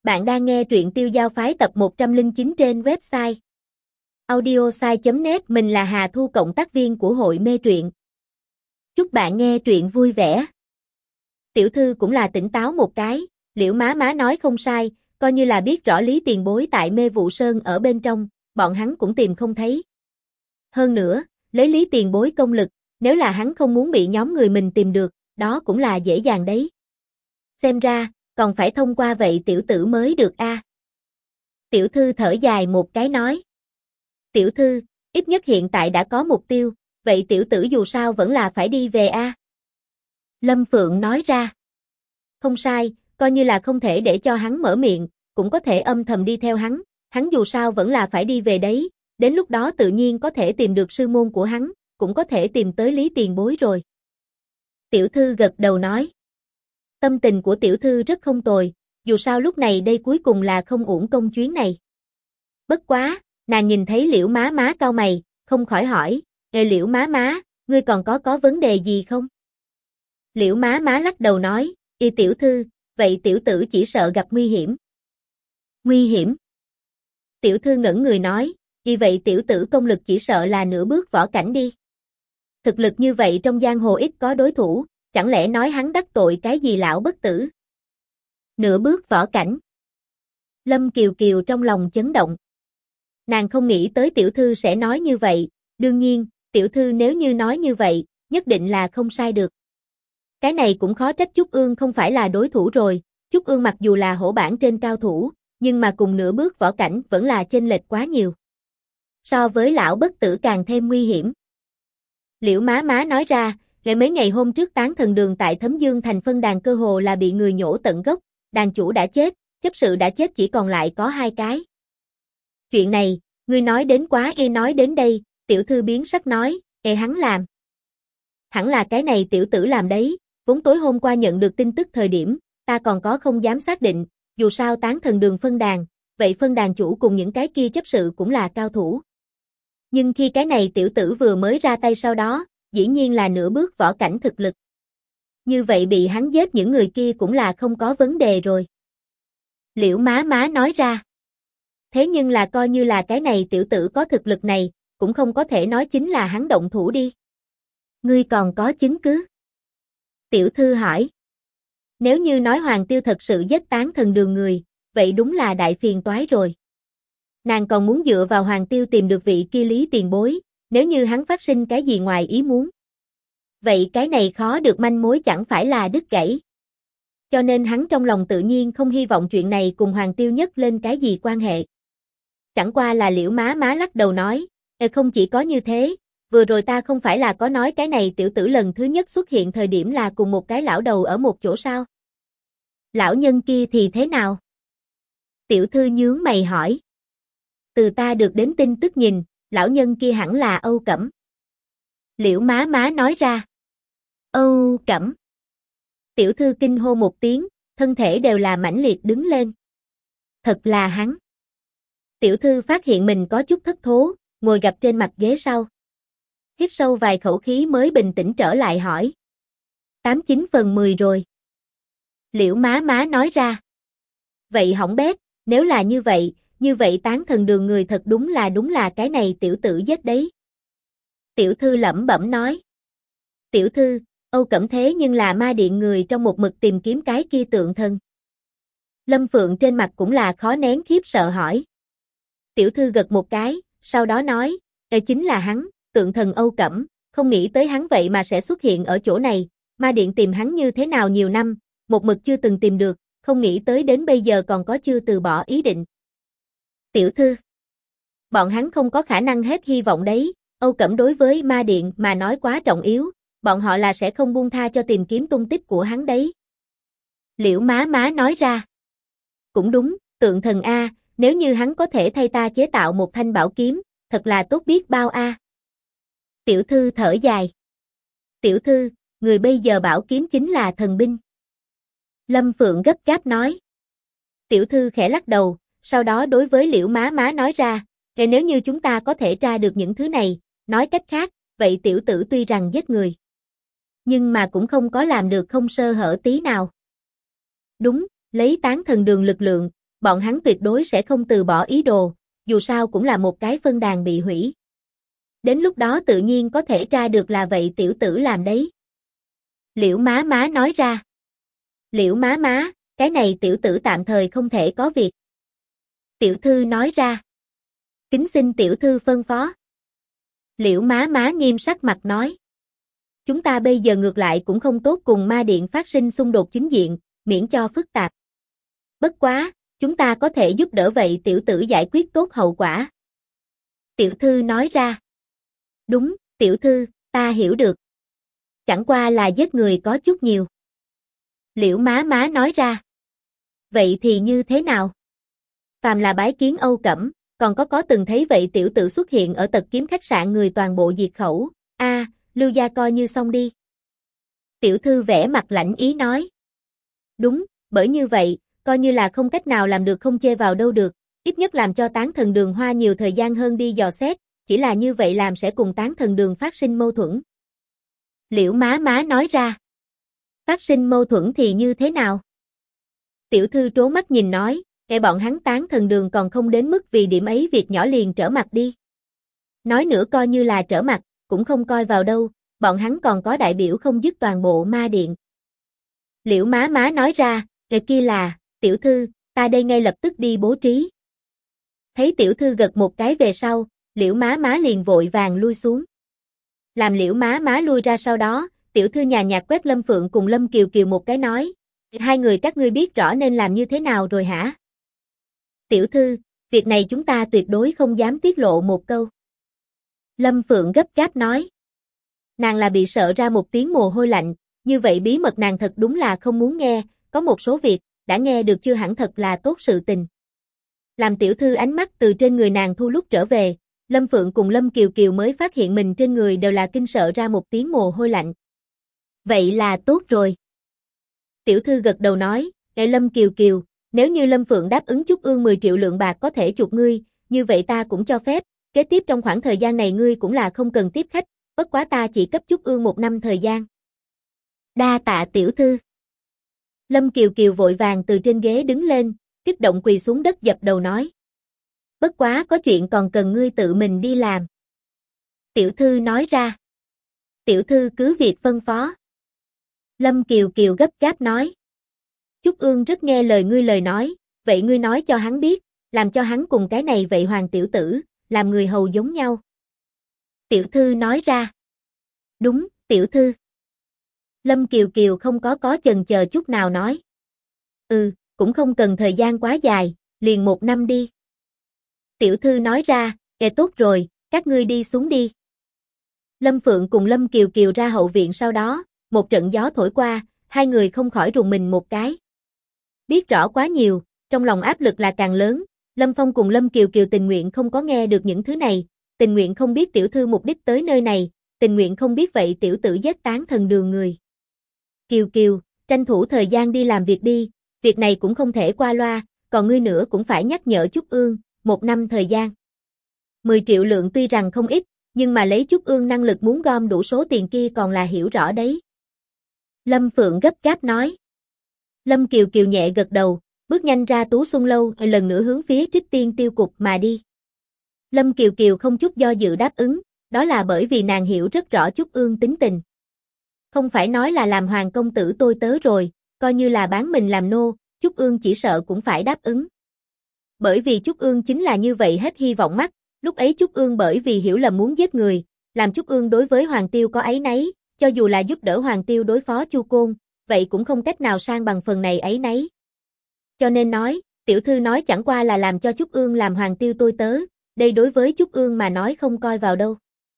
Bạn đang nghe truyện Tiêu Giao Phái tập 109 trên website audiosai.net. Mình là Hà Thu, cộng tác viên của hội mê truyện. Chúc bạn nghe truyện vui vẻ. Tiểu thư cũng là tỉnh táo một cái, Liễu má má nói không sai, coi như là biết rõ Lý tiền bối tại Mê Vụ Sơn ở bên trong, bọn hắn cũng tìm không thấy. Hơn nữa, lấy Lý tiền bối công lực, nếu là hắn không muốn bị nhóm người mình tìm được, đó cũng là dễ dàng đấy. Xem ra, còn phải thông qua vậy tiểu tử mới được a. Tiểu thư thở dài một cái nói. Tiểu thư, ít nhất hiện tại đã có mục tiêu, vậy tiểu tử dù sao vẫn là phải đi về a. Lâm Phượng nói ra. Không sai, coi như là không thể để cho hắn mở miệng, cũng có thể âm thầm đi theo hắn dù sao vẫn là phải đi về đấy, đến lúc đó tự nhiên có thể tìm được sư môn của hắn, cũng có thể tìm tới Lý tiền bối rồi. Tiểu thư gật đầu nói. Tâm tình của tiểu thư rất không tồi, dù sao lúc này đây cuối cùng là không uổng công chuyến này. Bất quá, nàng nhìn thấy Liễu má má cau mày, không khỏi hỏi, Liễu má má, ngươi còn có vấn đề gì không? Liễu má má lắc đầu nói, tiểu thư, vậy tiểu tử chỉ sợ gặp nguy hiểm. Nguy hiểm? Tiểu thư ngẩn người nói, vậy tiểu tử công lực chỉ sợ là nửa bước võ cảnh đi. Thực lực như vậy trong giang hồ ít có đối thủ, chẳng lẽ nói hắn đắc tội cái gì lão bất tử? Nửa bước võ cảnh. Lâm Kiều Kiều trong lòng chấn động. Nàng không nghĩ tới tiểu thư sẽ nói như vậy, đương nhiên, tiểu thư nếu như nói như vậy, nhất định là không sai được. Cái này cũng khó trách Trúc Ương không phải là đối thủ rồi, Trúc Ương mặc dù là hổ bảng trên cao thủ, nhưng mà cùng nửa bước võ cảnh vẫn là chênh lệch quá nhiều. So với lão bất tử càng thêm nguy hiểm. Liễu má má nói ra, mấy ngày hôm trước Tán Thần Đường tại Thấm Dương thành phân đàn cơ hồ là bị người nhổ tận gốc, đàn chủ đã chết, chấp sự đã chết, chỉ còn lại có 2 cái. Chuyện này, ngươi nói đến quá. Nói đến đây, tiểu thư biến sắc nói, hắn làm. Hẳn là cái này tiểu tử làm đấy, vốn tối hôm qua nhận được tin tức thời điểm, ta còn có không dám xác định, dù sao Tán Thần Đường phân đàn, vậy phân đàn chủ cùng những cái kia chấp sự cũng là cao thủ. Nhưng khi cái này tiểu tử vừa mới ra tay sau đó, dĩ nhiên là nửa bước võ cảnh thực lực. Như vậy bị hắn giết những người kia cũng là không có vấn đề rồi. Liễu má má nói ra. Thế nhưng là coi như là cái này tiểu tử có thực lực này, cũng không có thể nói chính là hắn động thủ đi. Ngươi còn có chứng cứ? Tiểu thư hỏi. Nếu như nói Hoàng Tiêu thật sự giết Tán Thần Đường người, vậy đúng là đại phiền toái rồi. Nàng còn muốn dựa vào Hoàng Tiêu tìm được vị kia Lý tiền bối, nếu như hắn phát sinh cái gì ngoài ý muốn. Vậy cái này khó được manh mối chẳng phải là đứt gãy. Cho nên hắn trong lòng tự nhiên không hy vọng chuyện này cùng Hoàng Tiêu nhất lên cái gì quan hệ. Chẳng qua là Liễu má má lắc đầu nói, không chỉ có như thế, vừa rồi ta không phải là có nói cái này tiểu tử lần thứ nhất xuất hiện thời điểm là cùng một cái lão đầu ở một chỗ sao? Lão nhân kia thì thế nào? Tiểu thư nhướng mày hỏi. Từ ta được đến tin tức nhìn, lão nhân kia hẳn là Âu Cẩm. Liễu má má nói ra. Âu Cẩm. Tiểu thư kinh hô một tiếng, thân thể đều là mãnh liệt đứng lên. Thật là hắn. Tiểu thư phát hiện mình có chút thất thố, ngồi gập trên mặt ghế sau. Hít sâu vài khẩu khí mới bình tĩnh trở lại hỏi. 89/10 rồi. Liễu má má nói ra. Vậy hỏng bét, nếu là như vậy Tán Thần Đường người thật đúng là cái này tiểu tử giết đấy. Tiểu thư lẩm bẩm nói. Tiểu thư, Âu Cẩm thế nhưng là ma điện người trong một mực tìm kiếm cái kia tượng thần. Lâm Phượng trên mặt cũng là khó nén khiếp sợ hỏi. Tiểu thư gật một cái, sau đó nói, chính là hắn, tượng thần Âu Cẩm, không nghĩ tới hắn vậy mà sẽ xuất hiện ở chỗ này, ma điện tìm hắn như thế nào nhiều năm, một mực chưa từng tìm được, không nghĩ tới đến bây giờ còn có chưa từ bỏ ý định. Tiểu thư, bọn hắn không có khả năng hết hy vọng đấy, Âu Cẩm đối với ma điện mà nói quá trọng yếu, bọn họ là sẽ không buông tha cho tìm kiếm tung tích của hắn đấy. Liễu má má nói ra. Cũng đúng, tượng thần A, nếu như hắn có thể thay ta chế tạo một thanh bảo kiếm, thật là tốt biết bao A. Tiểu thư thở dài. Tiểu thư, người bây giờ bảo kiếm chính là thần binh. Lâm Phượng gấp gáp nói. Tiểu thư khẽ lắc đầu, sau đó đối với Liễu má má nói ra, nếu như chúng ta có thể tra được những thứ này, nói cách khác, vậy tiểu tử tuy rằng giết người, nhưng mà cũng không có làm được không sơ hở tí nào. Đúng, lấy Tán Thần Đường lực lượng, bọn hắn tuyệt đối sẽ không từ bỏ ý đồ, dù sao cũng là một cái phân đàn bị hủy. Đến lúc đó tự nhiên có thể tra được là vậy tiểu tử làm đấy. Liễu má má nói ra. Liễu má má, cái này tiểu tử tạm thời không thể có việc. Tiểu thư nói ra. Kính xin tiểu thư phân phó. Liễu má má nghiêm sắc mặt nói. Chúng ta bây giờ ngược lại cũng không tốt cùng ma điện phát sinh xung đột chính diện, miễn cho phức tạp. Bất quá, chúng ta có thể giúp đỡ vậy tiểu tử giải quyết tốt hậu quả. Tiểu thư nói ra. Đúng, tiểu thư, ta hiểu được. Chẳng qua là giết người có chút nhiều. Liễu má má nói ra. Vậy thì như thế nào? Phàm là bái kiến Âu Cẩm, còn có từng thấy vậy tiểu tử xuất hiện ở Tật Kiếm khách sạn người toàn bộ diệt khẩu, Lưu gia coi như xong đi. Tiểu thư vẻ mặt lãnh ý nói. Đúng, bởi như vậy, coi như là không cách nào làm được không chê vào đâu được, ít nhất làm cho Tán Thần Đường hoa nhiều thời gian hơn đi dò xét, chỉ là như vậy làm sẽ cùng Tán Thần Đường phát sinh mâu thuẫn. Liễu má má nói ra. Phát sinh mâu thuẫn thì như thế nào? Tiểu thư trố mắt nhìn nói, kẻ bọn hắn Tán Thần Đường còn không đến mức vì điểm ấy việc nhỏ liền trở mặt đi. Nói nữa coi như là trở mặt, cũng không coi vào đâu, bọn hắn còn có đại biểu không dứt toàn bộ ma điện. Liễu má má nói ra, kia là, tiểu thư, ta đây ngay lập tức đi bố trí. Thấy tiểu thư gật một cái về sau, Liễu má má liền vội vàng lui xuống. Làm Liễu má má lui ra sau đó, tiểu thư nhàn nhạt quét Lâm Phượng cùng Lâm Kiều Kiều một cái nói, hai người các ngươi biết rõ nên làm như thế nào rồi hả? Tiểu thư, việc này chúng ta tuyệt đối không dám tiết lộ một câu. Lâm Phượng gấp gáp nói. Nàng là bị sợ ra một tiếng mồ hôi lạnh, như vậy bí mật nàng thật đúng là không muốn nghe, có một số việc, đã nghe được chưa hẳn thật là tốt sự tình. Làm tiểu thư ánh mắt từ trên người nàng thu lúc trở về, Lâm Phượng cùng Lâm Kiều Kiều mới phát hiện mình trên người đều là kinh sợ ra một tiếng mồ hôi lạnh. Vậy là tốt rồi. Tiểu thư gật đầu nói, Lâm Kiều Kiều, nếu như Lâm Phượng đáp ứng Trúc Ương 10 triệu lượng bạc có thể chuộc ngươi, như vậy ta cũng cho phép, kế tiếp trong khoảng thời gian này ngươi cũng là không cần tiếp khách, bất quá ta chỉ cấp Trúc Ương 1 năm thời gian. Đa tạ tiểu thư. Lâm Kiều Kiều vội vàng từ trên ghế đứng lên, kích động quỳ xuống đất dập đầu nói. Bất quá có chuyện còn cần ngươi tự mình đi làm. Tiểu thư nói ra. Tiểu thư cứ việc phân phó. Lâm Kiều Kiều gấp gáp nói. Trúc Ương rất nghe lời ngươi lời nói, vậy ngươi nói cho hắn biết, làm cho hắn cùng cái này vậy hoàng tiểu tử, làm người hầu giống nhau. Tiểu thư nói ra. Đúng, tiểu thư. Lâm Kiều Kiều không có chần chờ chút nào nói. Cũng không cần thời gian quá dài, liền 1 năm đi. Tiểu thư nói ra, tốt rồi, các ngươi đi xuống đi. Lâm Phượng cùng Lâm Kiều Kiều ra hậu viện sau đó, một trận gió thổi qua, hai người không khỏi rùng mình một cái. Biết rõ quá nhiều, trong lòng áp lực là càng lớn, Lâm Phong cùng Lâm Kiều Kiều tình nguyện không có nghe được những thứ này, tình nguyện không biết tiểu thư mục đích tới nơi này, tình nguyện không biết vậy tiểu tử giết Tán Thần Đường người. Kiều Kiều, tranh thủ thời gian đi làm việc đi, việc này cũng không thể qua loa, còn ngươi nữa cũng phải nhắc nhở Trúc Ương, 1 năm thời gian. 10 triệu lượng tuy rằng không ít, nhưng mà lấy Trúc Ương năng lực muốn gom đủ số tiền kia còn là hiểu rõ đấy. Lâm Phượng gấp gáp nói. Lâm Kiều Kiều nhẹ gật đầu, bước nhanh ra Tú Xuân Lâu, lần nữa hướng phía Trích Tiên Tiêu Cục mà đi. Lâm Kiều Kiều không chút do dự đáp ứng, đó là bởi vì nàng hiểu rất rõ Trúc Ương tính tình. Không phải nói là làm hoàng công tử tôi tớ rồi, coi như là bán mình làm nô, Trúc Ương chỉ sợ cũng phải đáp ứng. Bởi vì Trúc Ương chính là như vậy hết hy vọng mắt, lúc ấy Trúc Ương bởi vì hiểu lầm muốn giết người, làm Trúc Ương đối với Hoàng Tiêu có áy náy, cho dù là giúp đỡ Hoàng Tiêu đối phó Chu Côn, vậy cũng không cách nào sang bằng phần này áy náy. Cho nên nói, tiểu thư nói chẳng qua là làm cho Trúc Ương làm Hoàng Tiêu tôi tớ, đây đối với Trúc Ương mà nói không coi vào đâu.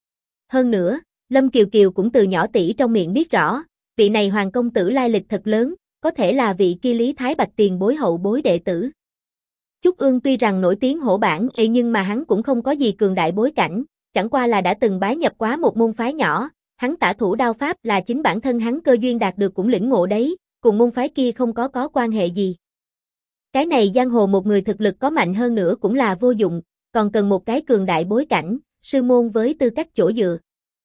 Hơn nữa, Lâm Kiều Kiều cũng từ nhỏ tỷ trong miệng biết rõ, vị này Hoàng công tử lai lịch thật lớn, có thể là vị kia Lý Thái Bạch tiền bối hậu bối đệ tử. Trúc Ương tuy rằng nổi tiếng hổ bảng nhưng mà hắn cũng không có gì cường đại bối cảnh, chẳng qua là đã từng bái nhập quá một môn phái nhỏ, hắn tả thủ đao pháp là chính bản thân hắn cơ duyên đạt được cũng lĩnh ngộ đấy, cùng môn phái kia không có quan hệ gì. Cái này giang hồ một người thực lực có mạnh hơn nữa cũng là vô dụng, còn cần một cái cường đại bối cảnh, sư môn với tư cách chỗ dựa.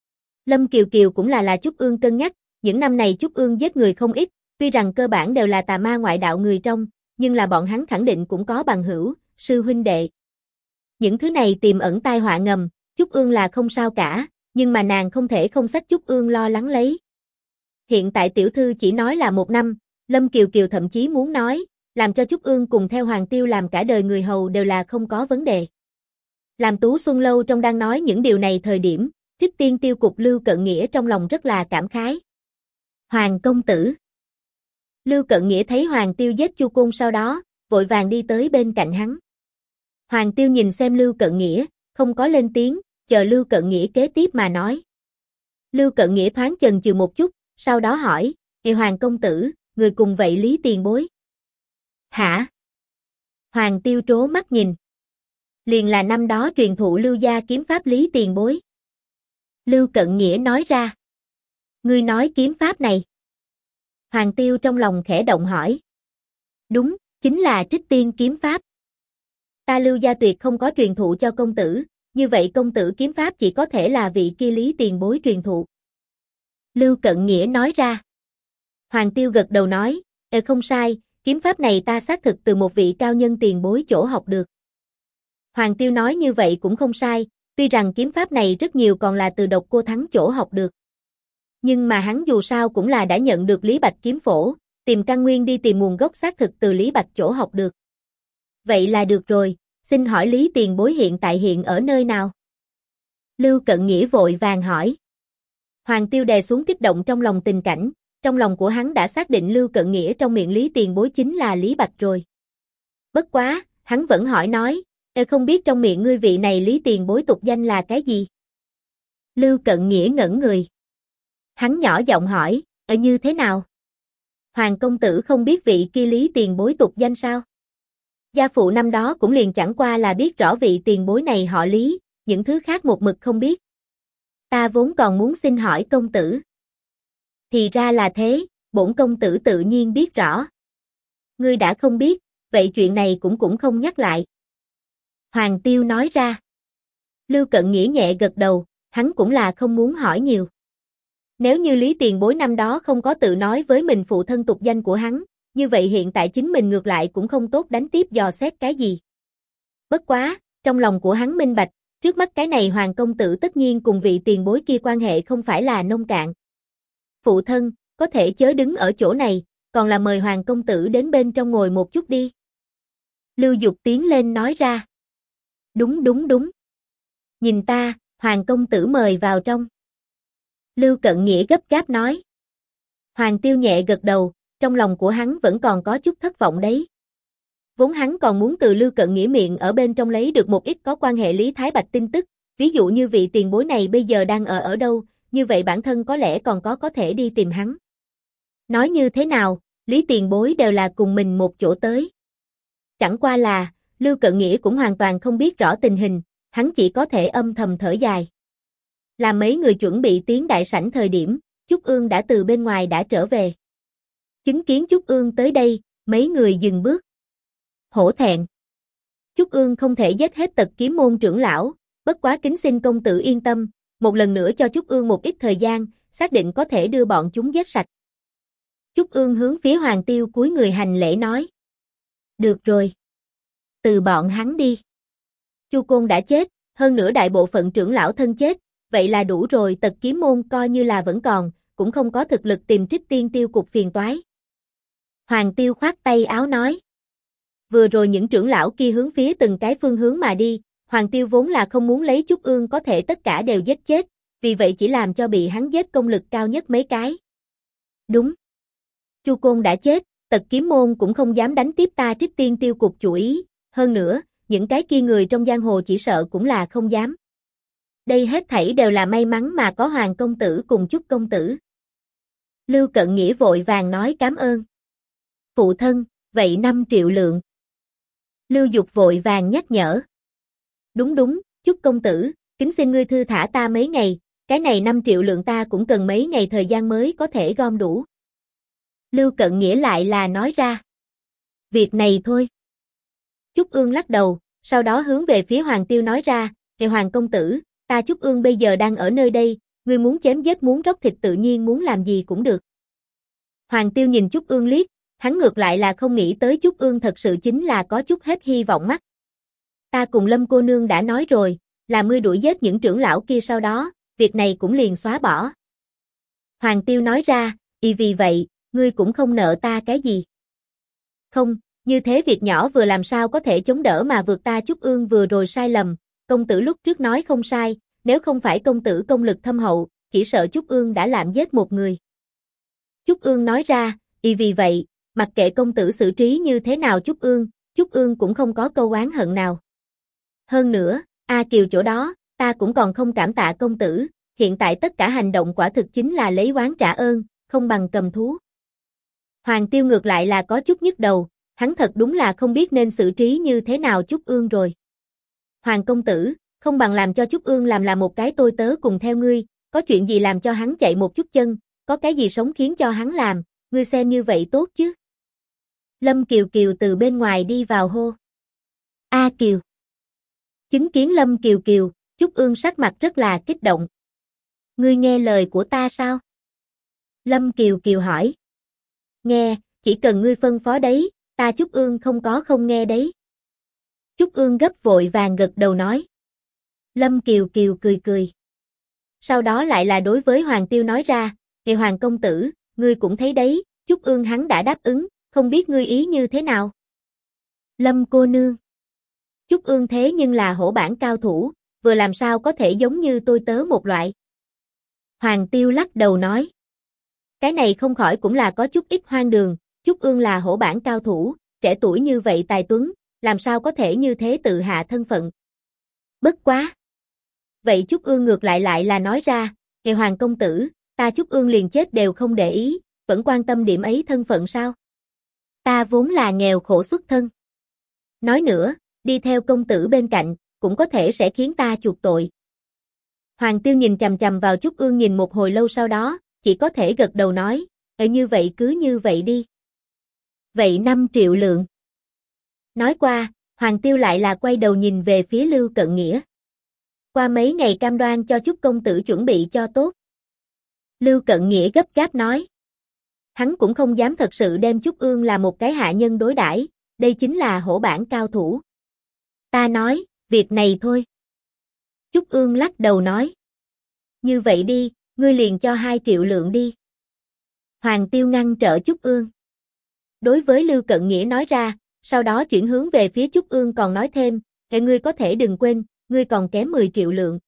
Lâm Kiều Kiều cũng là Trúc Ương cân nhắc, những năm này Trúc Ương giết người không ít, tuy rằng cơ bản đều là tà ma ngoại đạo người trong, nhưng là bọn hắn khẳng định cũng có bằng hữu, sư huynh đệ. Những thứ này tiềm ẩn tai họa ngầm, Chúc Ương là không sao cả, nhưng mà nàng không thể không xách Chúc Ương lo lắng lấy. Hiện tại tiểu thư chỉ nói là 1 năm, Lâm Kiều Kiều thậm chí muốn nói, làm cho Chúc Ương cùng theo Hoàng Tiêu làm cả đời người hầu đều là không có vấn đề. Làm Tú Xuân Lâu trong đang nói những điều này thời điểm, Trích Tiên Tiêu Cục Lưu Cận Nghĩa trong lòng rất là cảm khái. Hoàng công tử. Lưu Cận Nghĩa thấy Hoàng Tiêu giết Chu Côn sau đó, vội vàng đi tới bên cạnh hắn. Hoàng Tiêu nhìn xem Lưu Cận Nghĩa, không có lên tiếng, chờ Lưu Cận Nghĩa kế tiếp mà nói. Lưu Cận Nghĩa thoáng chần chừ một chút, sau đó hỏi, Hoàng công tử, người cùng vậy Lý tiền bối? Hả? Hoàng Tiêu trố mắt nhìn. Liền là năm đó truyền thụ Lưu gia kiếm pháp Lý tiền bối. Lưu Cận Nghĩa nói ra. Ngươi nói kiếm pháp này. Hoàng Tiêu trong lòng khẽ động hỏi. Đúng, chính là Trích Tiên kiếm pháp. Ta Lưu gia tuyệt không có truyền thụ cho công tử, như vậy công tử kiếm pháp chỉ có thể là vị kia Lý tiền bối truyền thụ. Lưu Cận Nghĩa nói ra. Hoàng Tiêu gật đầu nói, không sai, kiếm pháp này ta xác thực từ một vị cao nhân tiền bối chỗ học được. Hoàng Tiêu nói như vậy cũng không sai, tuy rằng kiếm pháp này rất nhiều còn là từ Độc Cô Thắng chỗ học được. Nhưng mà hắn dù sao cũng là đã nhận được Lý Bạch kiếm phổ, tìm căn nguyên đi tìm nguồn gốc xác thực từ Lý Bạch chỗ học được. Vậy là được rồi, xin hỏi Lý tiền bối hiện tại hiện ở nơi nào? Lưu Cận Nghĩa vội vàng hỏi. Hoàng Tiêu đè xuống kích động trong lòng tình cảnh, trong lòng của hắn đã xác định Lưu Cận Nghĩa trong miệng Lý tiền bối chính là Lý Bạch rồi. Bất quá, hắn vẫn hỏi nói, không biết trong miệng ngươi vị này Lý tiền bối tục danh là cái gì? Lưu Cận Nghĩa ngẩn người. Hắn nhỏ giọng hỏi, như thế nào? Hoàng công tử không biết vị kia Lý tiền bối tục danh sao? Gia phụ năm đó cũng liền chẳng qua là biết rõ vị tiền bối này họ Lý, những thứ khác một mực không biết. Ta vốn còn muốn xin hỏi công tử. Thì ra là thế, bổn công tử tự nhiên biết rõ. Ngươi đã không biết, vậy chuyện này cũng không nhắc lại. Hoàng Tiêu nói ra. Lưu Cận Nghĩa nhẹ gật đầu, hắn cũng là không muốn hỏi nhiều. Nếu như Lý tiền bối năm đó không có tự nói với mình phụ thân tục danh của hắn, như vậy hiện tại chính mình ngược lại cũng không tốt đánh tiếp dò xét cái gì. Bất quá, trong lòng của hắn minh bạch, trước mắt cái này Hoàng công tử tất nhiên cùng vị tiền bối kia quan hệ không phải là nông cạn. Phụ thân, có thể chớ đứng ở chỗ này, còn là mời Hoàng công tử đến bên trong ngồi một chút đi. Lưu Dục tiến lên nói ra. Đúng. Nhìn ta, Hoàng công tử mời vào trong. Lưu Cận Nghĩa gấp gáp nói. Hoàng Tiêu nhẹ gật đầu, trong lòng của hắn vẫn còn có chút thất vọng đấy. Vốn hắn còn muốn từ Lưu Cận Nghĩa miệng ở bên trong lấy được một ít có quan hệ Lý Thái Bạch tin tức, ví dụ như vị tiền bối này bây giờ đang ở đâu, như vậy bản thân có lẽ còn có thể đi tìm hắn. Nói như thế nào, Lý tiền bối đều là cùng mình một chỗ tới. Chẳng qua là, Lưu Cận Nghĩa cũng hoàn toàn không biết rõ tình hình, hắn chỉ có thể âm thầm thở dài. Là mấy người chuẩn bị tiến đại sảnh thời điểm, Chúc Ương đã từ bên ngoài đã trở về. Chứng kiến Chúc Ương tới đây, mấy người dừng bước. Hổ thẹn. Chúc Ương không thể giết hết Tật Kiếm môn trưởng lão, bất quá kính xin công tử yên tâm, một lần nữa cho Chúc Ương một ít thời gian, xác định có thể đưa bọn chúng giết sạch. Chúc Ương hướng phía Hoàng Tiêu cúi người hành lễ nói. Được rồi. Từ bọn hắn đi. Chu Côn đã chết, hơn nữa đại bộ phận trưởng lão thân chết, vậy là đủ rồi. Tật Kiếm môn coi như là vẫn còn, cũng không có thực lực tìm Trích Tiên Tiêu cục phiền toái. Hoàng Tiêu khoát tay áo nói. Vừa rồi những trưởng lão kia hướng phía từng cái phương hướng mà đi, Hoàng Tiêu vốn là không muốn lấy Chúc Ương có thể tất cả đều giết chết, vì vậy chỉ làm cho bị hắn giết công lực cao nhất mấy cái. Đúng. Chu Côn đã chết, Tật Kiếm môn cũng không dám đánh tiếp ta Trích Tiên Tiêu cục chủ ý, hơn nữa, những cái kia người trong giang hồ chỉ sợ cũng là không dám. Đây hết thảy đều là may mắn mà có Hoàng công tử cùng Chúc công tử. Lưu Cận Nghĩa vội vàng nói cảm ơn. Phụ thân, vậy 5 triệu lượng. Lưu Dục vội vàng nhắc nhở. Đúng, Chúc công tử, kính xin ngươi thư thả ta mấy ngày, cái này 5 triệu lượng ta cũng cần mấy ngày thời gian mới có thể gom đủ. Lưu Cận Nghĩa lại là nói ra. Việc này thôi. Chúc Ương lắc đầu, sau đó hướng về phía Hoàng Tiêu nói ra, Hoàng công tử, ta Chúc Ương bây giờ đang ở nơi đây, ngươi muốn chém giết muốn róc thịt tự nhiên muốn làm gì cũng được. Hoàng Tiêu nhìn Chúc Ương liếc, Hắn ngược lại là không nghĩ tới Trúc Ương thật sự chính là có chút hết hy vọng mắt. Ta cùng Lâm cô nương đã nói rồi, là ngươi đuổi giết những trưởng lão kia sau đó, việc này cũng liền xóa bỏ. Hoàng Tiêu nói ra, vì vậy, ngươi cũng không nợ ta cái gì. Không, như thế việc nhỏ vừa làm sao có thể chống đỡ mà vượt ta Trúc Ương vừa rồi sai lầm, công tử lúc trước nói không sai, nếu không phải công tử công lực thâm hậu, chỉ sợ Trúc Ương đã làm giết một người. Trúc Ương nói ra, vì vậy, mặc kệ công tử xử trí như thế nào Trúc Ương cũng không có câu oán hận nào. Hơn nữa, A Kiều chỗ đó, ta cũng còn không cảm tạ công tử, hiện tại tất cả hành động quả thực chính là lấy oán trả ơn, không bằng cầm thú. Hoàng Tiêu ngược lại là có chút nhức đầu, hắn thật đúng là không biết nên xử trí như thế nào Trúc Ương rồi. Hoàng công tử, không bằng làm cho Trúc Ương làm là một cái tôi tớ cùng theo ngươi, có chuyện gì làm cho hắn chạy một chút chân, có cái gì sống khiến cho hắn làm, ngươi xem như vậy tốt chứ. Lâm Kiều Kiều từ bên ngoài đi vào hô. A Kiều. Chứng kiến Lâm Kiều Kiều, Trúc Ương sắc mặt rất là kích động. Ngươi nghe lời của ta sao? Lâm Kiều Kiều hỏi. Nghe, chỉ cần ngươi phân phó đấy, ta Trúc Ương không có không nghe đấy. Trúc Ương gấp vội vàng gật đầu nói. Lâm Kiều Kiều cười cười. Sau đó lại là đối với Hoàng Tiêu nói ra, Hoàng công tử, ngươi cũng thấy đấy, Trúc Ương hắn đã đáp ứng, không biết ngươi ý như thế nào? Lâm cô nương. Trúc Ương thế nhưng là hổ bản cao thủ, vừa làm sao có thể giống như tôi tớ một loại. Hoàng Tiêu lắc đầu nói. Cái này không khỏi cũng là có chút ít hoang đường, Trúc Ương là hổ bản cao thủ, trẻ tuổi như vậy tài tuấn, làm sao có thể như thế tự hạ thân phận. Bất quá. Vậy Trúc Ương ngược lại là nói ra, Hoàng công tử, ta Trúc Ương liền chết đều không để ý, vẫn quan tâm điểm ấy thân phận sao? Ta vốn là nghèo khổ xuất thân. Nói nữa, đi theo công tử bên cạnh, cũng có thể sẽ khiến ta chuộc tội. Hoàng Tiêu nhìn chằm chằm vào Trúc Ương nhìn một hồi lâu sau đó, chỉ có thể gật đầu nói, như vậy cứ như vậy đi. Vậy 5 triệu lượng. Nói qua, Hoàng Tiêu lại là quay đầu nhìn về phía Lưu Cận Nghĩa. Qua mấy ngày cam đoan cho Trúc công tử chuẩn bị cho tốt. Lưu Cận Nghĩa gấp gáp nói. Hắn cũng không dám thật sự đem Trúc Ương là một cái hạ nhân đối đãi, đây chính là hổ bản cao thủ. Ta nói, việc này thôi. Trúc Ương lắc đầu nói. Như vậy đi, ngươi liền cho 2 triệu lượng đi. Hoàng Tiêu ngăn trở Trúc Ương. Đối với Lưu Cận Nghĩa nói ra, sau đó chuyển hướng về phía Trúc Ương còn nói thêm, ngươi có thể đừng quên, ngươi còn kém 10 triệu lượng.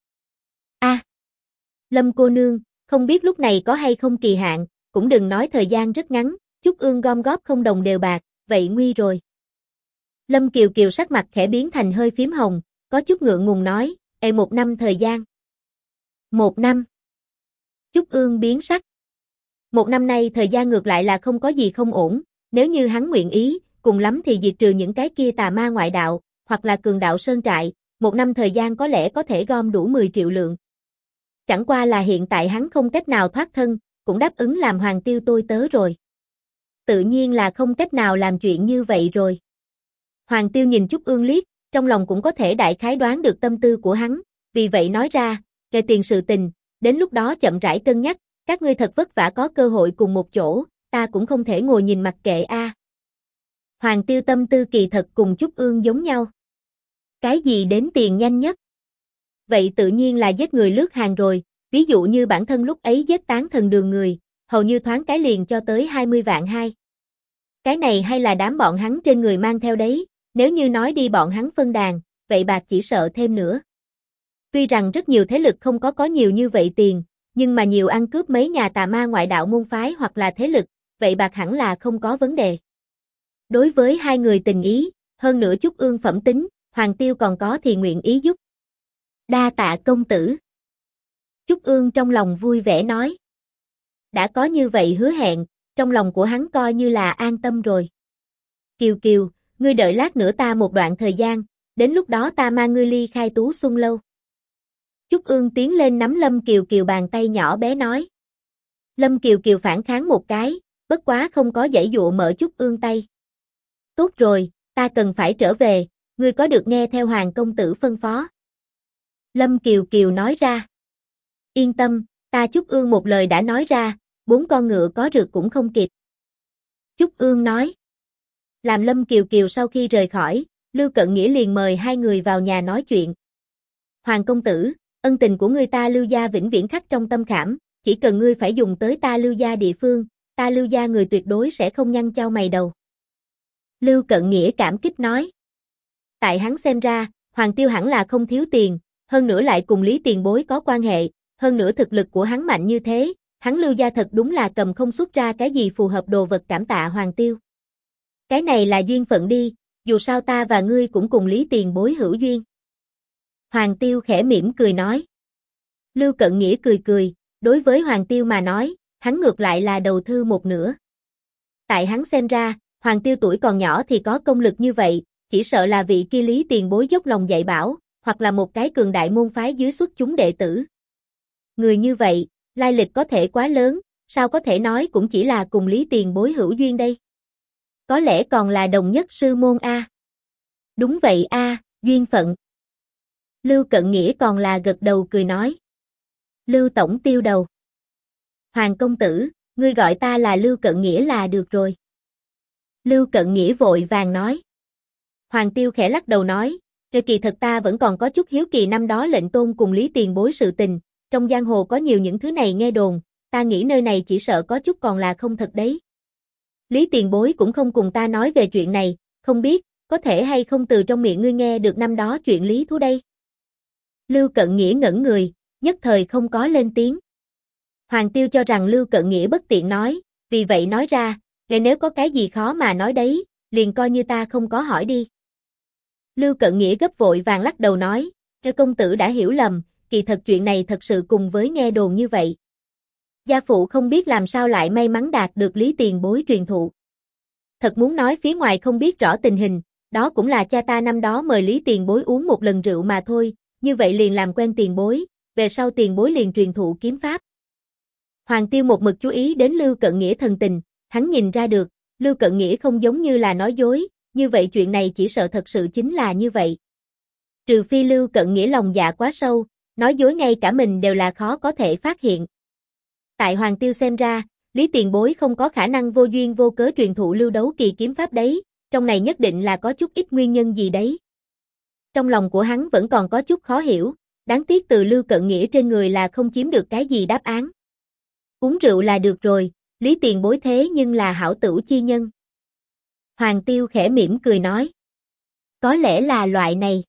Lâm cô nương, không biết lúc này có hay không kỳ hạn, cũng đừng nói thời gian rất ngắn, Trúc Ương gom góp không đồng đều bạc, vậy nguy rồi. Lâm Kiều Kiều sắc mặt khẽ biến thành hơi phím hồng, có chút ngượng ngùng nói, 1 năm thời gian. 1 năm. Trúc Ương biến sắc. 1 năm nay thời gian ngược lại là không có gì không ổn, nếu như hắn nguyện ý, cùng lắm thì diệt trừ những cái kia tà ma ngoại đạo, hoặc là cường đạo sơn trại, 1 năm thời gian có lẽ có thể gom đủ 10 triệu lượng. Chẳng qua là hiện tại hắn không cách nào thoát thân, cũng đáp ứng làm Hoàng Tiêu tôi tớ rồi. Tự nhiên là không cách nào làm chuyện như vậy rồi. Hoàng Tiêu nhìn Trúc Ương liếc, trong lòng cũng có thể đại khái đoán được tâm tư của hắn, vì vậy nói ra, về tiền sự tình, đến lúc đó chậm rãi cân nhắc, các ngươi thật vất vả có cơ hội cùng một chỗ, ta cũng không thể ngồi nhìn mặc kệ a. Hoàng Tiêu tâm tư kỳ thật cùng Trúc Ương giống nhau. Cái gì đến tiền nhanh nhất? Vậy tự nhiên là giết người lướt hàng rồi, ví dụ như bản thân lúc ấy giết Tán Thần Đường người, hầu như thoáng cái liền cho tới 20 vạn hai. Cái này hay là đám bọn hắn trên người mang theo đấy, nếu như nói đi bọn hắn phân đàn, vậy bạc chỉ sợ thêm nữa. Tuy rằng rất nhiều thế lực không có nhiều như vậy tiền, nhưng mà nhiều ăn cướp mấy nhà tà ma ngoại đạo môn phái hoặc là thế lực, vậy bạc hẳn là không có vấn đề. Đối với hai người tình ý, hơn nữa Trúc Ương phẩm tính, Hoàng Tiêu còn có thì nguyện ý giúp. Đa tạ công tử. Trúc Ương trong lòng vui vẻ nói. Đã có như vậy hứa hẹn, trong lòng của hắn coi như là an tâm rồi. Kiều Kiều, ngươi đợi lát nữa ta một đoạn thời gian, đến lúc đó ta mang ngươi ly khai Tú Xuân Lâu. Trúc Ương tiến lên nắm Lâm Kiều Kiều bàn tay nhỏ bé nói. Lâm Kiều Kiều phản kháng một cái, bất quá không có giãy dụa mở Trúc Ương tay. Tốt rồi, ta cần phải trở về, ngươi có được nghe theo Hoàng công tử phân phó. Lâm Kiều Kiều nói ra. Yên tâm, ta Trúc Ương một lời đã nói ra, 4 con ngựa có rượt cũng không kịp. Trúc Ương nói. Làm Lâm Kiều Kiều sau khi rời khỏi, Lưu Cận Nghĩa liền mời hai người vào nhà nói chuyện. Hoàng công tử, ân tình của ngươi ta Lưu gia vĩnh viễn khắc trong tâm khảm, chỉ cần ngươi phải dùng tới ta Lưu gia địa phương, ta Lưu gia người tuyệt đối sẽ không nhăn chau mày đầu. Lưu Cận Nghĩa cảm kích nói. Tại hắn xem ra, Hoàng Tiêu hẳn là không thiếu tiền, hơn nữa lại cùng Lý Tiền Bối có quan hệ, hơn nữa thực lực của hắn mạnh như thế, hắn Lưu gia thật đúng là cầm không xuất ra cái gì phù hợp đồ vật cảm tạ Hoàng Tiêu. Cái này là duyên phận đi, dù sao ta và ngươi cũng cùng Lý Tiền Bối hữu duyên. Hoàng Tiêu khẽ mỉm cười nói. Lưu Cận Nghĩa cười cười, đối với Hoàng Tiêu mà nói, hắn ngược lại là đầu thư một nửa. Tại hắn xem ra, Hoàng Tiêu tuổi còn nhỏ thì có công lực như vậy, chỉ sợ là vị kia Lý Tiền Bối dốc lòng dạy bảo, hoặc là một cái cường đại môn phái dưới xuất chúng đệ tử. Người như vậy, lai lịch có thể quá lớn, sao có thể nói cũng chỉ là cùng Lý Tiền Bối hữu duyên đây. Có lẽ còn là đồng nhất sư môn a. Đúng vậy a, duyên phận. Lưu Cận Nghĩa còn là gật đầu cười nói. Lưu tổng tiêu đầu. Hoàng công tử, ngươi gọi ta là Lưu Cận Nghĩa là được rồi. Lưu Cận Nghĩa vội vàng nói. Hoàng Tiêu khẽ lắc đầu nói, kỳ thật ta vẫn còn có chút hiếu kỳ năm đó lệnh tôn cùng Lý Tiền Bối sự tình, trong giang hồ có nhiều những thứ này nghe đồn, ta nghĩ nơi này chỉ sợ có chút còn là không thật đấy. Lý Tiền Bối cũng không cùng ta nói về chuyện này, không biết, có thể hay không từ trong miệng ngươi nghe được năm đó chuyện lý thú đây. Lưu Cận Nghĩa ngẩn người, nhất thời không có lên tiếng. Hoàng Tiêu cho rằng Lưu Cận Nghĩa bất tiện nói, vì vậy nói ra, nếu có cái gì khó mà nói đấy, liền coi như ta không có hỏi đi. Lưu Cận Nghĩa gấp vội vàng lắc đầu nói, công tử đã hiểu lầm, kỳ thật chuyện này thật sự cùng với nghe đồn như vậy. Gia phụ không biết làm sao lại may mắn đạt được Lý Tiền Bối truyền thụ. Thật muốn nói phía ngoài không biết rõ tình hình, đó cũng là cha ta năm đó mời Lý Tiền Bối uống một lần rượu mà thôi, như vậy liền làm quen Tiền Bối, về sau Tiền Bối liền truyền thụ kiếm pháp. Hoàng Tiêu một mực chú ý đến Lưu Cận Nghĩa thần tình, hắn nhìn ra được, Lưu Cận Nghĩa không giống như là nói dối, như vậy chuyện này chỉ sợ thật sự chính là như vậy. Trừ phi Lưu Cận Nghĩa lòng dạ quá sâu, nói dối ngay cả mình đều là khó có thể phát hiện. Tại Hoàng Tiêu xem ra, Lý Tiền Bối không có khả năng vô duyên vô cớ truyền thụ Lưu Đấu Kỳ kiếm pháp đấy, trong này nhất định là có chút ít nguyên nhân gì đấy. Trong lòng của hắn vẫn còn có chút khó hiểu, đáng tiếc từ Lưu Cận Nghĩa trên người là không chiếm được cái gì đáp án. Uống rượu là được rồi, Lý Tiền Bối thế nhưng là hảo tửu chi nhân. Hoàng Tiêu khẽ mỉm cười nói. Có lẽ là loại này.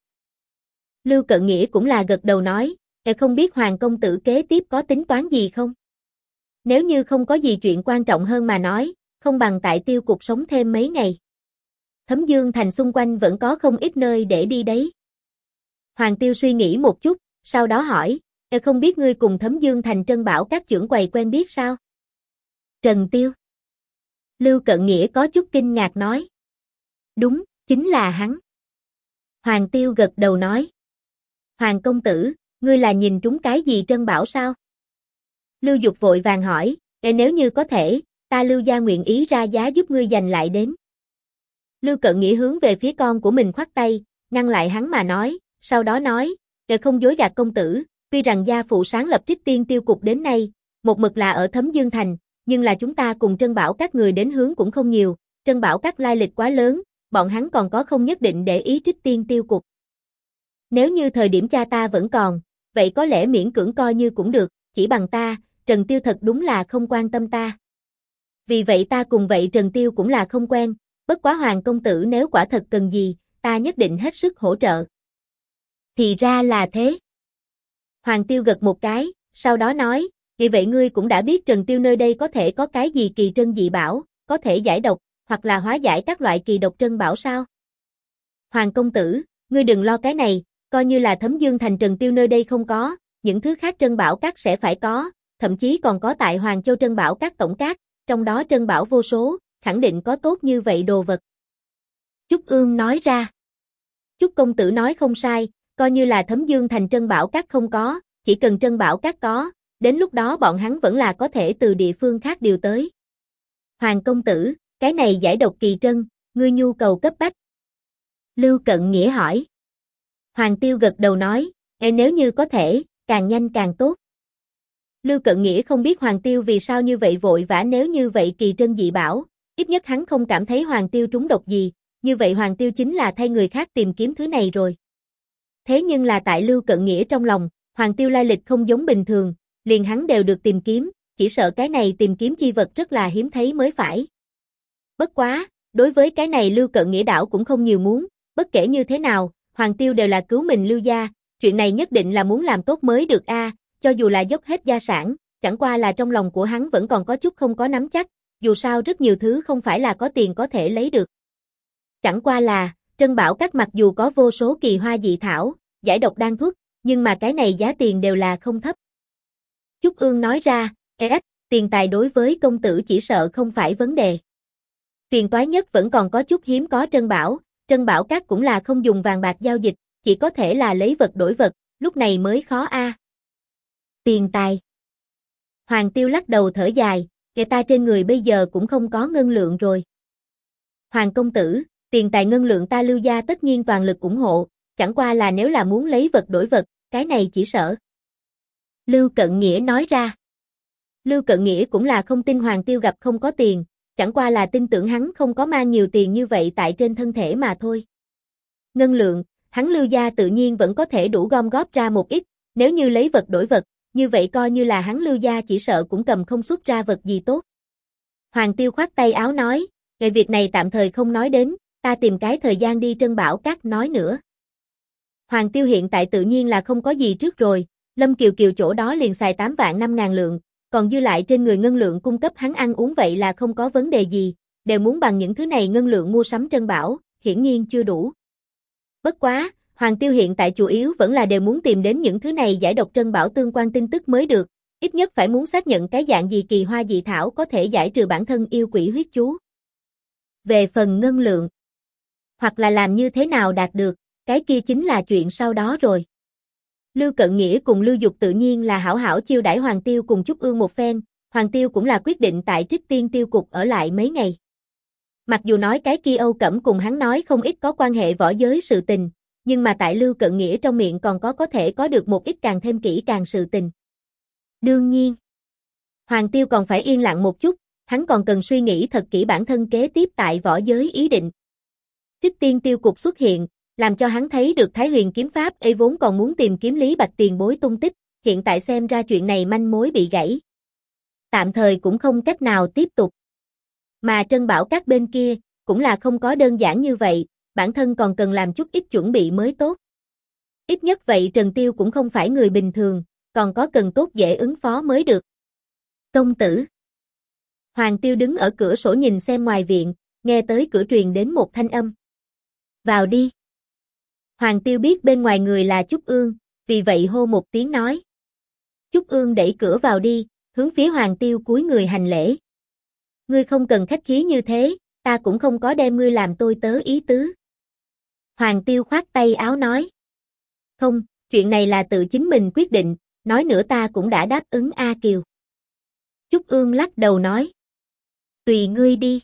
Lưu Cận Nghĩa cũng là gật đầu nói, không biết Hoàng công tử kế tiếp có tính toán gì không? Nếu như không có gì chuyện quan trọng hơn mà nói, không bằng tại Tiêu Cục sống thêm mấy ngày. Thấm Dương Thành xung quanh vẫn có không ít nơi để đi đấy. Hoàng Tiêu suy nghĩ một chút, sau đó hỏi, không biết ngươi cùng Thấm Dương Thành Trân Bảo các trưởng quầy quen biết sao? Trần Tiêu. Lưu Cận Nghĩa có chút kinh ngạc nói. Đúng, chính là hắn. Hoàng Tiêu gật đầu nói. Hoàng công tử, ngươi là nhìn trúng cái gì Trân Bảo sao? Lưu Dục vội vàng hỏi, nếu như có thể, ta Lưu gia nguyện ý ra giá giúp ngươi giành lại đến. Lưu Cận Nghĩa hướng về phía con của mình khoát tay, ngăn lại hắn mà nói, sau đó nói, không dối gạt công tử, tuy rằng gia phụ sáng lập Trích Tiên Tiêu Cục đến nay, một mực là ở Thấm Dương Thành, nhưng là chúng ta cùng Trân Bảo các người đến hướng cũng không nhiều, Trân Bảo các lai lịch quá lớn, bọn hắn còn có không nhất định để ý Trích Tiên Tiêu Cục. Nếu như thời điểm cha ta vẫn còn, vậy có lẽ miễn cưỡng coi như cũng được, chỉ bằng ta, Trần Tiêu thật đúng là không quan tâm ta. Vì vậy ta cùng vậy Trần Tiêu cũng là không quen, bất quá Hoàng công tử nếu quả thật cần gì, ta nhất định hết sức hỗ trợ. Thì ra là thế. Hoàng Tiêu gật một cái, sau đó nói, vì vậy ngươi cũng đã biết Trần Tiêu nơi đây có thể có cái gì kỳ trân dị bảo, có thể giải độc, hoặc là hóa giải các loại kỳ độc trân bảo sao? Hoàng công tử, ngươi đừng lo cái này, coi như là Thấm Dương Thành Trần Tiêu nơi đây không có, những thứ khác trân bảo các sẽ phải có, thậm chí còn có tại Hoàng Châu trân bảo các tổng các, trong đó trân bảo vô số, khẳng định có tốt như vậy đồ vật. Trúc Ương nói ra. Trúc công tử nói không sai, coi như là Thấm Dương Thành trân bảo các không có, chỉ cần trân bảo các có, đến lúc đó bọn hắn vẫn là có thể từ địa phương khác điều tới. Hoàng công tử, cái này giải độc kỳ trân, ngươi nhu cầu cấp bách. Lưu Cận Nghĩa hỏi. Hoàng Tiêu gật đầu nói, nếu như có thể, càng nhanh càng tốt. Lưu Cận Nghĩa không biết Hoàng Tiêu vì sao như vậy vội vã nếu như vậy kỳ trân dị bảo, ít nhất hắn không cảm thấy Hoàng Tiêu trúng độc gì, như vậy Hoàng Tiêu chính là thay người khác tìm kiếm thứ này rồi. Thế nhưng là tại Lưu Cận Nghĩa trong lòng, Hoàng Tiêu lai lịch không giống bình thường, liền hắn đều được tìm kiếm, chỉ sợ cái này tìm kiếm chi vật rất là hiếm thấy mới phải. Bất quá, đối với cái này Lưu Cận Nghĩa đảo cũng không nhiều muốn, bất kể như thế nào, Hoàng Tiêu đều là cứu mình Lưu gia, chuyện này nhất định là muốn làm tốt mới được a, cho dù là dốc hết gia sản, chẳng qua là trong lòng của hắn vẫn còn có chút không có nắm chắc, dù sao rất nhiều thứ không phải là có tiền có thể lấy được. Chẳng qua là, Trân Bảo Các mặc dù có vô số kỳ hoa dị thảo, giải độc đan thuốc, nhưng mà cái này giá tiền đều là không thấp. Trúc Ương nói ra, tiền tài đối với công tử chỉ sợ không phải vấn đề. Phiền toái nhất vẫn còn có chút hiếm có Trân Bảo Các cũng là không dùng vàng bạc giao dịch, chỉ có thể là lấy vật đổi vật, lúc này mới khó a. Tiền tài. Hoàng Tiêu lắc đầu thở dài, kẻ ta trên người bây giờ cũng không có ngân lượng rồi. Hoàng công tử, tiền tài ngân lượng ta Lưu gia tất nhiên toàn lực ủng hộ, chẳng qua là nếu là muốn lấy vật đổi vật, cái này chỉ sợ. Lưu Cận Nghĩa nói ra. Lưu Cận Nghĩa cũng là không tin Hoàng Tiêu gặp không có tiền, chẳng qua là tin tưởng hắn không có mang nhiều tiền như vậy tại trên thân thể mà thôi. Ngân lượng, hắn Lưu gia tự nhiên vẫn có thể đủ gom góp ra một ít, nếu như lấy vật đổi vật, như vậy coi như là hắn Lưu gia chỉ sợ cũng cầm không xuất ra vật gì tốt. Hoàng Tiêu khoát tay áo nói, về việc này tạm thời không nói đến, ta tìm cái thời gian đi Trân Bảo Các nói nữa. Hoàng Tiêu hiện tại tự nhiên là không có gì trước rồi, Lâm Kiều Kiều chỗ đó liền xài 8 vạn 5.000 lượng, còn dư lại trên người ngân lượng cung cấp hắn ăn uống vậy là không có vấn đề gì, đều muốn bằng những thứ này ngân lượng mua sắm Trân Bảo, hiển nhiên chưa đủ. Bất quá, Hoàng Tiêu hiện tại chủ yếu vẫn là đều muốn tìm đến những thứ này giải độc Trân Bảo tương quan tin tức mới được, ít nhất phải muốn xác nhận cái dạng gì kỳ hoa dị thảo có thể giải trừ bản thân yêu quỷ huyết chú. Về phần ngân lượng, hoặc là làm như thế nào đạt được, cái kia chính là chuyện sau đó rồi. Lưu Cận Nghĩa cùng Lưu Dục tự nhiên là hảo hảo chiêu đãi Hoàng Tiêu cùng Trúc Ương một phen, Hoàng Tiêu cũng là quyết định tại Trích Tiên Tiêu Cục ở lại mấy ngày. Mặc dù nói cái kia Âu Cẩm cùng hắn nói không ít có quan hệ võ giới sự tình, nhưng mà tại Lưu Cận Nghĩa trong miệng còn có thể có được một ít càng thêm kỹ càng sự tình. Đương nhiên, Hoàng Tiêu còn phải yên lặng một chút, hắn còn cần suy nghĩ thật kỹ bản thân kế tiếp tại võ giới ý định. Trích Tiên Tiêu Cục xuất hiện, làm cho hắn thấy được Thái Huyền kiếm pháp ấy vốn còn muốn tìm kiếm Lý Bạch tiền bối tung tích, hiện tại xem ra chuyện này manh mối bị gãy. Tạm thời cũng không cách nào tiếp tục. Mà Trân Bảo Các bên kia, cũng là không có đơn giản như vậy, bản thân còn cần làm chút ít chuẩn bị mới tốt. Ít nhất vậy Trần Tiêu cũng không phải người bình thường, còn có cần tốt dễ ứng phó mới được. Công tử. Hoàng Tiêu đứng ở cửa sổ nhìn xem ngoài viện, nghe tới cửa truyền đến một thanh âm. Vào đi. Hoàng Tiêu biết bên ngoài người là Trúc Ương, vì vậy hô một tiếng nói. Trúc Ương đẩy cửa vào đi, hướng phía Hoàng Tiêu cúi người hành lễ. Ngươi không cần khách khí như thế, ta cũng không có đem ngươi làm tôi tớ ý tứ. Hoàng Tiêu khoát tay áo nói. Không, chuyện này là tự chính mình quyết định, nói nữa ta cũng đã đáp ứng A Kiều. Trúc Ương lắc đầu nói. Tùy ngươi đi.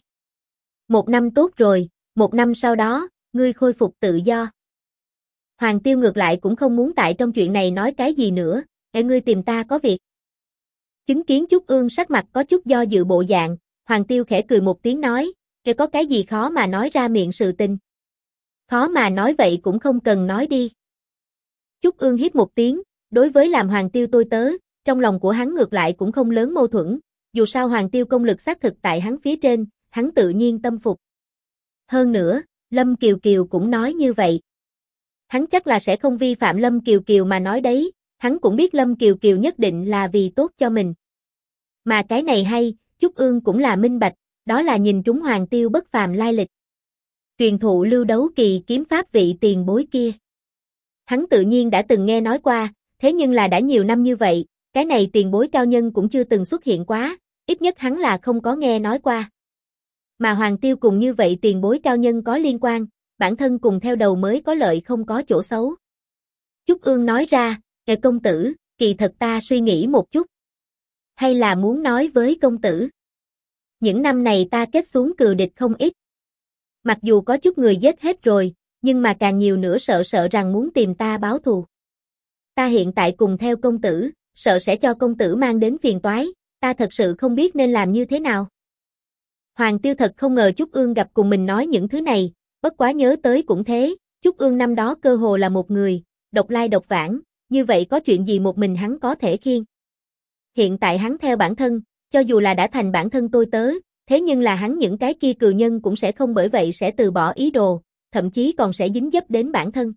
1 năm tốt rồi, 1 năm sau đó, ngươi khôi phục tự do. Hoàng Tiêu ngược lại cũng không muốn tại trong chuyện này nói cái gì nữa, ngươi tìm ta có việc. Chứng kiến Trúc Ương sắc mặt có chút do dự bộ dạng, Hoàng Tiêu khẽ cười một tiếng nói, có cái gì khó mà nói ra miệng sự tình. Khó mà nói vậy cũng không cần nói đi. Trúc Ương hít một tiếng, đối với làm Hoàng Tiêu tôi tớ, trong lòng của hắn ngược lại cũng không lớn mâu thuẫn, dù sao Hoàng Tiêu công lực xác thực tại hắn phía trên, hắn tự nhiên tâm phục. Hơn nữa, Lâm Kiều Kiều cũng nói như vậy. Hắn chắc là sẽ không vi phạm Lâm Kiều Kiều mà nói đấy, hắn cũng biết Lâm Kiều Kiều nhất định là vì tốt cho mình. Mà cái này hay, Trúc Ương cũng là minh bạch, đó là nhìn trúng Hoàng Tiêu bất phàm lai lịch. Truyền thụ Lưu Đấu Kỳ kiếm pháp vị tiền bối kia. Hắn tự nhiên đã từng nghe nói qua, thế nhưng là đã nhiều năm như vậy, cái này tiền bối cao nhân cũng chưa từng xuất hiện quá, ít nhất hắn là không có nghe nói qua. Mà Hoàng Tiêu cùng như vậy tiền bối cao nhân có liên quan, bản thân cùng theo đầu mới có lợi không có chỗ xấu. Trúc Ương nói ra, công tử, kỳ thật ta suy nghĩ một chút. Hay là muốn nói với công tử. Những năm này ta kết xuống cừu địch không ít. Mặc dù có chút người giết hết rồi, nhưng mà càng nhiều nữa sợ rằng muốn tìm ta báo thù. Ta hiện tại cùng theo công tử, sợ sẽ cho công tử mang đến phiền toái, ta thật sự không biết nên làm như thế nào. Hoàng Tiêu thật không ngờ Trúc Ương gặp cùng mình nói những thứ này, bất quá nhớ tới cũng thế, Trúc Ương năm đó cơ hồ là một người, độc lai độc vãng, như vậy có chuyện gì một mình hắn có thể khiêng. Hiện tại hắn theo bản thân, cho dù là đã thành bản thân tôi tớ, thế nhưng là hắn những cái kia cừu nhân cũng sẽ không bởi vậy sẽ từ bỏ ý đồ, thậm chí còn sẽ dính dấp đến bản thân.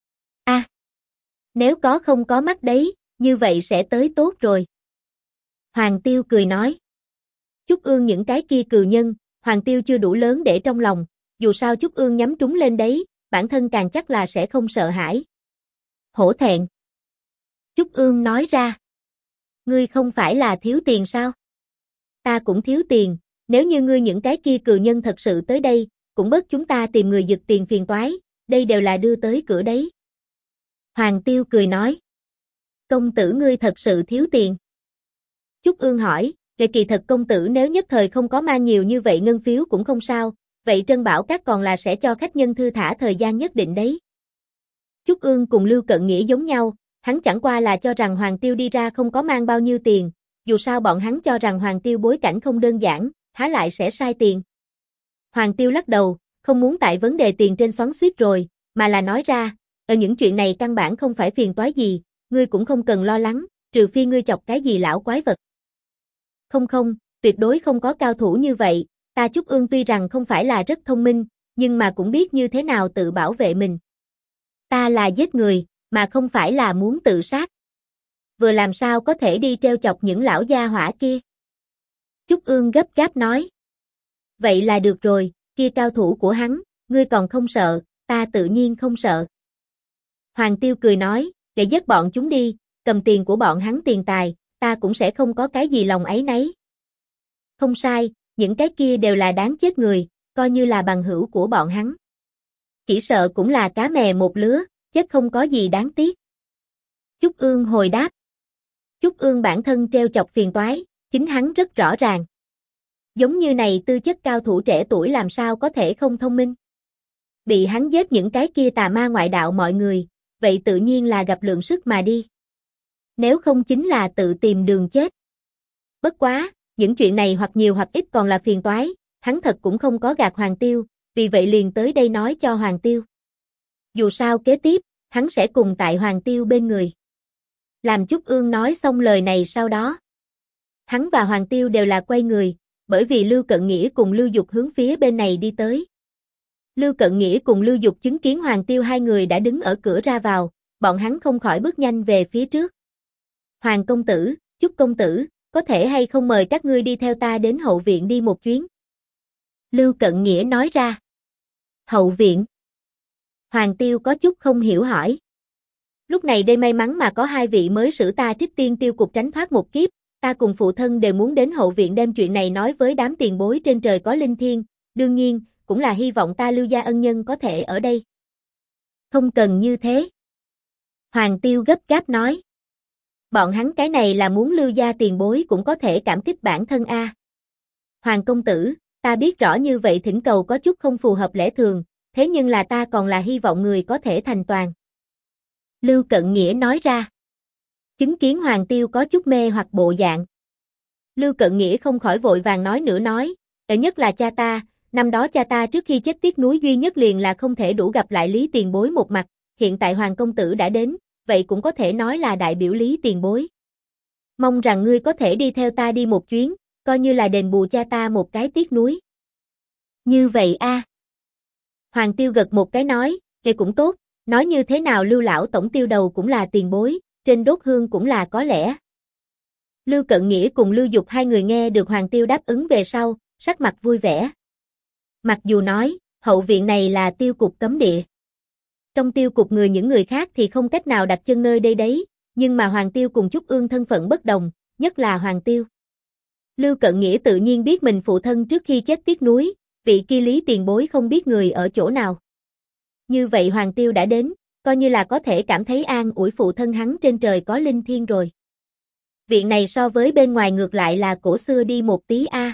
Nếu có không có mắt đấy, như vậy sẽ tới tốt rồi. Hoàng Tiêu cười nói. Trúc Ương những cái kia cừu nhân, Hoàng Tiêu chưa đủ lớn để trong lòng, dù sao Trúc Ương nhắm trúng lên đấy, bản thân càng chắc là sẽ không sợ hãi. Hổ thẹn. Trúc Ương nói ra. Ngươi không phải là thiếu tiền sao? Ta cũng thiếu tiền, nếu như ngươi những cái kia cừu nhân thật sự tới đây, cũng bớt chúng ta tìm người giật tiền phiền toái, đây đều là đưa tới cửa đấy. Hoàng Tiêu cười nói. Công tử ngươi thật sự thiếu tiền. Trúc Ương hỏi, kỳ thật công tử nếu nhất thời không có mang nhiều như vậy ngân phiếu cũng không sao, vậy Trân Bảo Các còn là sẽ cho khách nhân thư thả thời gian nhất định đấy. Trúc Ương cùng Lưu Cận Nghĩa giống nhau, hắn chẳng qua là cho rằng Hoàng Tiêu đi ra không có mang bao nhiêu tiền, dù sao bọn hắn cho rằng Hoàng Tiêu bối cảnh không đơn giản, há lại sẽ sai tiền. Hoàng Tiêu lắc đầu, không muốn tại vấn đề tiền trên xoắn xuýt rồi, mà là nói ra, ở những chuyện này căn bản không phải phiền toái gì, ngươi cũng không cần lo lắng, trừ phi ngươi chọc cái gì lão quái vật. Không, tuyệt đối không có cao thủ như vậy, ta Trúc Ương tuy rằng không phải là rất thông minh, nhưng mà cũng biết như thế nào tự bảo vệ mình. Ta là giết người, mà không phải là muốn tự sát. Vừa làm sao có thể đi treo chọc những lão gia hỏa kia. Trúc Ương gấp gáp nói. Vậy là được rồi, kia cao thủ của hắn, ngươi còn không sợ, ta tự nhiên không sợ. Hoàng Tiêu cười nói, để dắt bọn chúng đi, cầm tiền của bọn hắn tiền tài, ta cũng sẽ không có cái gì lòng áy náy. Không sai, những cái kia đều là đáng chết người, coi như là bằng hữu của bọn hắn. Chỉ sợ cũng là cá mè một lứa, chết không có gì đáng tiếc. Trúc Ương hồi đáp. Trúc Ương bản thân treo chọc phiền toái, chính hắn rất rõ ràng. Giống như này tư chất cao thủ trẻ tuổi làm sao có thể không thông minh. Bị hắn giết những cái kia tà ma ngoại đạo mọi người, vậy tự nhiên là gặp lượng sức mà đi. Nếu không chính là tự tìm đường chết. Bất quá, những chuyện này hoặc nhiều hoặc ít còn là phiền toái, hắn thật cũng không có gạt Hoàng Tiêu, vì vậy liền tới đây nói cho Hoàng Tiêu. Dù sao kế tiếp, hắn sẽ cùng tại Hoàng Tiêu bên người. Làm Trúc Ương nói xong lời này sau đó. Hắn và Hoàng Tiêu đều là quay người, bởi vì Lưu Cận Nghĩa cùng Lưu Dục hướng phía bên này đi tới. Lưu Cận Nghĩa cùng Lưu Dục chứng kiến Hoàng Tiêu hai người đã đứng ở cửa ra vào, bọn hắn không khỏi bước nhanh về phía trước. Hoàng công tử, Trúc công tử, có thể hay không mời các ngươi đi theo ta đến hậu viện đi một chuyến? Lưu Cận Nghĩa nói ra. Hậu viện? Hoàng Tiêu có chút không hiểu hỏi. Lúc này đây may mắn mà có hai vị mới xử ta Trích Tiên Tiêu cục tránh thoát một kiếp, ta cùng phụ thân đều muốn đến hậu viện đem chuyện này nói với đám tiền bối trên trời có linh thiêng, đương nhiên, cũng là hy vọng ta Lưu gia ân nhân có thể ở đây. Không cần như thế. Hoàng Tiêu gấp gáp nói. Bọn hắn cái này là muốn Lưu gia tiền bối cũng có thể cảm kích bản thân a. Hoàng công tử, ta biết rõ như vậy thỉnh cầu có chút không phù hợp lẽ thường, thế nhưng là ta còn là hy vọng người có thể thành toàn. Lưu Cận Nghĩa nói ra. Chứng kiến Hoàng Tiêu có chút mê hoặc bộ dạng. Lưu Cận Nghĩa không khỏi vội vàng nói nữa nói, nhất là cha ta, năm đó cha ta trước khi chết tiếc núi duy nhất liền là không thể đủ gặp lại Lý tiền bối một mặt, hiện tại Hoàng công tử đã đến, vậy cũng có thể nói là đại biểu Lý tiền bối. Mong rằng ngươi có thể đi theo ta đi một chuyến, coi như là đền bù cha ta một cái tiếc núi. Như vậy a. Hoàng Tiêu gật một cái nói, cũng tốt, nói như thế nào Lưu lão tổng tiêu đầu cũng là tiền bối, trên đốt hương cũng là có lẽ. Lưu Cận Nghĩa cùng Lưu Dục hai người nghe được Hoàng Tiêu đáp ứng về sau, sắc mặt vui vẻ. Mặc dù nói, hậu viện này là tiêu cục cấm địa. Trong tiêu cục những người khác thì không cách nào đặt chân nơi đây đấy, nhưng mà Hoàng Tiêu cùng Trúc Ương thân phận bất đồng, nhất là Hoàng Tiêu. Lưu Cận Nghĩa tự nhiên biết mình phụ thân trước khi chết tiếc núi, vị kia Lý tiền bối không biết người ở chỗ nào. Như vậy Hoàng Tiêu đã đến, coi như là có thể cảm thấy an ủi phụ thân hắn trên trời có linh thiêng rồi. Viện này so với bên ngoài ngược lại là cổ xưa đi một tí a.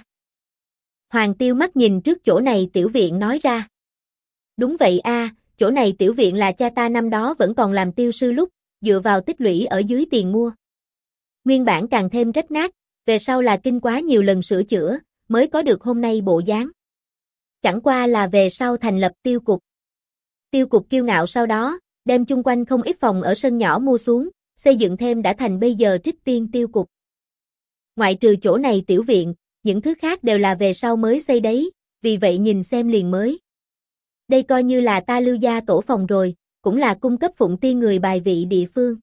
Hoàng Tiêu mắt nhìn trước chỗ này tiểu viện nói ra. Đúng vậy a, chỗ này tiểu viện là cha ta năm đó vẫn còn làm tiêu sư lúc, dựa vào tích lũy ở dưới tiền mua. Nguyên bản càng thêm rách nát, về sau là kinh quá nhiều lần sửa chữa, mới có được hôm nay bộ dáng. Chẳng qua là về sau thành lập tiêu cục. Tiêu cục kiêu ngạo sau đó, đem chung quanh không ít phòng ở sân nhỏ mua xuống, xây dựng thêm đã thành bây giờ Trích Tiên tiêu cục. Ngoại trừ chỗ này tiểu viện, những thứ khác đều là về sau mới xây đấy, vì vậy nhìn xem liền mới. Đây coi như là ta Lưu gia tổ phòng rồi, cũng là cung cấp phụng tiên người bài vị địa phương.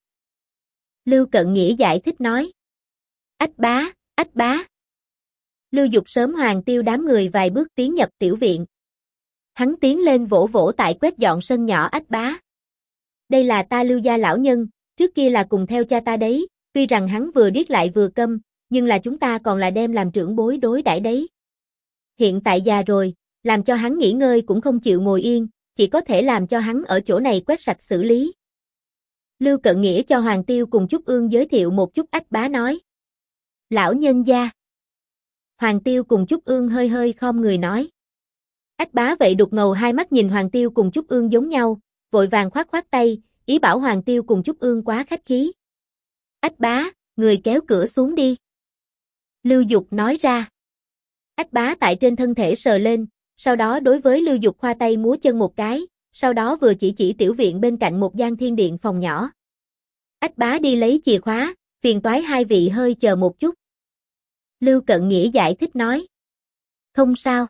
Lưu Cận Nghĩa giải thích nói. Ách bá, ách bá. Lưu Dục sớm Hoàng Tiêu đám người vài bước tiến nhập tiểu viện. Hắn tiến lên vỗ vỗ tại quét dọn sân nhỏ ách bá. Đây là ta Lưu gia lão nhân, trước kia là cùng theo cha ta đấy, tuy rằng hắn vừa điếc lại vừa câm, nhưng là chúng ta còn là đem làm trưởng bối đối đãi đấy. Hiện tại già rồi, làm cho hắn nghỉ ngơi cũng không chịu ngồi yên, chỉ có thể làm cho hắn ở chỗ này quét sạch xử lý. Lưu Cận Nghĩa cho Hoàng Tiêu cùng Trúc Ương giới thiệu một chút ách bá nói. Lão nhân gia. Hoàng Tiêu cùng Trúc Ương hơi hơi khom người nói. Ách bá vậy đục ngầu hai mắt nhìn Hoàng Tiêu cùng Trúc Ương giống nhau, vội vàng khoát khoát tay, ý bảo Hoàng Tiêu cùng Trúc Ương quá khách khí. Ách bá, người kéo cửa xuống đi. Lưu Dục nói ra. Ách bá tại trên thân thể sờ lên, sau đó đối với Lưu Dục khoa tay múa chân một cái, sau đó vừa chỉ tiểu viện bên cạnh một gian thiên điện phòng nhỏ. Ách bá đi lấy chìa khóa, phiền toái hai vị hơi chờ một chút. Lưu Cận Nghĩa giải thích nói. Không sao.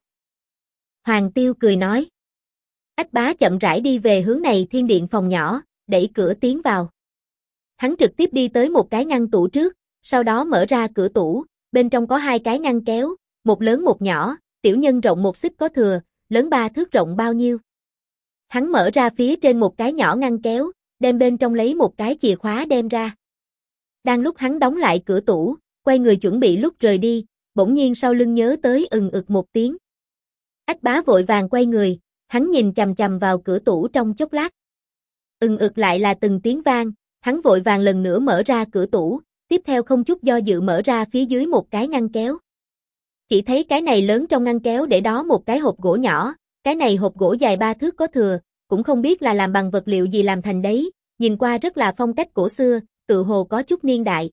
Hoàng Tiêu cười nói. Ách bá chậm rãi đi về hướng này thiên điện phòng nhỏ, đẩy cửa tiến vào. Hắn trực tiếp đi tới một cái ngăn tủ trước, sau đó mở ra cửa tủ, bên trong có hai cái ngăn kéo, một lớn một nhỏ, tiểu nhân rộng 1 xích có thừa, lớn 3 thước rộng bao nhiêu. Hắn mở ra phía trên một cái nhỏ ngăn kéo, đem bên trong lấy một cái chìa khóa đem ra. Đang lúc hắn đóng lại cửa tủ, quay người chuẩn bị lúc rời đi, bỗng nhiên sau lưng nhớ tới ực một tiếng. Ách bá vội vàng quay người, hắn nhìn chằm chằm vào cửa tủ trong chốc lát. Ực lại là từng tiếng vang, hắn vội vàng lần nữa mở ra cửa tủ, tiếp theo không chút do dự mở ra phía dưới một cái ngăn kéo. Chỉ thấy cái này lớn trong ngăn kéo để đó một cái hộp gỗ nhỏ, cái này hộp gỗ dài 3 thước có thừa, cũng không biết là làm bằng vật liệu gì làm thành đấy, nhìn qua rất là phong cách cổ xưa, tự hồ có chút niên đại.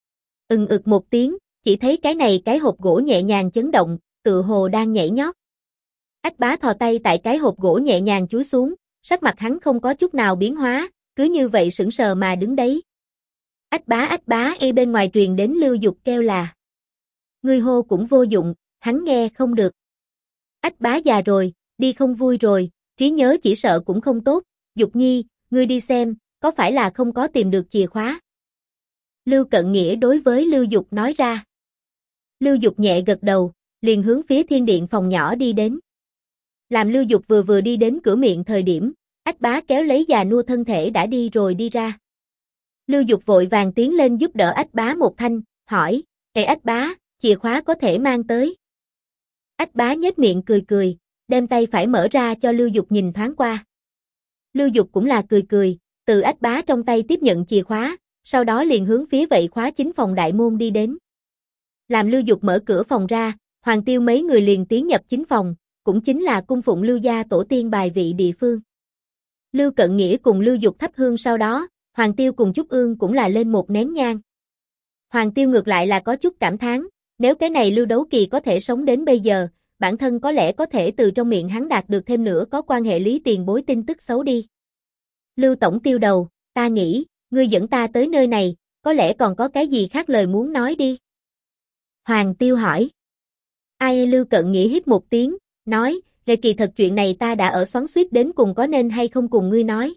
Ực một tiếng, chỉ thấy cái này cái hộp gỗ nhẹ nhàng chấn động, tự hồ đang nhảy nhót. Ách bá thò tay tại cái hộp gỗ nhẹ nhàng chúi xuống, sắc mặt hắn không có chút nào biến hóa, cứ như vậy sững sờ mà đứng đấy. Ách bá bên ngoài truyền đến Lưu Dục kêu là. Ngươi hô cũng vô dụng, hắn nghe không được. Ách bá già rồi, đi không vui rồi, trí nhớ chỉ sợ cũng không tốt, Dục nhi, ngươi đi xem, có phải là không có tìm được chìa khóa? Lưu Cận Nghĩa đối với Lưu Dục nói ra. Lưu Dục nhẹ gật đầu, liền hướng phía thiên điện phòng nhỏ đi đến. Làm Lưu Dục vừa đi đến cửa miệng thời điểm, ách bá kéo lấy già nua thân thể đã đi rồi đi ra. Lưu Dục vội vàng tiến lên giúp đỡ ách bá một thanh, hỏi, Ê ách bá, chìa khóa có thể mang tới. Ách bá nhếch miệng cười, đem tay phải mở ra cho Lưu Dục nhìn thoáng qua. Lưu Dục cũng là cười, từ ách bá trong tay tiếp nhận chìa khóa, sau đó liền hướng phía vậy khóa chính phòng đại môn đi đến. Làm Lưu Dục mở cửa phòng ra, Hoàng Tiêu mấy người liền tiến nhập chính phòng, cũng chính là cung phụng Lưu gia tổ tiên bài vị địa phương. Lưu Cận Nghĩa cùng Lưu Dục thắp hương sau đó, Hoàng Tiêu cùng Trúc Ương cũng là lên một nén nhang. Hoàng Tiêu ngược lại là có chút cảm thán, nếu cái này Lưu Đấu Kỳ có thể sống đến bây giờ, bản thân có lẽ có thể từ trong miệng hắn đạt được thêm nữa có quan hệ Lý tiền bối tin tức xấu đi. Lưu Tổng Tiêu đầu, ta nghĩ, ngươi dẫn ta tới nơi này, có lẽ còn có cái gì khác lời muốn nói đi. Hoàng Tiêu hỏi. Ai Lưu Cận Nghĩa hít một tiếng, nói, về kỳ thật chuyện này ta đã ở xoắn xuýt đến cùng có nên hay không cùng ngươi nói.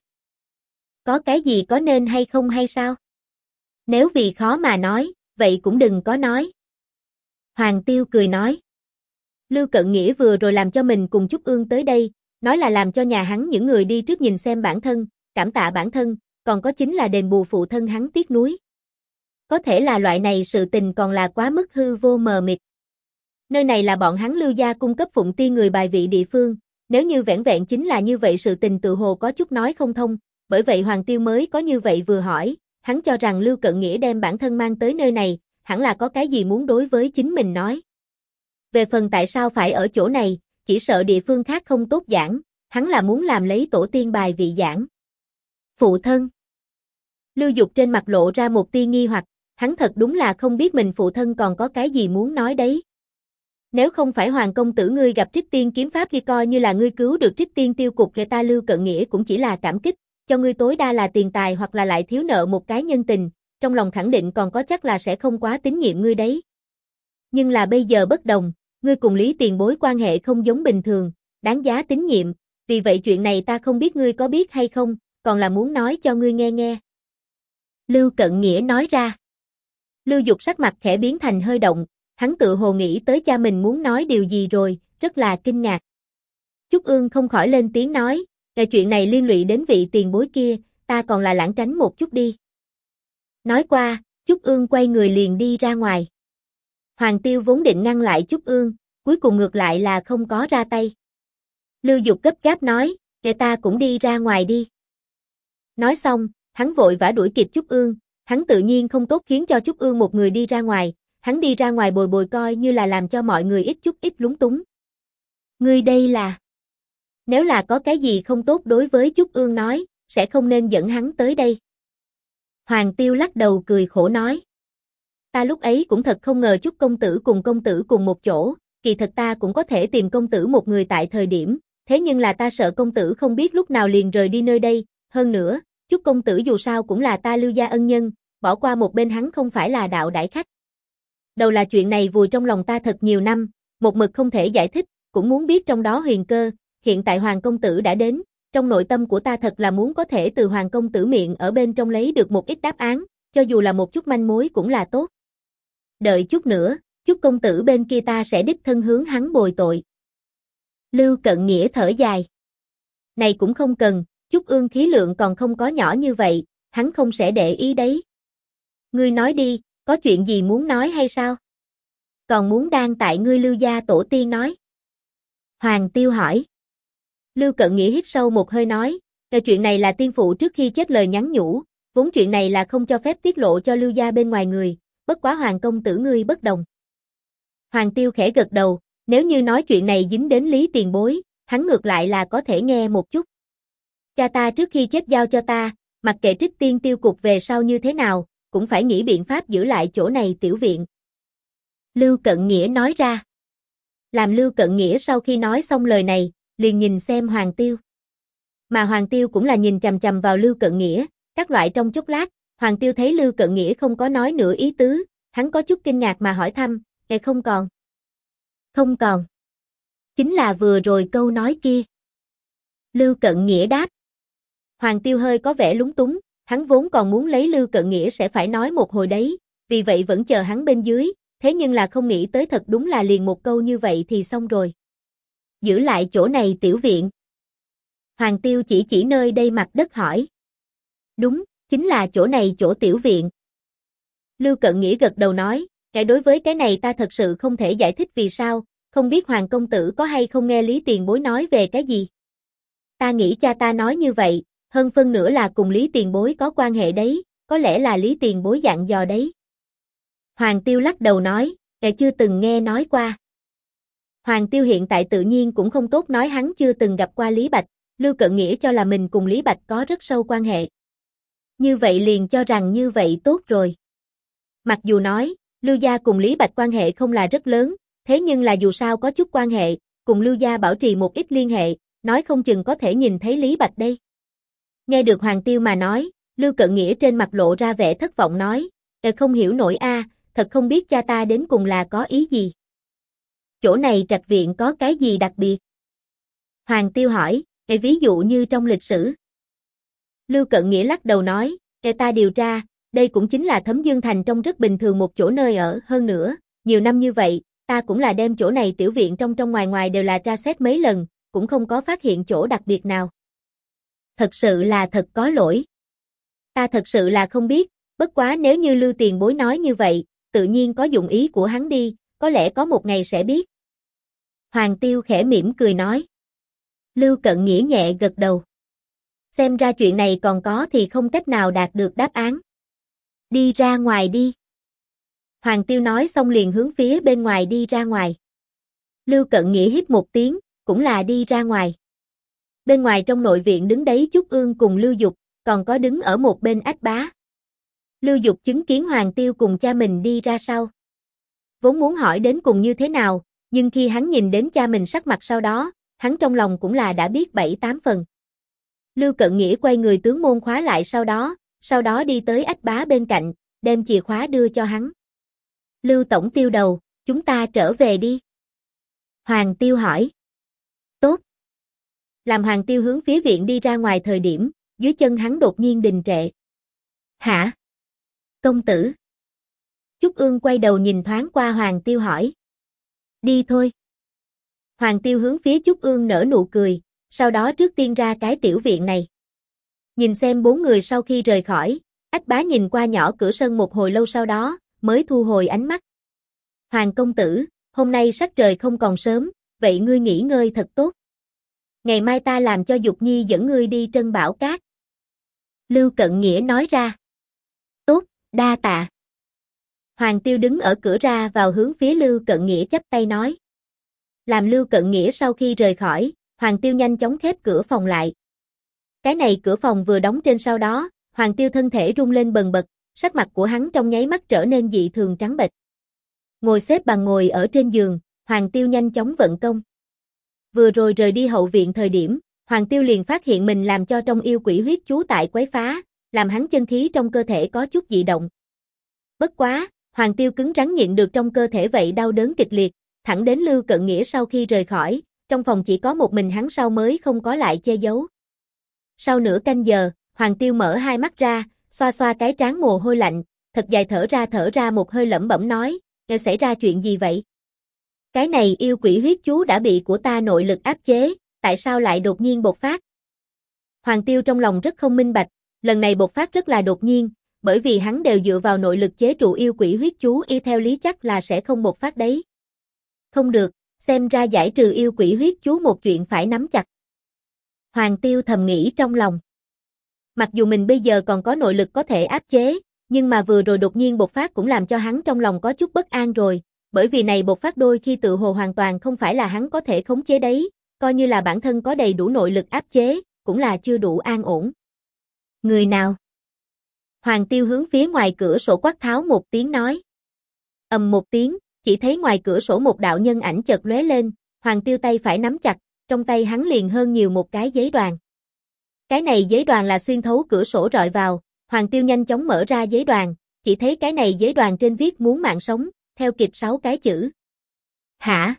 Có cái gì có nên hay không hay sao? Nếu vì khó mà nói, vậy cũng đừng có nói. Hoàng Tiêu cười nói. Lưu Cận Nghĩa vừa rồi làm cho mình cùng Trúc Ương tới đây, nói là làm cho nhà hắn những người đi trước nhìn xem bản thân, cảm tạ bản thân, còn có chính là đền bù phụ thân hắn tiếc nuối. Có thể là loại này sự tình còn là quá mức hư vô mờ mịt. Nơi này là bọn hắn Lưu gia cung cấp phụng tiên người bài vị địa phương, nếu như vẻn vẹn chính là như vậy sự tình tự hồ có chút nói không thông, bởi vậy Hoàng Tiêu mới có như vậy vừa hỏi, hắn cho rằng Lưu Cận Nghĩa đem bản thân mang tới nơi này, hẳn là có cái gì muốn đối với chính mình nói. Về phần tại sao phải ở chỗ này, chỉ sợ địa phương khác không tốt giảng, hắn là muốn làm lấy tổ tiên bài vị giảng. Phụ thân. Lưu Dục trên mặt lộ ra một tia nghi hoặc, hắn thật đúng là không biết mình phụ thân còn có cái gì muốn nói đấy. Nếu không phải Hoàng công tử ngươi gặp Trích Tiên kiếm pháp thì coi như là ngươi cứu được Trích Tiên tiêu cục rồi, ta Lưu Cận Nghĩa cũng chỉ là cảm kích, cho ngươi tối đa là tiền tài hoặc là lại thiếu nợ một cái nhân tình, trong lòng khẳng định còn có chắc là sẽ không quá tín nhiệm ngươi đấy. Nhưng là bây giờ bất đồng, ngươi cùng Lý tiền bối quan hệ không giống bình thường, đáng giá tín nhiệm, vì vậy chuyện này ta không biết ngươi có biết hay không, còn là muốn nói cho ngươi nghe nghe. Lưu Cận Nghĩa nói ra. Lưu Dục sắc mặt khẽ biến thành hơi động, hắn tự hồ nghĩ tới cha mình muốn nói điều gì rồi, rất là kinh ngạc. Chúc Ương không khỏi lên tiếng nói, chuyện này liên lụy đến vị tiền bối kia, ta còn là lảng tránh một chút đi. Nói qua, Chúc Ương quay người liền đi ra ngoài. Hoàng Tiêu vốn định ngăn lại Chúc Ương, cuối cùng ngược lại là không có ra tay. Lưu Dục gấp gáp nói, ta cũng đi ra ngoài đi. Nói xong, hắn vội vã đuổi kịp Chúc Ương, hắn tự nhiên không tốt khiến cho Chúc Ương một người đi ra ngoài, hắn đi ra ngoài bồi bồi coi như là làm cho mọi người ít lúng túng. Ngươi đây là... Nếu là có cái gì không tốt đối với Chúc Ương nói, sẽ không nên dẫn hắn tới đây. Hoàng Tiêu lắc đầu cười khổ nói. Ta lúc ấy cũng thật không ngờ Chúc công tử cùng một chỗ, kỳ thật ta cũng có thể tìm công tử một người tại thời điểm, thế nhưng là ta sợ công tử không biết lúc nào liền rời đi nơi đây, hơn nữa, Chúc công tử dù sao cũng là ta Lưu gia ân nhân, bỏ qua một bên hắn không phải là đạo đãi khách. Đầu là chuyện này vùi trong lòng ta thật nhiều năm, một mực không thể giải thích, cũng muốn biết trong đó huyền cơ, hiện tại Hoàng công tử đã đến, trong nội tâm của ta thật là muốn có thể từ Hoàng công tử miệng ở bên trong lấy được một ít đáp án, cho dù là một chút manh mối cũng là tốt. Đợi chút nữa, Chúc công tử bên kia ta sẽ đích thân hướng hắn bồi tội. Lưu Cận Nghĩa thở dài. Này cũng không cần, Chúc Ương khí lượng còn không có nhỏ như vậy, hắn không sẽ để ý đấy. Ngươi nói đi, có chuyện gì muốn nói hay sao? Còn muốn đang tại ngươi Lưu gia tổ tiên nói. Hoàng Tiêu hỏi. Lưu Cận Nghĩa hít sâu một hơi nói, chuyện này là tiên phụ trước khi chết lời nhắn nhủ, vốn chuyện này là không cho phép tiết lộ cho Lưu gia bên ngoài người, bất quá Hoàng công tử ngươi bất đồng. Hoàng Tiêu khẽ gật đầu, nếu như nói chuyện này dính đến Lý tiền bối, hắn ngược lại là có thể nghe một chút. Cha ta trước khi chết giao cho ta, mặc kệ Trích Tiên tiêu cục về sau như thế nào, cũng phải nghĩ biện pháp giữ lại chỗ này tiểu viện. Lưu Cận Nghĩa nói ra. Làm Lưu Cận Nghĩa sau khi nói xong lời này, liền nhìn xem Hoàng Tiêu. Mà Hoàng Tiêu cũng là nhìn chằm chằm vào Lưu Cận Nghĩa, các loại trong chốc lát, Hoàng Tiêu thấy Lưu Cận Nghĩa không có nói nửa ý tứ, hắn có chút kinh ngạc mà hỏi thăm, không còn. Không còn. Chính là vừa rồi câu nói kia. Lưu Cận Nghĩa đáp. Hoàng Tiêu hơi có vẻ lúng túng, hắn vốn còn muốn lấy Lưu Cận Nghĩa sẽ phải nói một hồi đấy, vì vậy vẫn chờ hắn bên dưới, thế nhưng là không nghĩ tới thật đúng là liền một câu như vậy thì xong rồi. Giữ lại chỗ này tiểu viện. Hoàng Tiêu chỉ nơi đây mặt đất hỏi. Đúng, chính là chỗ này chỗ tiểu viện. Lưu Cận Nghĩa gật đầu nói, đối với cái này ta thật sự không thể giải thích vì sao, không biết Hoàng công tử có hay không nghe Lý tiền bối nói về cái gì. Ta nghĩ cha ta nói như vậy, hơn phân nửa là cùng Lý tiền bối có quan hệ đấy, có lẽ là Lý tiền bối dặn dò đấy. Hoàng Tiêu lắc đầu nói, chưa từng nghe nói qua. Hoàng Tiêu hiện tại tự nhiên cũng không tốt nói hắn chưa từng gặp qua Lý Bạch, Lưu Cận Nghĩa cho là mình cùng Lý Bạch có rất sâu quan hệ. Như vậy liền cho rằng như vậy tốt rồi. Mặc dù nói, Lưu gia cùng Lý Bạch quan hệ không là rất lớn, thế nhưng là dù sao có chút quan hệ, cùng Lưu gia bảo trì một ít liên hệ, nói không chừng có thể nhìn thấy Lý Bạch đây. Nghe được Hoàng Tiêu mà nói, Lưu Cận Nghĩa trên mặt lộ ra vẻ thất vọng nói, không hiểu nổi thật không biết cha ta đến cùng là có ý gì. Chỗ này trạch viện có cái gì đặc biệt? Hoàng Tiêu hỏi, ví dụ như trong lịch sử. Lưu Cận Nghĩa lắc đầu nói, ta điều tra, đây cũng chính là Thấm Dương Thành trong rất bình thường một chỗ nơi ở, hơn nữa, nhiều năm như vậy, ta cũng là đem chỗ này tiểu viện trong ngoài đều là tra xét mấy lần, cũng không có phát hiện chỗ đặc biệt nào. Thật sự là thật có lỗi. Ta thật sự là không biết, bất quá nếu như Lưu tiền bối nói như vậy, tự nhiên có dụng ý của hắn đi, có lẽ có một ngày sẽ biết. Hoàng Tiêu khẽ mỉm cười nói. Lưu Cận Nghĩa nhẹ gật đầu. Xem ra chuyện này còn có thì không cách nào đạt được đáp án. Đi ra ngoài đi. Hoàng Tiêu nói xong liền hướng phía bên ngoài đi ra ngoài. Lưu Cận Nghĩa hít một tiếng, cũng là đi ra ngoài. Bên ngoài trong nội viện đứng đấy Chúc Ương cùng Lưu Dục, còn có đứng ở một bên Ách Bá. Lưu Dục chứng kiến Hoàng Tiêu cùng cha mình đi ra sau. Vốn muốn hỏi đến cùng như thế nào, nhưng khi hắn nhìn đến cha mình sắc mặt sau đó, hắn trong lòng cũng là đã biết 7-8 phần. Lưu Cận Nghĩa quay người tướng môn khóa lại sau đó đi tới Ách Bá bên cạnh, đem chìa khóa đưa cho hắn. Lưu tổng tiêu đầu, chúng ta trở về đi. Hoàng Tiêu hỏi. Tốt. Làm Hoàng Tiêu hướng phía viện đi ra ngoài thời điểm, dưới chân hắn đột nhiên đình trệ. Hả? Công tử. Trúc Ương quay đầu nhìn thoáng qua Hoàng Tiêu hỏi. Đi thôi. Hoàng Tiêu hướng phía Trúc Ương nở nụ cười, sau đó trước tiên ra cái tiểu viện này. Nhìn xem 4 người sau khi rời khỏi, Ách Bá nhìn qua nhỏ cửa sân một hồi lâu sau đó, mới thu hồi ánh mắt. Hoàng công tử, hôm nay sắc trời không còn sớm, vậy ngươi nghỉ ngơi thật tốt. Ngày mai ta làm cho Dục Nhi dẫn ngươi đi Trân Bảo Cát. Lưu Cận Nghĩa nói ra. Tốt, đa tạ. Hoàng Tiêu đứng ở cửa ra vào hướng phía Lưu Cận Nghĩa chắp tay nói. Làm Lưu Cận Nghĩa sau khi rời khỏi, Hoàng Tiêu nhanh chóng khép cửa phòng lại. Cái này cửa phòng vừa đóng trên sau đó, Hoàng Tiêu thân thể rung lên bần bật, sắc mặt của hắn trong nháy mắt trở nên dị thường trắng bệch. Ngồi xếp bằng ngồi ở trên giường, Hoàng Tiêu nhanh chóng vận công. Vừa rồi rời đi hậu viện thời điểm, Hoàng Tiêu liền phát hiện mình làm cho trong yêu quỷ huyết chú tại quấy phá, làm hắn chân khí trong cơ thể có chút dị động. Bất quá, Hoàng Tiêu cứng rắn nhịn được trong cơ thể vậy đau đớn kịch liệt, thẳng đến Lưu Cận Nghĩa sau khi rời khỏi, trong phòng chỉ có một mình hắn sau mới không có lại che giấu. Sau nửa canh giờ, Hoàng Tiêu mở hai mắt ra, xoa xoa cái trán mồ hôi lạnh, thật dài thở ra một hơi lẩm bẩm nói, nghe xảy ra chuyện gì vậy? Cái này yêu quỷ huyết chú đã bị của ta nội lực áp chế, tại sao lại đột nhiên bộc phát? Hoàng Tiêu trong lòng rất không minh bạch, lần này bộc phát rất là đột nhiên, bởi vì hắn đều dựa vào nội lực chế trụ yêu quỷ huyết chú y theo lý chắc là sẽ không bộc phát đấy. Không được, xem ra giải trừ yêu quỷ huyết chú một chuyện phải nắm chặt. Hoàng Tiêu thầm nghĩ trong lòng. Mặc dù mình bây giờ còn có nội lực có thể áp chế, nhưng mà vừa rồi đột nhiên bộc phát cũng làm cho hắn trong lòng có chút bất an rồi, bởi vì này bộc phát đôi khi tự hồ hoàn toàn không phải là hắn có thể khống chế đấy, coi như là bản thân có đầy đủ nội lực áp chế, cũng là chưa đủ an ổn. Người nào? Hoàng Tiêu hướng phía ngoài cửa sổ quát tháo một tiếng nói. Ầm một tiếng, chỉ thấy ngoài cửa sổ một đạo nhân ảnh chợt lóe lên, Hoàng Tiêu tay phải nắm chặt, trong tay hắn liền hơn nhiều một cái giấy đoàn. Cái này giấy đoàn là xuyên thấu cửa sổ rọi vào, Hoàng Tiêu nhanh chóng mở ra giấy đoàn, chỉ thấy cái này giấy đoàn trên viết muốn mạng sống, theo kịp 6 cái chữ. Hả?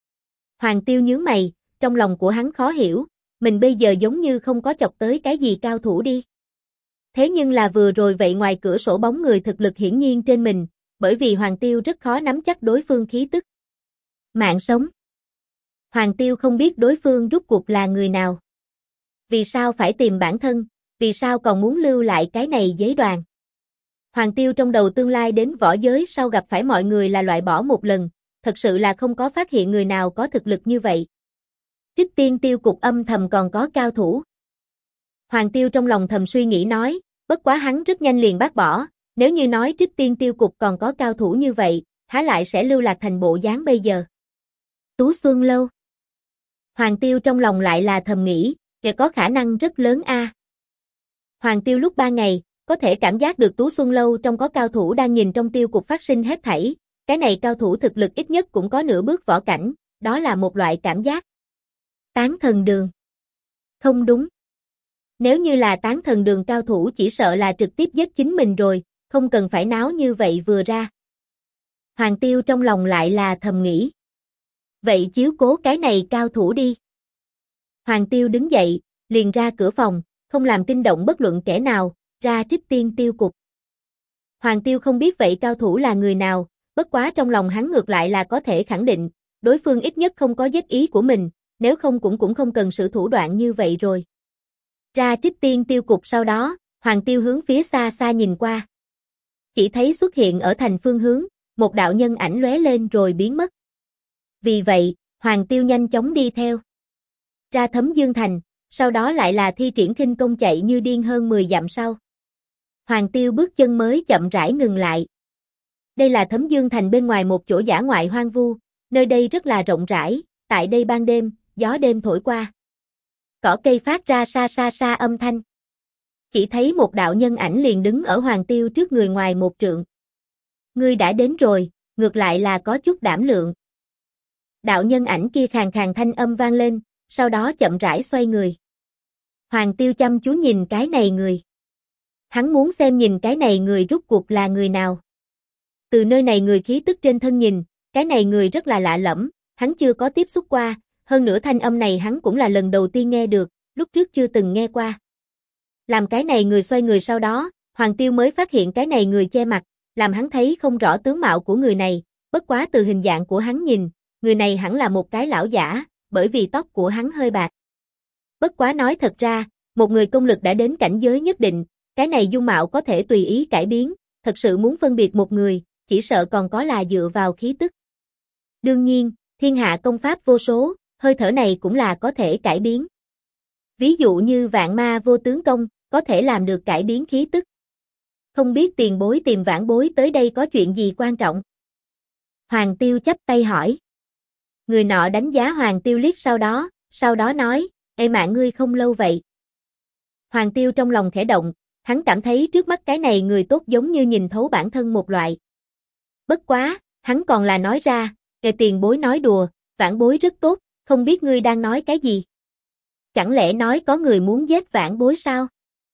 Hoàng Tiêu nhướng mày, trong lòng của hắn khó hiểu, mình bây giờ giống như không có chọc tới cái gì cao thủ đi. Thế nhưng là vừa rồi vậy ngoài cửa sổ bóng người thực lực hiển nhiên trên mình, bởi vì Hoàng Tiêu rất khó nắm chắc đối phương khí tức. Mạng sống. Hoàng Tiêu không biết đối phương rốt cuộc là người nào. Vì sao phải tìm bản thân, vì sao còn muốn lưu lại cái này giấy đoàn. Hoàng Tiêu trong đầu tương lai đến võ giới sau gặp phải mọi người là loại bỏ một lần, thật sự là không có phát hiện người nào có thực lực như vậy. Trích Tiên Tiêu Cục âm thầm còn có cao thủ. Hoàng Tiêu trong lòng thầm suy nghĩ nói, bất quá hắn rất nhanh liền bác bỏ, nếu như nói Trích Tiên Tiêu Cục còn có cao thủ như vậy, há lại sẽ lưu lạc thành bộ dáng bây giờ. Tú Xuân Lâu. Hoàng Tiêu trong lòng lại là thầm nghĩ, kìa có khả năng rất lớn a. Hoàng Tiêu lúc 3 ngày, có thể cảm giác được Tú Xuân Lâu trong có cao thủ đang nhìn trong tiêu cục phát sinh hết thảy, cái này cao thủ thực lực ít nhất cũng có nửa bước võ cảnh, đó là một loại cảm giác. Tán thần đường. Không đúng. Nếu như là tán thần đường cao thủ chỉ sợ là trực tiếp giết chính mình rồi, không cần phải náo như vậy vừa ra. Hoàng Tiêu trong lòng lại là thầm nghĩ. Vậy chiếu cố cái này cao thủ đi. Hoàng Tiêu đứng dậy, liền ra cửa phòng, không làm kinh động bất luận kẻ nào, ra Trích Tiên Tiêu Cục. Hoàng Tiêu không biết vậy cao thủ là người nào, bất quá trong lòng hắn ngược lại là có thể khẳng định, đối phương ít nhất không có giết ý của mình, nếu không cũng không cần sự thủ đoạn như vậy rồi. Ra Trích Tiên Tiêu Cục sau đó, Hoàng Tiêu hướng phía xa xa nhìn qua. Chỉ thấy xuất hiện ở thành phương hướng, một đạo nhân ảnh lóe lên rồi biến mất. Vì vậy, Hoàng Tiêu nhanh chóng đi theo. Ra Thấm Dương Thành, sau đó lại là thi triển khinh công chạy như điên hơn 10 dặm sau. Hoàng Tiêu bước chân mới chậm rãi ngừng lại. Đây là Thấm Dương Thành bên ngoài một chỗ dã ngoại hoang vu, nơi đây rất là rộng rãi, tại đây ban đêm, gió đêm thổi qua. Cỏ cây phát ra sa sa âm thanh. Chỉ thấy một đạo nhân ảnh liền đứng ở Hoàng Tiêu trước người ngoài 1 trượng. Ngươi đã đến rồi, ngược lại là có chút đảm lượng. Đạo nhân ảnh kia khàn khàn thanh âm vang lên, sau đó chậm rãi xoay người. Hoàng Tiêu chăm chú nhìn cái này người. Hắn muốn xem nhìn cái này người rút cuộc là người nào. Từ nơi này người khí tức trên thân nhìn, cái này người rất là lạ lẫm, hắn chưa có tiếp xúc qua, hơn nữa thanh âm này hắn cũng là lần đầu tiên nghe được, lúc trước chưa từng nghe qua. Làm cái này người xoay người sau đó, Hoàng Tiêu mới phát hiện cái này người che mặt, làm hắn thấy không rõ tướng mạo của người này, bất quá từ hình dạng của hắn nhìn, người này hẳn là một cái lão giả, bởi vì tóc của hắn hơi bạc. Bất quá nói thật ra, một người công lực đã đến cảnh giới nhất định, cái này dung mạo có thể tùy ý cải biến, thật sự muốn phân biệt một người, chỉ sợ còn có là dựa vào khí tức. Đương nhiên, thiên hạ công pháp vô số, hơi thở này cũng là có thể cải biến. Ví dụ như vạn ma vô tướng công, có thể làm được cải biến khí tức. Không biết tiền bối tìm vãn bối tới đây có chuyện gì quan trọng? Hoàng Tiêu chắp tay hỏi. Người nọ đánh giá Hoàng Tiêu liếc sau đó nói, ê mạng ngươi không lâu vậy. Hoàng Tiêu trong lòng khẽ động, hắn cảm thấy trước mắt cái này người tốt giống như nhìn thấu bản thân một loại. Bất quá, hắn còn là nói ra, ê tiền bối nói đùa, vãn bối rất tốt, không biết ngươi đang nói cái gì? Chẳng lẽ nói có người muốn giết vãn bối sao?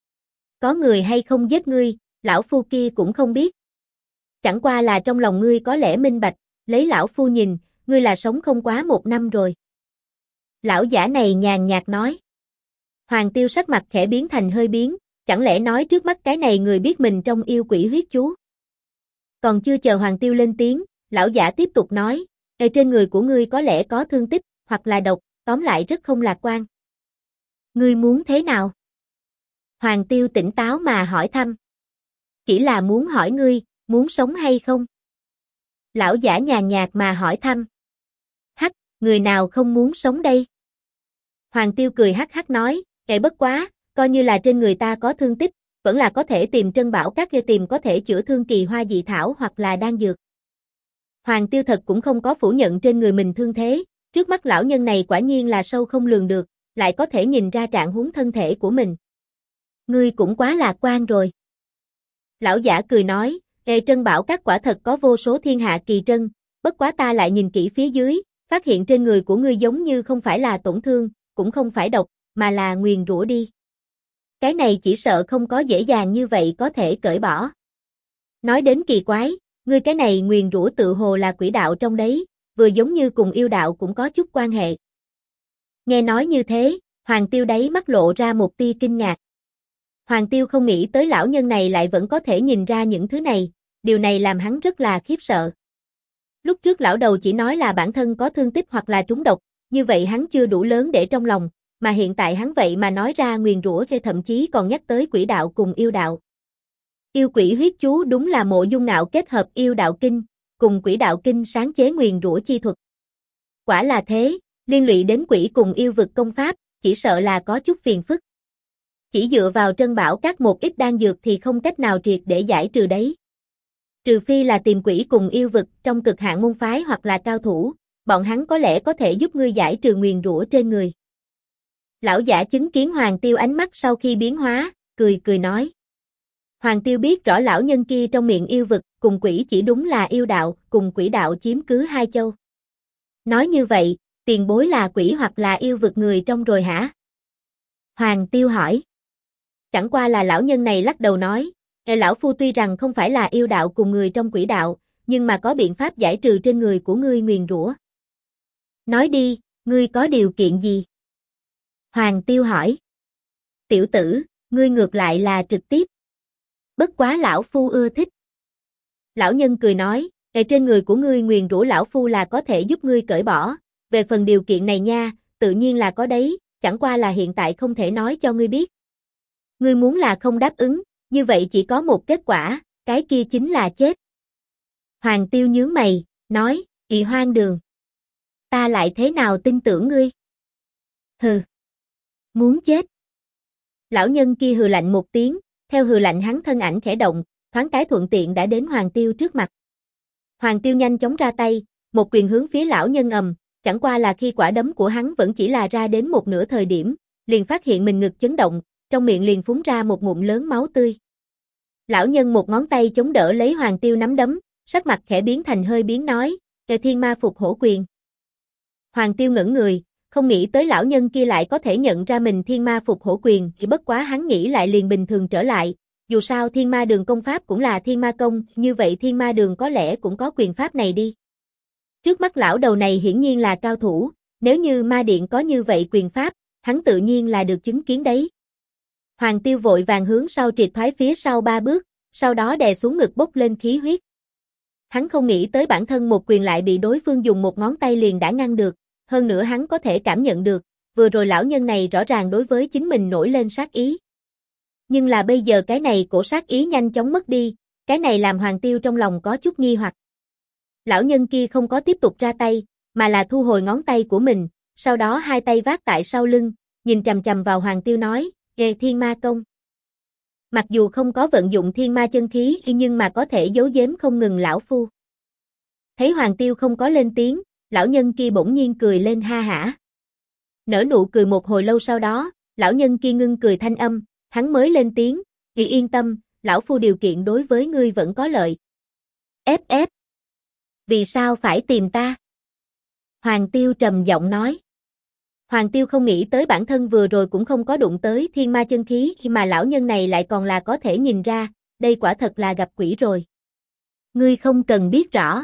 Có người hay không giết ngươi, lão phu kia cũng không biết. Chẳng qua là trong lòng ngươi có lẽ minh bạch, lấy lão phu nhìn, ngươi là sống không quá 1 năm rồi. Lão giả này nhàn nhạt nói. Hoàng Tiêu sắc mặt khẽ biến thành hơi biến, chẳng lẽ nói trước mắt cái này người biết mình trong yêu quỷ huyết chú. Còn chưa chờ Hoàng Tiêu lên tiếng, lão giả tiếp tục nói, ê trên người của ngươi có lẽ có thương tích, hoặc là độc, tóm lại rất không lạc quan. Ngươi muốn thế nào? Hoàng Tiêu tỉnh táo mà hỏi thăm. Chỉ là muốn hỏi ngươi, muốn sống hay không? Lão giả nhàn nhạt mà hỏi thăm. Hắc, người nào không muốn sống đây? Hoàng Tiêu cười hắc hắc nói, kệ bất quá, coi như là trên người ta có thương tích, vẫn là có thể tìm Trân Bảo Các kia tìm có thể chữa thương kỳ hoa dị thảo hoặc là đan dược. Hoàng Tiêu thật cũng không có phủ nhận trên người mình thương thế, trước mắt lão nhân này quả nhiên là sâu không lường được, lại có thể nhìn ra trạng huống thân thể của mình. Ngươi cũng quá lạc quan rồi. Lão giả cười nói, ê Trân Bảo Các quả thật có vô số thiên hạ kỳ trân, bất quá ta lại nhìn kỹ phía dưới, phát hiện trên người của ngươi giống như không phải là tổn thương, cũng không phải độc, mà là nguyền rủa đi. Cái này chỉ sợ không có dễ dàng như vậy có thể cởi bỏ. Nói đến kỳ quái, ngươi cái này nguyền rủa tự hồ là quỷ đạo trong đấy, vừa giống như cùng yêu đạo cũng có chút quan hệ. Nghe nói như thế, Hoàng Tiêu đáy mắt lộ ra một tia kinh ngạc. Hoàng Tiêu không nghĩ tới lão nhân này lại vẫn có thể nhìn ra những thứ này, điều này làm hắn rất là khiếp sợ. Lúc trước lão đầu chỉ nói là bản thân có thương tích hoặc là trúng độc, như vậy hắn chưa đủ lớn để trong lòng, mà hiện tại hắn vậy mà nói ra nguyền rủa hay thậm chí còn nhắc tới quỷ đạo cùng yêu đạo. Yêu quỷ huyết chú đúng là Mộ Dung Ngạo kết hợp yêu đạo kinh, cùng quỷ đạo kinh sáng chế nguyền rủa chi thuật. Quả là thế, liên lụy đến quỷ cùng yêu vực công pháp, chỉ sợ là có chút phiền phức. Chỉ dựa vào Trân Bảo Các một ít đan dược thì không cách nào triệt để giải trừ đấy. Trừ phi là tìm quỷ cùng yêu vực trong cực hạn môn phái hoặc là cao thủ, bọn hắn có lẽ có thể giúp ngươi giải trừ nguyền rủa trên người. Lão giả chứng kiến Hoàng Tiêu ánh mắt sau khi biến hóa, cười nói. Hoàng Tiêu biết rõ lão nhân kia trong miệng yêu vực cùng quỷ chỉ đúng là yêu đạo cùng quỷ đạo chiếm cứ 2 châu. Nói như vậy, tiền bối là quỷ hoặc là yêu vực người trong rồi hả? Hoàng Tiêu hỏi. Chẳng qua là lão nhân này lắc đầu nói, lão phu tuy rằng không phải là yêu đạo cùng người trong quỷ đạo, nhưng mà có biện pháp giải trừ trên người của ngươi nguyền rủa. Nói đi, ngươi có điều kiện gì? Hoàng Tiêu hỏi. Tiểu tử, ngươi ngược lại là trực tiếp. Bất quá lão phu ưa thích. Lão nhân cười nói, trên người của ngươi nguyền rủa lão phu là có thể giúp ngươi cởi bỏ, về phần điều kiện này nha, tự nhiên là có đấy, chẳng qua là hiện tại không thể nói cho ngươi biết. Ngươi muốn là không đáp ứng, như vậy chỉ có một kết quả, cái kia chính là chết. Hoàng Tiêu nhướng mày, nói, ị hoang đường. Ta lại thế nào tin tưởng ngươi? Hừ. Muốn chết. Lão nhân kia hừ lạnh một tiếng, theo hừ lạnh hắn thân ảnh khẽ động, thoáng cái thuận tiện đã đến Hoàng Tiêu trước mặt. Hoàng Tiêu nhanh chóng ra tay, một quyền hướng phía lão nhân ầm, chẳng qua là khi quả đấm của hắn vẫn chỉ là ra đến một nửa thời điểm, liền phát hiện mình ngực chấn động, trong miệng liền phúng ra một ngụm lớn máu tươi. Lão nhân một ngón tay chống đỡ lấy Hoàng Tiêu nắm đấm, sắc mặt khẽ biến thành hơi biến nói, Thiên Ma Phục Hổ Quyền. Hoàng Tiêu ngẩn người, không nghĩ tới lão nhân kia lại có thể nhận ra mình thiên ma phục hổ quyền, chỉ bất quá hắn nghĩ lại liền bình thường trở lại, dù sao thiên ma đường công pháp cũng là thiên ma công, như vậy thiên ma đường có lẽ cũng có quyền pháp này đi. Trước mắt lão đầu này hiển nhiên là cao thủ, nếu như ma điện có như vậy quyền pháp, hắn tự nhiên là được chứng kiến đấy. Hoàng Tiêu vội vàng hướng sau triệt thoái phía sau 3 bước, sau đó đè xuống ngực bốc lên khí huyết. Hắn không nghĩ tới bản thân một quyền lại bị đối phương dùng một ngón tay liền đã ngăn được, hơn nữa hắn có thể cảm nhận được, vừa rồi lão nhân này rõ ràng đối với chính mình nổi lên sát ý. Nhưng là bây giờ cái này cổ sát ý nhanh chóng mất đi, cái này làm Hoàng Tiêu trong lòng có chút nghi hoặc. Lão nhân kia không có tiếp tục ra tay, mà là thu hồi ngón tay của mình, sau đó hai tay vác tại sau lưng, nhìn chằm chằm vào Hoàng Tiêu nói, "Ê, thiên ma công." Mặc dù không có vận dụng thiên ma chân khí nhưng mà có thể giấu giếm không ngừng lão phu. Thấy Hoàng Tiêu không có lên tiếng, lão nhân kia bỗng nhiên cười lên ha hả. Nở nụ cười một hồi lâu sau đó, lão nhân kia ngưng cười thanh âm, hắn mới lên tiếng, yên tâm, lão phu điều kiện đối với ngươi vẫn có lợi." Ép. Vì sao phải tìm ta? Hoàng Tiêu trầm giọng nói. Hoàng Tiêu không nghĩ tới bản thân vừa rồi cũng không có đụng tới thiên ma chân khí mà lão nhân này lại còn là có thể nhìn ra, đây quả thật là gặp quỷ rồi. Ngươi không cần biết rõ.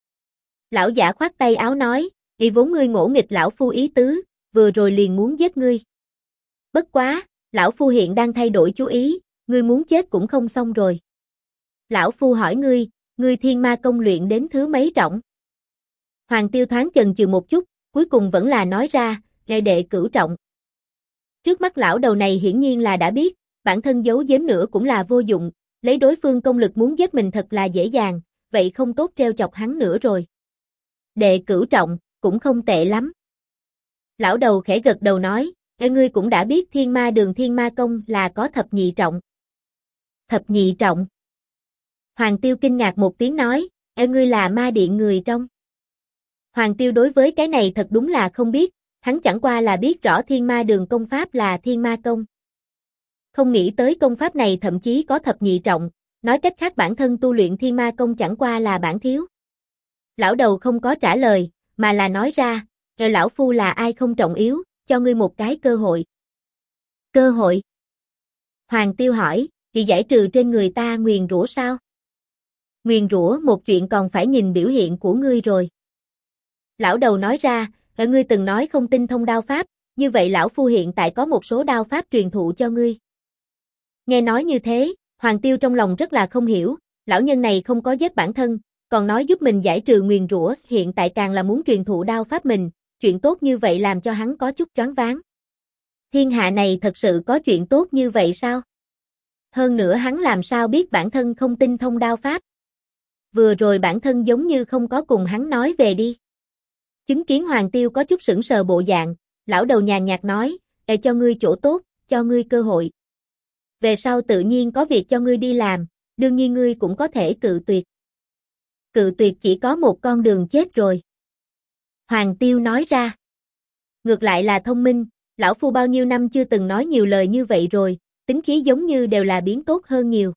Lão giả khoát tay áo nói, vốn ngươi ngỗ nghịch lão phu ý tứ, vừa rồi liền muốn giết ngươi. Bất quá, lão phu hiện đang thay đổi chú ý, ngươi muốn chết cũng không xong rồi. Lão phu hỏi ngươi thiên ma công luyện đến thứ mấy trọng? Hoàng Tiêu thoáng chần chừ một chút, cuối cùng vẫn là nói ra, đệ cửu trọng. Trước mắt lão đầu này hiển nhiên là đã biết, bản thân giấu giếm nữa cũng là vô dụng, lấy đối phương công lực muốn giết mình thật là dễ dàng, vậy không tốt treo chọc hắn nữa rồi. Đệ cửu trọng, cũng không tệ lắm. Lão đầu khẽ gật đầu nói, ngươi cũng đã biết thiên ma đường thiên ma công là có thập nhị trọng. Thập nhị trọng. Hoàng Tiêu kinh ngạc một tiếng nói, ngươi là ma điện người trong. Hoàng Tiêu đối với cái này thật đúng là không biết, hắn chẳng qua là biết rõ thiên ma đường công pháp là thiên ma công. Không nghĩ tới công pháp này thậm chí có thập nhị trọng, nói cách khác bản thân tu luyện thiên ma công chẳng qua là bản thiếu. Lão đầu không có trả lời, mà là nói ra, lão phu là ai không trọng yếu, cho ngươi một cái cơ hội. Cơ hội? Hoàng Tiêu hỏi, thì giải trừ trên người ta nguyền rủa sao? Nguyền rủa một chuyện còn phải nhìn biểu hiện của ngươi rồi. Lão đầu nói ra, ngươi từng nói không tinh thông đao pháp, như vậy lão phu hiện tại có một số đao pháp truyền thụ cho ngươi. Nghe nói như thế, Hoàng Tiêu trong lòng rất là không hiểu, lão nhân này không có giết bản thân, còn nói giúp mình giải trừ nguyền rủa, hiện tại càng là muốn truyền thụ đao pháp mình, chuyện tốt như vậy làm cho hắn có chút choáng váng. Thiên hạ này thật sự có chuyện tốt như vậy sao? Hơn nữa hắn làm sao biết bản thân không tinh thông đao pháp? Vừa rồi bản thân giống như không có cùng hắn nói về đi. Chứng kiến Hoàng Tiêu có chút sững sờ bộ dạng, lão đầu nhàn nhạt nói, cho ngươi chỗ tốt, cho ngươi cơ hội. Về sau tự nhiên có việc cho ngươi đi làm, đương nhiên ngươi cũng có thể cự tuyệt. Cự tuyệt chỉ có một con đường chết rồi. Hoàng Tiêu nói ra. Ngược lại là thông minh, lão phu bao nhiêu năm chưa từng nói nhiều lời như vậy rồi, tính khí giống như đều là biến tốt hơn nhiều.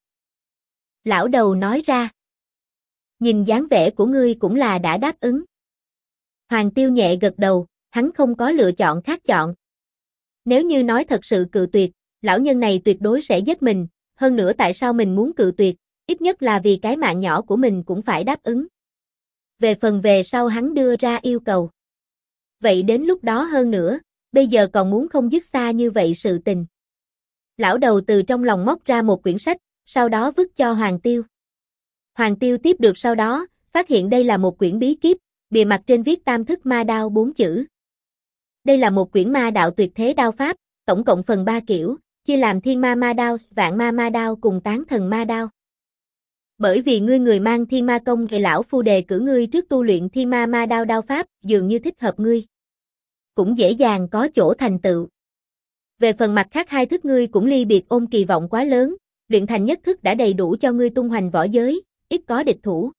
Lão đầu nói ra. Nhìn dáng vẻ của ngươi cũng là đã đáp ứng. Hoàng Tiêu nhẹ gật đầu, hắn không có lựa chọn khác chọn. Nếu như nói thật sự cự tuyệt, lão nhân này tuyệt đối sẽ giết mình, hơn nữa tại sao mình muốn cự tuyệt, ít nhất là vì cái mạng nhỏ của mình cũng phải đáp ứng. Về phần về sau hắn đưa ra yêu cầu. Vậy đến lúc đó hơn nữa, bây giờ còn muốn không dứt xa như vậy sự tình. Lão đầu từ trong lòng móc ra một quyển sách, sau đó vứt cho Hoàng Tiêu. Hoàng Tiêu tiếp được sau đó, phát hiện đây là một quyển bí kíp, bìa mặt trên viết tam thức ma đao 4 chữ. Đây là một quyển ma đạo tuyệt thế đao pháp, tổng cộng phần 3 kiểu, chia làm thiên ma ma đao, vạn ma ma đao cùng tán thần ma đao. Bởi vì ngươi người mang thiên ma công thì lão phu đề cử ngươi trước tu luyện thiên ma ma đao đao pháp, dường như thích hợp ngươi. Cũng dễ dàng có chỗ thành tựu. Về phần mặt khác hai thức ngươi cũng ly biệt ôm kỳ vọng quá lớn, luyện thành nhất thức đã đầy đủ cho ngươi tung hoành võ giới, ít có địch thủ.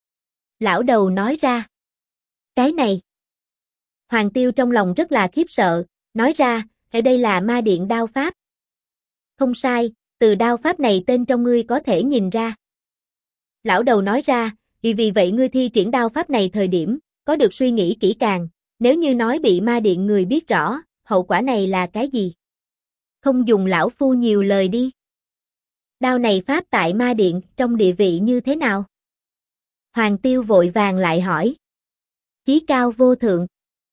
Lão đầu nói ra. Cái này. Hoàng Tiêu trong lòng rất là khiếp sợ, nói ra, ở đây là ma điện đao pháp. Không sai, từ đao pháp này tên trong ngươi có thể nhìn ra. Lão đầu nói ra, vì vậy ngươi thi triển đao pháp này thời điểm, có được suy nghĩ kỹ càng, nếu như nói bị ma điện người biết rõ, hậu quả này là cái gì? Không dùng lão phu nhiều lời đi. Đao này pháp tại ma điện, trong địa vị như thế nào? Hoàng Tiêu vội vàng lại hỏi. Chí cao vô thượng.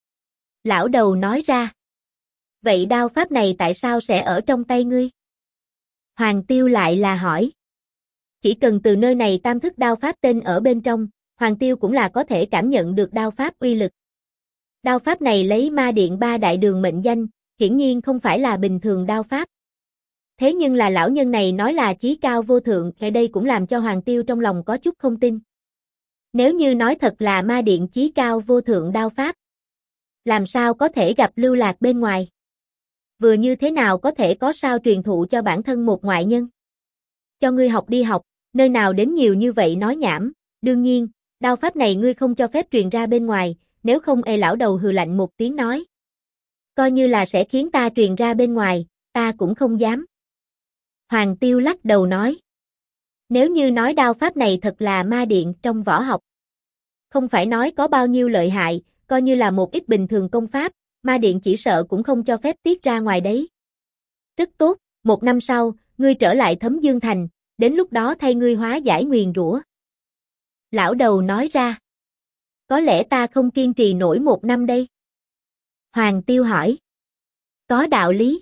Lão đầu nói ra. Vậy đao pháp này tại sao sẽ ở trong tay ngươi? Hoàng Tiêu lại là hỏi. Chỉ cần từ nơi này tam thức đao pháp tên ở bên trong, Hoàng Tiêu cũng là có thể cảm nhận được đao pháp uy lực. Đao pháp này lấy ma điện ba đại đường mệnh danh, hiển nhiên không phải là bình thường đao pháp. Thế nhưng là lão nhân này nói là chí cao vô thượng, ở đây cũng làm cho Hoàng Tiêu trong lòng có chút không tin. Nếu như nói thật là ma điện chí cao vô thượng đao pháp, làm sao có thể gặp lưu lạc bên ngoài? Vừa như thế nào có thể có sao truyền thụ cho bản thân một ngoại nhân? Cho ngươi học đi học, nơi nào đến nhiều như vậy nói nhảm, đương nhiên, đao pháp này ngươi không cho phép truyền ra bên ngoài, nếu không lão đầu hừ lạnh một tiếng nói. Coi như là sẽ khiến ta truyền ra bên ngoài, ta cũng không dám. Hoàng Tiêu lắc đầu nói. Nếu như nói đao pháp này thật là ma điện trong võ học, không phải nói có bao nhiêu lợi hại, coi như là một ít bình thường công pháp, ma điện chỉ sợ cũng không cho phép tiết ra ngoài đấy. Rất tốt, 1 năm sau, ngươi trở lại Thấm Dương Thành, đến lúc đó thay ngươi hóa giải nguyền rủa. Lão đầu nói ra. Có lẽ ta không kiên trì nổi 1 năm đây. Hoàng Tiêu hỏi. Có đạo lý.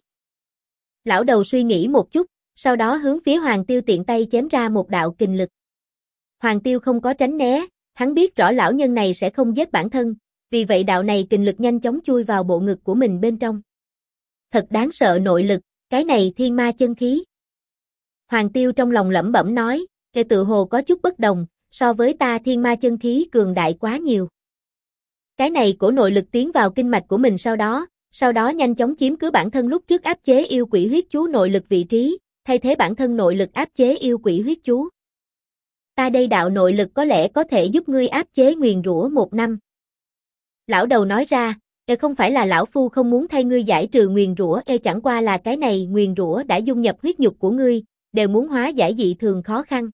Lão đầu suy nghĩ một chút, sau đó hướng phía Hoàng Tiêu tiện tay chém ra một đạo kình lực. Hoàng Tiêu không có tránh né, hắn biết rõ lão nhân này sẽ không giết bản thân, vì vậy đạo này kình lực nhanh chóng chui vào bộ ngực của mình bên trong. Thật đáng sợ nội lực, cái này thiên ma chân khí. Hoàng Tiêu trong lòng lẩm bẩm nói, kẻ tự hồ có chút bất đồng, so với ta thiên ma chân khí cường đại quá nhiều. Cái này cổ nội lực tiến vào kinh mạch của mình sau đó nhanh chóng chiếm cứ bản thân lúc trước áp chế yêu quỷ huyết chú nội lực vị trí, thay thế bản thân nội lực áp chế yêu quỷ huyết chú. Ta đây đạo nội lực có lẽ có thể giúp ngươi áp chế nguyền rủa 1 năm. Lão đầu nói ra, không phải là lão phu không muốn thay ngươi giải trừ nguyền rủa, chẳng qua là cái này nguyền rủa đã dung nhập huyết nhục của ngươi, đều muốn hóa giải dị thường khó khăn.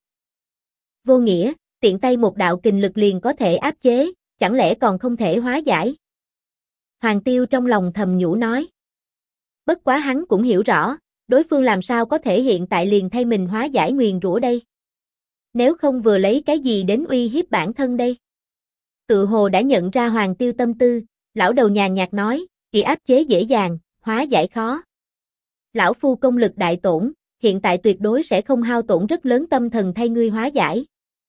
Vô nghĩa, tiện tay một đạo kình lực liền có thể áp chế, chẳng lẽ còn không thể hóa giải? Hoàng Tiêu trong lòng thầm nhủ nói. Bất quá hắn cũng hiểu rõ, đối phương làm sao có thể hiện tại liền thay mình hóa giải nguyền rủa đây? Nếu không vừa lấy cái gì đến uy hiếp bản thân đây? Tự hồ đã nhận ra Hoàng Tiêu tâm tư, lão đầu nhàn nhạt nói, kỳ áp chế dễ dàng, hóa giải khó. Lão phu công lực đại tổn, hiện tại tuyệt đối sẽ không hao tổn rất lớn tâm thần thay ngươi hóa giải.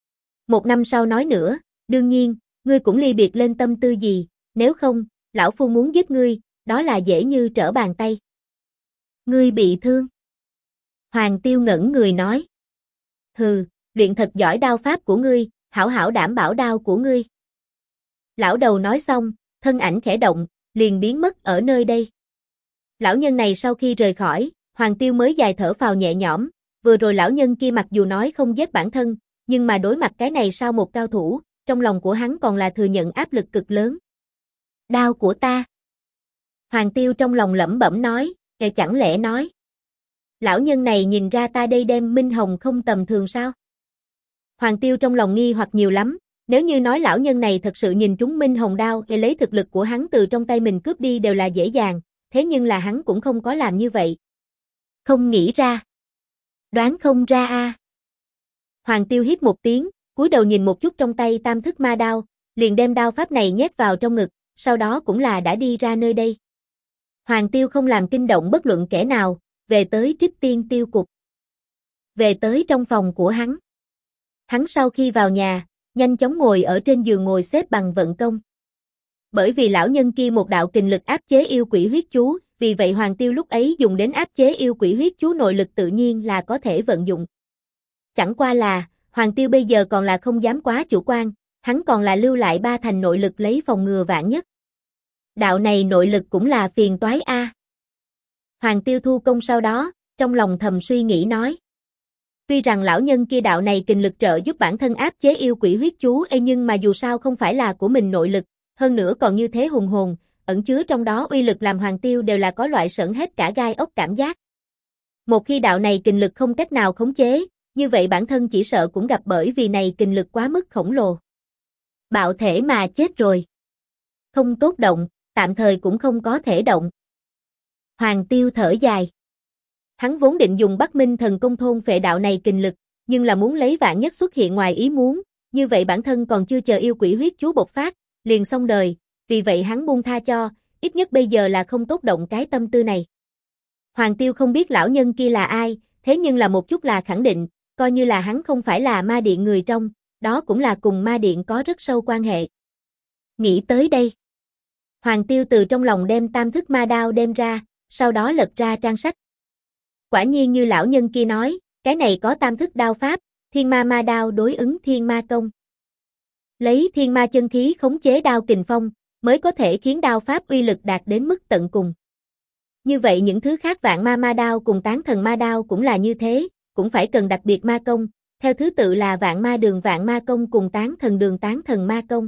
1 năm sau nói nữa, đương nhiên, ngươi cũng ly biệt lên tâm tư gì, nếu không, lão phu muốn giết ngươi, đó là dễ như trở bàn tay. Ngươi bị thương. Hoàng Tiêu ngẩn người nói. Hừ, luyện thật giỏi đao pháp của ngươi, hảo hảo đảm bảo đao của ngươi. Lão đầu nói xong, thân ảnh khẽ động, liền biến mất ở nơi đây. Lão nhân này sau khi rời khỏi, Hoàng Tiêu mới dài thở phào nhẹ nhõm, vừa rồi lão nhân kia mặc dù nói không giết bản thân, nhưng mà đối mặt cái này sau một cao thủ, trong lòng của hắn còn là thừa nhận áp lực cực lớn. Đao của ta. Hoàng Tiêu trong lòng lẩm bẩm nói, chẳng lẽ nói. Lão nhân này nhìn ra ta đây đem Minh Hồng không tầm thường sao? Hoàng Tiêu trong lòng nghi hoặc nhiều lắm, nếu như nói lão nhân này thật sự nhìn trúng Minh Hồng đao để lấy thực lực của hắn từ trong tay mình cướp đi đều là dễ dàng, thế nhưng là hắn cũng không có làm như vậy. Không nghĩ ra. Đoán không ra a. Hoàng Tiêu hít một tiếng, cúi đầu nhìn một chút trong tay tam thức ma đao, liền đem đao pháp này nhét vào trong ngực, sau đó cũng là đã đi ra nơi đây. Hoàng Tiêu không làm kinh động bất luận kẻ nào, về tới Trích Tiên Tiêu Cục. Về tới trong phòng của hắn. Hắn sau khi vào nhà, nhanh chóng ngồi ở trên giường ngồi xếp bằng vận công. Bởi vì lão nhân kia một đạo kình lực áp chế yêu quỷ huyết chú, vì vậy Hoàng Tiêu lúc ấy dùng đến áp chế yêu quỷ huyết chú nội lực tự nhiên là có thể vận dụng. Chẳng qua là, Hoàng Tiêu bây giờ còn là không dám quá chủ quan, hắn còn là lưu lại 3 thành nội lực lấy phòng ngừa vạn nhất. Đạo này nội lực cũng là phiền toái a. Hoàng Tiêu thu công sau đó, trong lòng thầm suy nghĩ nói. Tuy rằng lão nhân kia đạo này kình lực trợ giúp bản thân áp chế yêu quỷ huyết chú nhưng mà dù sao không phải là của mình nội lực, hơn nữa còn như thế hùng hồn, ẩn chứa trong đó uy lực làm Hoàng Tiêu đều là có loại sởn hết cả gai ốc cảm giác. Một khi đạo này kình lực không cách nào khống chế, như vậy bản thân chỉ sợ cũng gặp bởi vì này kình lực quá mức khổng lồ. Bạo thể mà chết rồi. Không tốt động, tạm thời cũng không có thể động. Hoàng Tiêu thở dài. Hắn vốn định dùng Bắc Minh thần công thôn phệ đạo này kình lực, nhưng là muốn lấy vạn nhất xuất hiện ngoài ý muốn, như vậy bản thân còn chưa chờ yêu quỷ huyết chú bộc phát, liền xong đời, vì vậy hắn buông tha cho, ít nhất bây giờ là không tốt động cái tâm tư này. Hoàng Tiêu không biết lão nhân kia là ai, thế nhưng là một chút là khẳng định, coi như là hắn không phải là ma điện người trong, đó cũng là cùng ma điện có rất sâu quan hệ. Nghĩ tới đây, Hoàng Tiêu từ trong lòng đem tam thức ma đao đem ra, sau đó lật ra trang sách. Quả nhiên như lão nhân kia nói, cái này có tam thức đao pháp, thiên ma ma đao đối ứng thiên ma công. Lấy thiên ma chân khí khống chế đao kình phong, mới có thể khiến đao pháp uy lực đạt đến mức tận cùng. Như vậy những thứ khác vạn ma ma đao cùng tán thần ma đao cũng là như thế, cũng phải cần đặc biệt ma công, theo thứ tự là vạn ma công cùng tán thần ma công.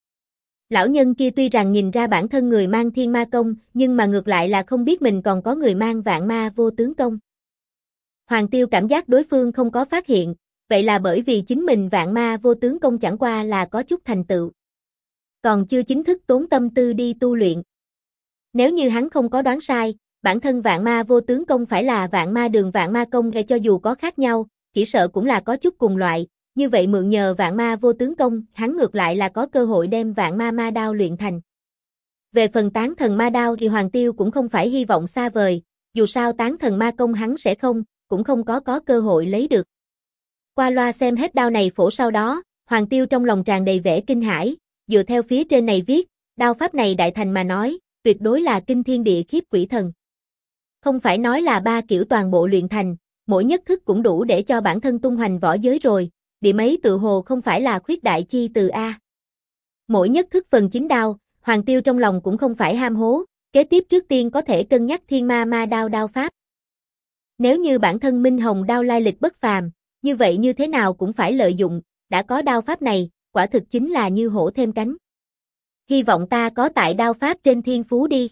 Lão nhân kia tuy rằng nhìn ra bản thân người mang thiên ma công, nhưng mà ngược lại là không biết mình còn có người mang vạn ma vô tướng công. Hoàng Tiêu cảm giác đối phương không có phát hiện, vậy là bởi vì chính mình vạn ma vô tướng công chẳng qua là có chút thành tựu. Còn chưa chính thức tốn tâm tư đi tu luyện. Nếu như hắn không có đoán sai, bản thân vạn ma vô tướng công phải là vạn ma công cho dù có khác nhau, chỉ sợ cũng là có chút cùng loại, như vậy mượn nhờ vạn ma vô tướng công, hắn ngược lại là có cơ hội đem vạn ma ma đao luyện thành. Về phần tán thần ma đao thì Hoàng Tiêu cũng không phải hy vọng xa vời, dù sao tán thần ma công hắn sẽ cũng không có cơ hội lấy được. Qua loa xem hết đao này phổ sau đó, Hoàng Tiêu trong lòng tràn đầy vẻ kinh hãi, dựa theo phía trên này viết, đao pháp này đại thành mà nói, tuyệt đối là kinh thiên địa khiếp quỷ thần. Không phải nói là ba kiểu toàn bộ luyện thành, mỗi nhất thức cũng đủ để cho bản thân tung hoành võ giới rồi, điểm ấy tự hồ không phải là khuyết đại chi từ A. Mỗi nhất thức phần chính đao, Hoàng Tiêu trong lòng cũng không phải ham hố, kế tiếp trước tiên có thể cân nhắc thiên ma ma đao đao pháp. Nếu như bản thân Minh Hồng đao lai lịch bất phàm, như vậy như thế nào cũng phải lợi dụng, đã có đao pháp này, quả thực chính là như hổ thêm cánh. Hy vọng ta có tại đao pháp trên thiên phú đi.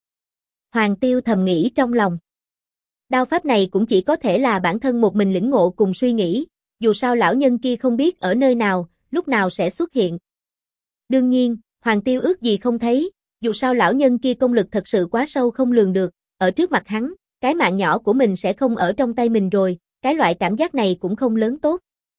Hoàng Tiêu thầm nghĩ trong lòng. Đao pháp này cũng chỉ có thể là bản thân một mình lĩnh ngộ cùng suy nghĩ, dù sao lão nhân kia không biết ở nơi nào, lúc nào sẽ xuất hiện. Đương nhiên, Hoàng Tiêu ước gì không thấy, dù sao lão nhân kia công lực thật sự quá sâu không lường được, ở trước mặt hắn, cái mạng nhỏ của mình sẽ không ở trong tay mình rồi, cái loại cảm giác này cũng không lớn tốt.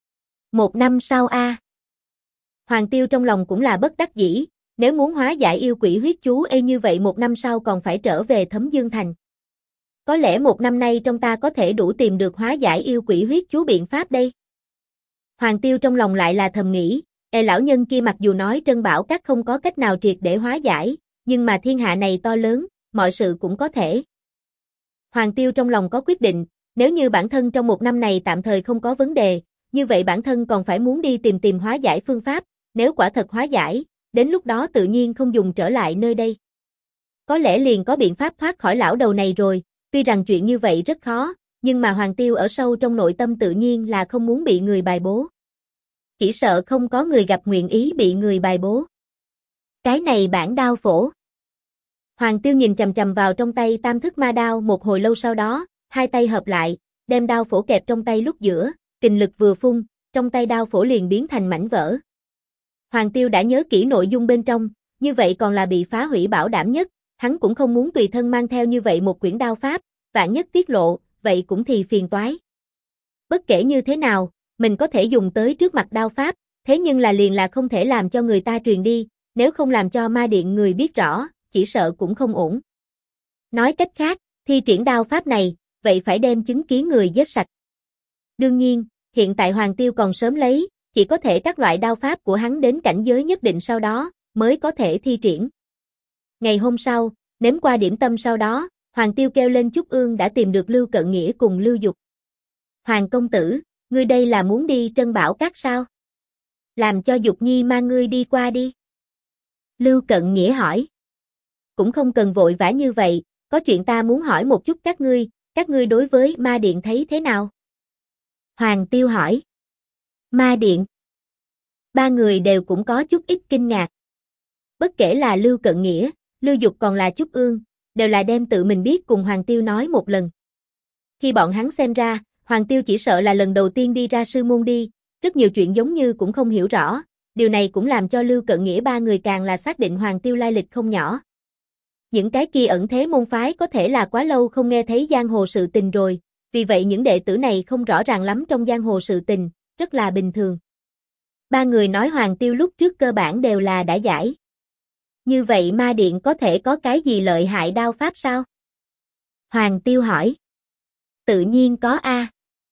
1 năm sau a. Hoàng Tiêu trong lòng cũng là bất đắc dĩ, nếu muốn hóa giải yêu quỷ huyết chú như vậy 1 năm sau còn phải trở về Thấm Dương Thành. Có lẽ 1 năm nay trong ta có thể đủ tìm được hóa giải yêu quỷ huyết chú biện pháp đây. Hoàng Tiêu trong lòng lại là thầm nghĩ, lão nhân kia mặc dù nói Trân Bảo Các không có cách nào triệt để hóa giải, nhưng mà thiên hạ này to lớn, mọi sự cũng có thể. Hoàng Tiêu trong lòng có quyết định, nếu như bản thân trong 1 năm này tạm thời không có vấn đề, như vậy bản thân còn phải muốn đi tìm hóa giải phương pháp, nếu quả thật hóa giải, đến lúc đó tự nhiên không dùng trở lại nơi đây. Có lẽ liền có biện pháp thoát khỏi lão đầu này rồi, tuy rằng chuyện như vậy rất khó, nhưng mà Hoàng Tiêu ở sâu trong nội tâm tự nhiên là không muốn bị người bài bố. Chỉ sợ không có người gặp nguyện ý bị người bài bố. Cái này bản đao phổ. Hoàng Tiêu nhìn chằm chằm vào trong tay tam thức ma đao một hồi lâu sau đó, hai tay hợp lại, đem đao phổ kẹp trong tay lúc giữa, kình lực vừa phun, trong tay đao phổ liền biến thành mảnh vỡ. Hoàng Tiêu đã nhớ kỹ nội dung bên trong, như vậy còn là bị phá hủy bảo đảm nhất, hắn cũng không muốn tùy thân mang theo như vậy một quyển đao pháp, vạn nhất tiết lộ, vậy cũng thì phiền toái. Bất kể như thế nào, mình có thể dùng tới trước mặt đao pháp, thế nhưng là liền là không thể làm cho người ta truyền đi, nếu không làm cho ma điện người biết rõ, chỉ sợ cũng không ổn. Nói cách khác, thi triển đao pháp này, vậy phải đem chứng kiến người giết sạch. Đương nhiên, hiện tại Hoàng Tiêu còn sớm lấy, chỉ có thể các loại đao pháp của hắn đến cảnh giới nhất định sau đó, mới có thể thi triển. Ngày hôm sau, nếm qua điểm tâm sau đó, Hoàng Tiêu kêu lên Trúc Ương đã tìm được Lưu Cận Nghĩa cùng Lưu Dục. Hoàng công tử, ngươi đây là muốn đi Trân Bảo Các sao? Làm cho Dục Nhi mang ngươi đi qua đi. Lưu Cận Nghĩa hỏi. Cũng không cần vội vã như vậy, có chuyện ta muốn hỏi một chút các ngươi đối với ma điện thấy thế nào? Hoàng Tiêu hỏi. Ma điện. Ba người đều cũng có chút ít kinh ngạc. Bất kể là Lưu Cận Nghĩa, Lưu Dục còn là Trúc Ương, đều là đem tự mình biết cùng Hoàng Tiêu nói một lần. Khi bọn hắn xem ra, Hoàng Tiêu chỉ sợ là lần đầu tiên đi ra sư môn đi, rất nhiều chuyện giống như cũng không hiểu rõ, điều này cũng làm cho Lưu Cận Nghĩa ba người càng là xác định Hoàng Tiêu lai lịch không nhỏ. Những cái kia ẩn thế môn phái có thể là quá lâu không nghe thấy giang hồ sự tình rồi, vì vậy những đệ tử này không rõ ràng lắm trong giang hồ sự tình, rất là bình thường. Ba người nói Hoàng Tiêu lúc trước cơ bản đều là đã giải. Như vậy ma điện có thể có cái gì lợi hại đao pháp sao? Hoàng Tiêu hỏi. Tự nhiên có a.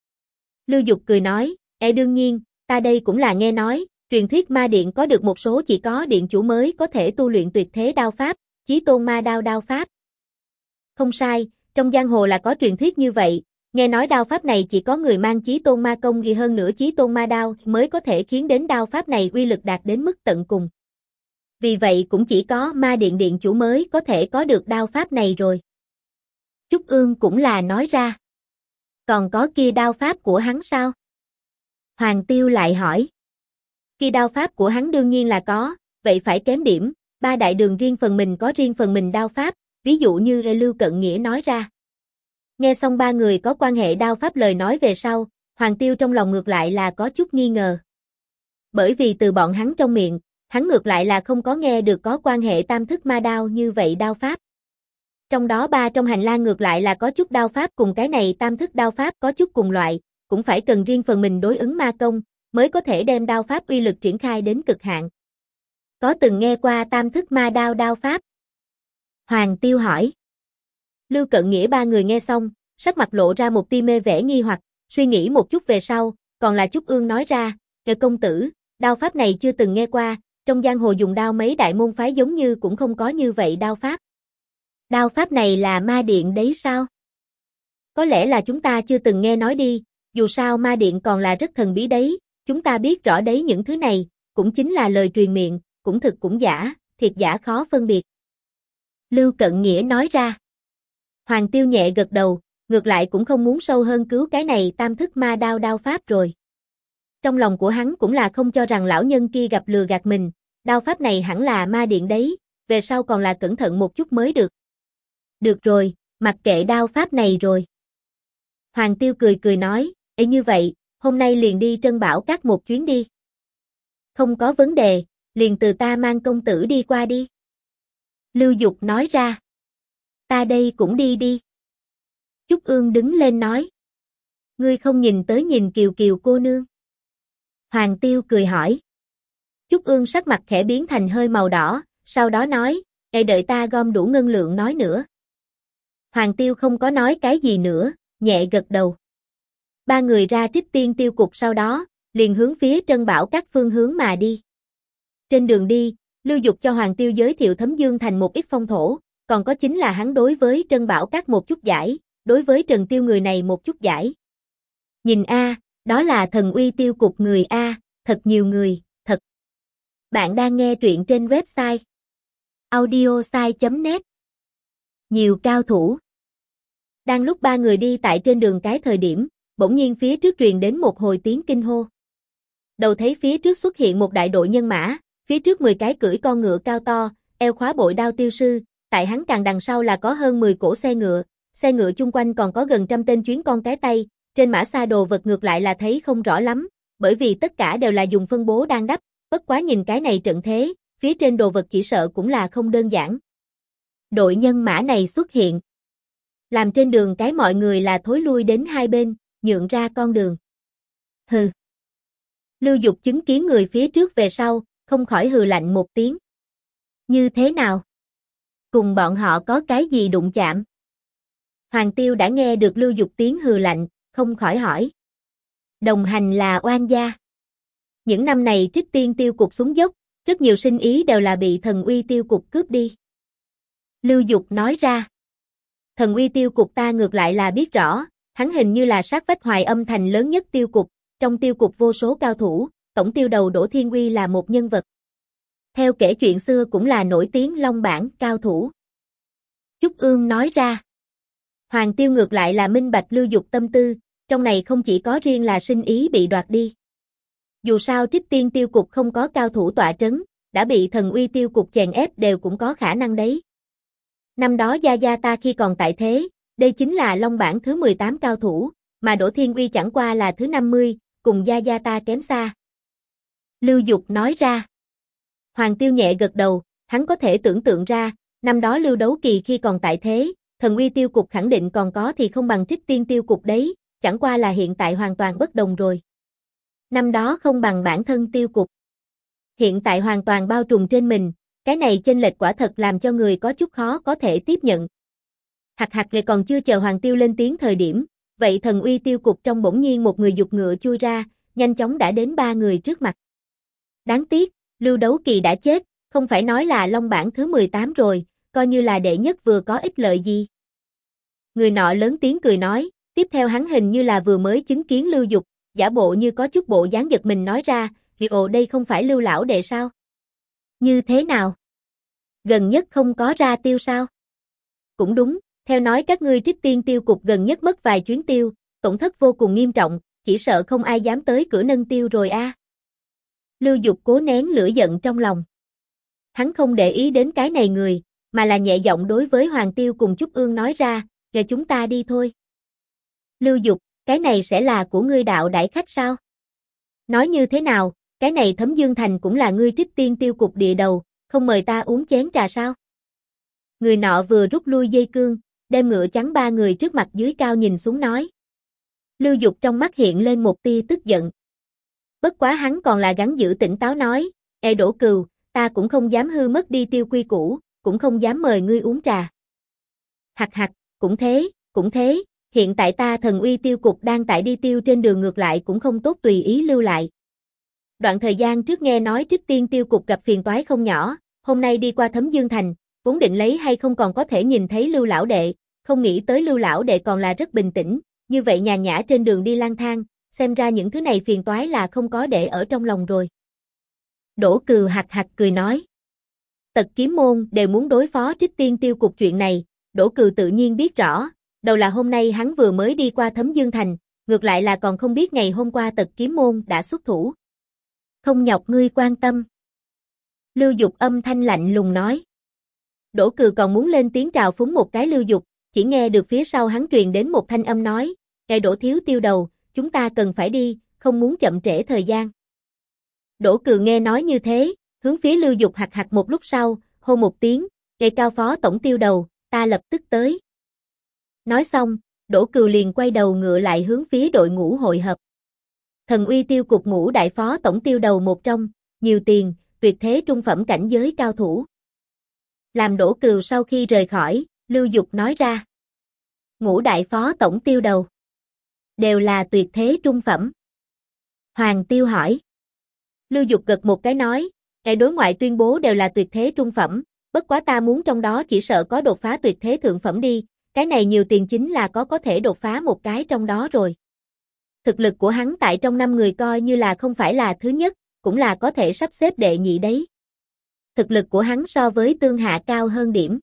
Lưu Dục cười nói, đương nhiên, ta đây cũng là nghe nói, truyền thuyết ma điện có được một số chỉ có điện chủ mới có thể tu luyện tuyệt thế đao pháp, Chí Tôn Ma Đao đao pháp. Không sai, trong giang hồ là có truyền thuyết như vậy, nghe nói đao pháp này chỉ có người mang Chí Tôn Ma Công ghi hơn nữa Chí Tôn Ma Đao mới có thể khiến đến đao pháp này uy lực đạt đến mức tận cùng. Vì vậy cũng chỉ có ma điện điện chủ mới có thể có được đao pháp này rồi. Trúc Ương cũng là nói ra. Còn có kia đao pháp của hắn sao? Hoàng Tiêu lại hỏi. Kia đao pháp của hắn đương nhiên là có, vậy phải kém điểm, ba đại đường riêng phần mình có riêng phần mình đao pháp, ví dụ như Lưu Cận Nghĩa nói ra. Nghe xong ba người có quan hệ đao pháp lời nói về sau, Hoàng Tiêu trong lòng ngược lại là có chút nghi ngờ. Bởi vì từ bọn hắn trong miệng, hắn ngược lại là không có nghe được có quan hệ tam thức ma đao như vậy đao pháp. Trong đó ba trong hành lang ngược lại là có chút đao pháp cùng cái này tam thức đao pháp có chút cùng loại, cũng phải cần riêng phần mình đối ứng ma công, mới có thể đem đao pháp uy lực triển khai đến cực hạn. Có từng nghe qua tam thức ma đao đao pháp? Hoàng Tiêu hỏi. Lưu Cận Nghĩa ba người nghe xong, sắc mặt lộ ra một tia mê vẻ nghi hoặc, suy nghĩ một chút về sau, còn là Trúc Ương nói ra, công tử, đao pháp này chưa từng nghe qua, trong giang hồ dùng đao mấy đại môn phái giống như cũng không có như vậy đao pháp. Đao pháp này là ma điện đấy sao? Có lẽ là chúng ta chưa từng nghe nói đi, dù sao ma điện còn là rất thần bí đấy, chúng ta biết rõ đấy những thứ này, cũng chính là lời truyền miệng, cũng thực cũng giả, thiệt giả khó phân biệt. Lưu Cận Nghĩa nói ra. Hoàng Tiêu nhẹ gật đầu, ngược lại cũng không muốn sâu hơn cứu cái này tam thức ma đao đao pháp rồi. Trong lòng của hắn cũng là không cho rằng lão nhân kia gặp lừa gạt mình, đao pháp này hẳn là ma điện đấy, về sau còn là cẩn thận một chút mới được. Được rồi, mặc kệ đao pháp này rồi. Hoàng Tiêu cười cười nói, như vậy, hôm nay liền đi Trân Bảo Các một chuyến đi. Không có vấn đề, liền từ ta mang công tử đi qua đi. Lưu Dục nói ra. Ta đây cũng đi đi. Trúc Ương đứng lên nói. Ngươi không nhìn tới nhìn Kiều Kiều cô nương. Hoàng Tiêu cười hỏi. Trúc Ương sắc mặt khẽ biến thành hơi màu đỏ, sau đó nói, đợi ta gom đủ ngân lượng nói nữa. Hoàng Tiêu không có nói cái gì nữa, nhẹ gật đầu. Ba người ra Trích Tiên Tiêu Cục sau đó, liền hướng phía Trân Bảo Các phương hướng mà đi. Trên đường đi, Lưu Dục cho Hoàng Tiêu giới thiệu Thấm Dương Thành một ít phong thổ, còn có chính là hắn đối với Trân Bảo Các một chút giải, đối với Trần Tiêu người này một chút giải. Nhìn a, đó là Thần Uy Tiêu Cục người a, thật nhiều người, thật. Bạn đang nghe truyện trên website audiosai.net. Nhiều cao thủ. Đang lúc ba người đi tại trên đường cái thời điểm, bỗng nhiên phía trước truyền đến một hồi tiếng kinh hô. Đầu thấy phía trước xuất hiện một đại đội nhân mã, phía trước 10 cái cưỡi con ngựa cao to, eo khóa bội đao tiêu sư, tại hắn càng đằng sau là có hơn 10 cỗ xe ngựa chung quanh còn có gần trăm tên chuyến con cái tay, trên mã xa đồ vật ngược lại là thấy không rõ lắm, bởi vì tất cả đều là dùng phân bố đang đắp, bất quá nhìn cái này trận thế, phía trên đồ vật chỉ sợ cũng là không đơn giản. Đội nhân mã này xuất hiện, làm trên đường cái mọi người là thối lui đến hai bên, nhượng ra con đường. Hừ. Lưu Dục chứng kiến người phía trước về sau, không khỏi hừ lạnh một tiếng. Như thế nào? Cùng bọn họ có cái gì đụng chạm? Hoàng Tiêu đã nghe được Lưu Dục tiếng hừ lạnh, không khỏi hỏi. Đồng hành là oan gia. Những năm này Trích Tiên Tiêu Cục xuống dốc, rất nhiều sinh ý đều là bị Thần Uy Tiêu Cục cướp đi. Lưu Dục nói ra. Thần Uy Tiêu Cục ta ngược lại là biết rõ, hắn hình như là sát vách Hoài Âm Thành lớn nhất tiêu cục, trong tiêu cục vô số cao thủ, tổng tiêu đầu Đỗ Thiên Uy là một nhân vật. Theo kể chuyện xưa cũng là nổi tiếng Long Bảng cao thủ. Trúc Ương nói ra. Hoàng Tiêu ngược lại là minh bạch Lưu Dục tâm tư, trong này không chỉ có riêng là sinh ý bị đoạt đi. Dù sao Trích Tiên Tiêu Cục không có cao thủ tọa trấn, đã bị Thần Uy Tiêu Cục chèn ép đều cũng có khả năng đấy. Năm đó gia gia ta khi còn tại thế, đây chính là Long Bảng thứ 18 cao thủ, mà Đỗ Thiên Uy chẳng qua là thứ 50, cùng gia gia ta kém xa. Lưu Dục nói ra. Hoàng Tiêu nhẹ gật đầu, hắn có thể tưởng tượng ra, năm đó Lưu Đấu Kỳ khi còn tại thế, thần uy tiêu cục khẳng định còn có thì không bằng Trích Tiên tiêu cục đấy, chẳng qua là hiện tại hoàn toàn bất đồng rồi. Năm đó không bằng bản thân tiêu cục. Hiện tại hoàn toàn bao trùm trên mình, cái này chênh lệch quả thật làm cho người có chút khó có thể tiếp nhận. Hạc hạc lại còn chưa chờ Hoàng Tiêu lên tiếng thời điểm, vậy thần uy tiêu cục trong bỗng nhiên một người giục ngựa chui ra, nhanh chóng đã đến ba người trước mặt. Đáng tiếc, Lưu Đấu Kỳ đã chết, không phải nói là Long Bản thứ 18 rồi, coi như là đệ nhất vừa có ích lợi gì. Người nọ lớn tiếng cười nói, tiếp theo hắn hình như là vừa mới chứng kiến Lưu Dục, giả bộ như có chút bộ dáng giật mình nói ra, ồ đây không phải Lưu lão đệ sao? Như thế nào? Gần nhất không có ra tiêu sao? Cũng đúng, theo nói các ngươi Trích Tiên tiêu cục gần nhất mất vài chuyến tiêu, tổn thất vô cùng nghiêm trọng, chỉ sợ không ai dám tới cửa nâng tiêu rồi a. Lưu Dục cố nén lửa giận trong lòng. Hắn không để ý đến cái này người, mà là nhẹ giọng đối với Hoàng Tiêu cùng Trúc Ương nói ra, "Giờ chúng ta đi thôi." Lưu Dục, cái này sẽ là của ngươi đạo đại khách sao? Nói như thế nào, cái này Thấm Dương Thành cũng là ngươi Trích Tiên tiêu cục địa đầu, không mời ta uống chén trà sao? Người nọ vừa rút lui dây cương, đem ngựa chắn ba người trước mặt dưới cao nhìn xuống nói. Lưu Dục trong mắt hiện lên một tia tức giận. Bất quá hắn còn là gắng giữ tỉnh táo nói, Đỗ Cừu, ta cũng không dám hư mất đi tiêu quy củ, cũng không dám mời ngươi uống trà. Hạc hạc, cũng thế, hiện tại ta thần uy tiêu cục đang tại đi tiêu trên đường ngược lại cũng không tốt tùy ý lưu lại. Đoạn thời gian trước nghe nói Trích Tiên tiêu cục gặp phiền toái không nhỏ, hôm nay đi qua Thấm Dương Thành, vốn định lấy hay không còn có thể nhìn thấy Lưu lão đệ, không nghĩ tới Lưu lão đệ còn là rất bình tĩnh, như vậy nhàn nhã trên đường đi lang thang, xem ra những thứ này phiền toái là không có để ở trong lòng rồi. Đỗ Cừu hạc hạc cười nói. Tật Kiếm môn đều muốn đối phó Trích Tiên tiêu cục chuyện này, Đỗ Cừu tự nhiên biết rõ, đầu là hôm nay hắn vừa mới đi qua Thấm Dương Thành, ngược lại là còn không biết ngày hôm qua Tật Kiếm môn đã xuất thủ. Không nhọc ngươi quan tâm. Lưu Dục âm thanh lạnh lùng nói. Đỗ Cừu còn muốn lên tiếng trào phúng một cái Lưu Dục, chỉ nghe được phía sau hắn truyền đến một thanh âm nói, Đỗ thiếu tiêu đầu, chúng ta cần phải đi, không muốn chậm trễ thời gian. Đỗ Cừu nghe nói như thế, hướng phía Lưu Dục hạc hạc một lúc sau, hô một tiếng, Cao phó tổng tiêu đầu, ta lập tức tới. Nói xong, Đỗ Cừu liền quay đầu ngựa lại hướng phía đội ngũ hội hợp. Thần uy tiêu cục ngũ đại phó tổng tiêu đầu một trong, nhiều tiền, tuyệt thế trung phẩm cảnh giới cao thủ. Làm Đỗ Cừu sau khi rời khỏi, Lưu Dục nói ra. Ngũ đại phó tổng tiêu đầu. Đều là tuyệt thế trung phẩm. Hoàng Tiêu hỏi. Lưu Dục gật một cái nói, đối ngoại tuyên bố đều là tuyệt thế trung phẩm, bất quá ta muốn trong đó chỉ sợ có đột phá tuyệt thế thượng phẩm đi, cái này nhiều tiền chính là có thể đột phá một cái trong đó rồi. Thực lực của hắn tại trong 5 người coi như là không phải là thứ nhất, cũng là có thể sắp xếp đệ nhị đấy. Thực lực của hắn so với Tương Hạ cao hơn điểm.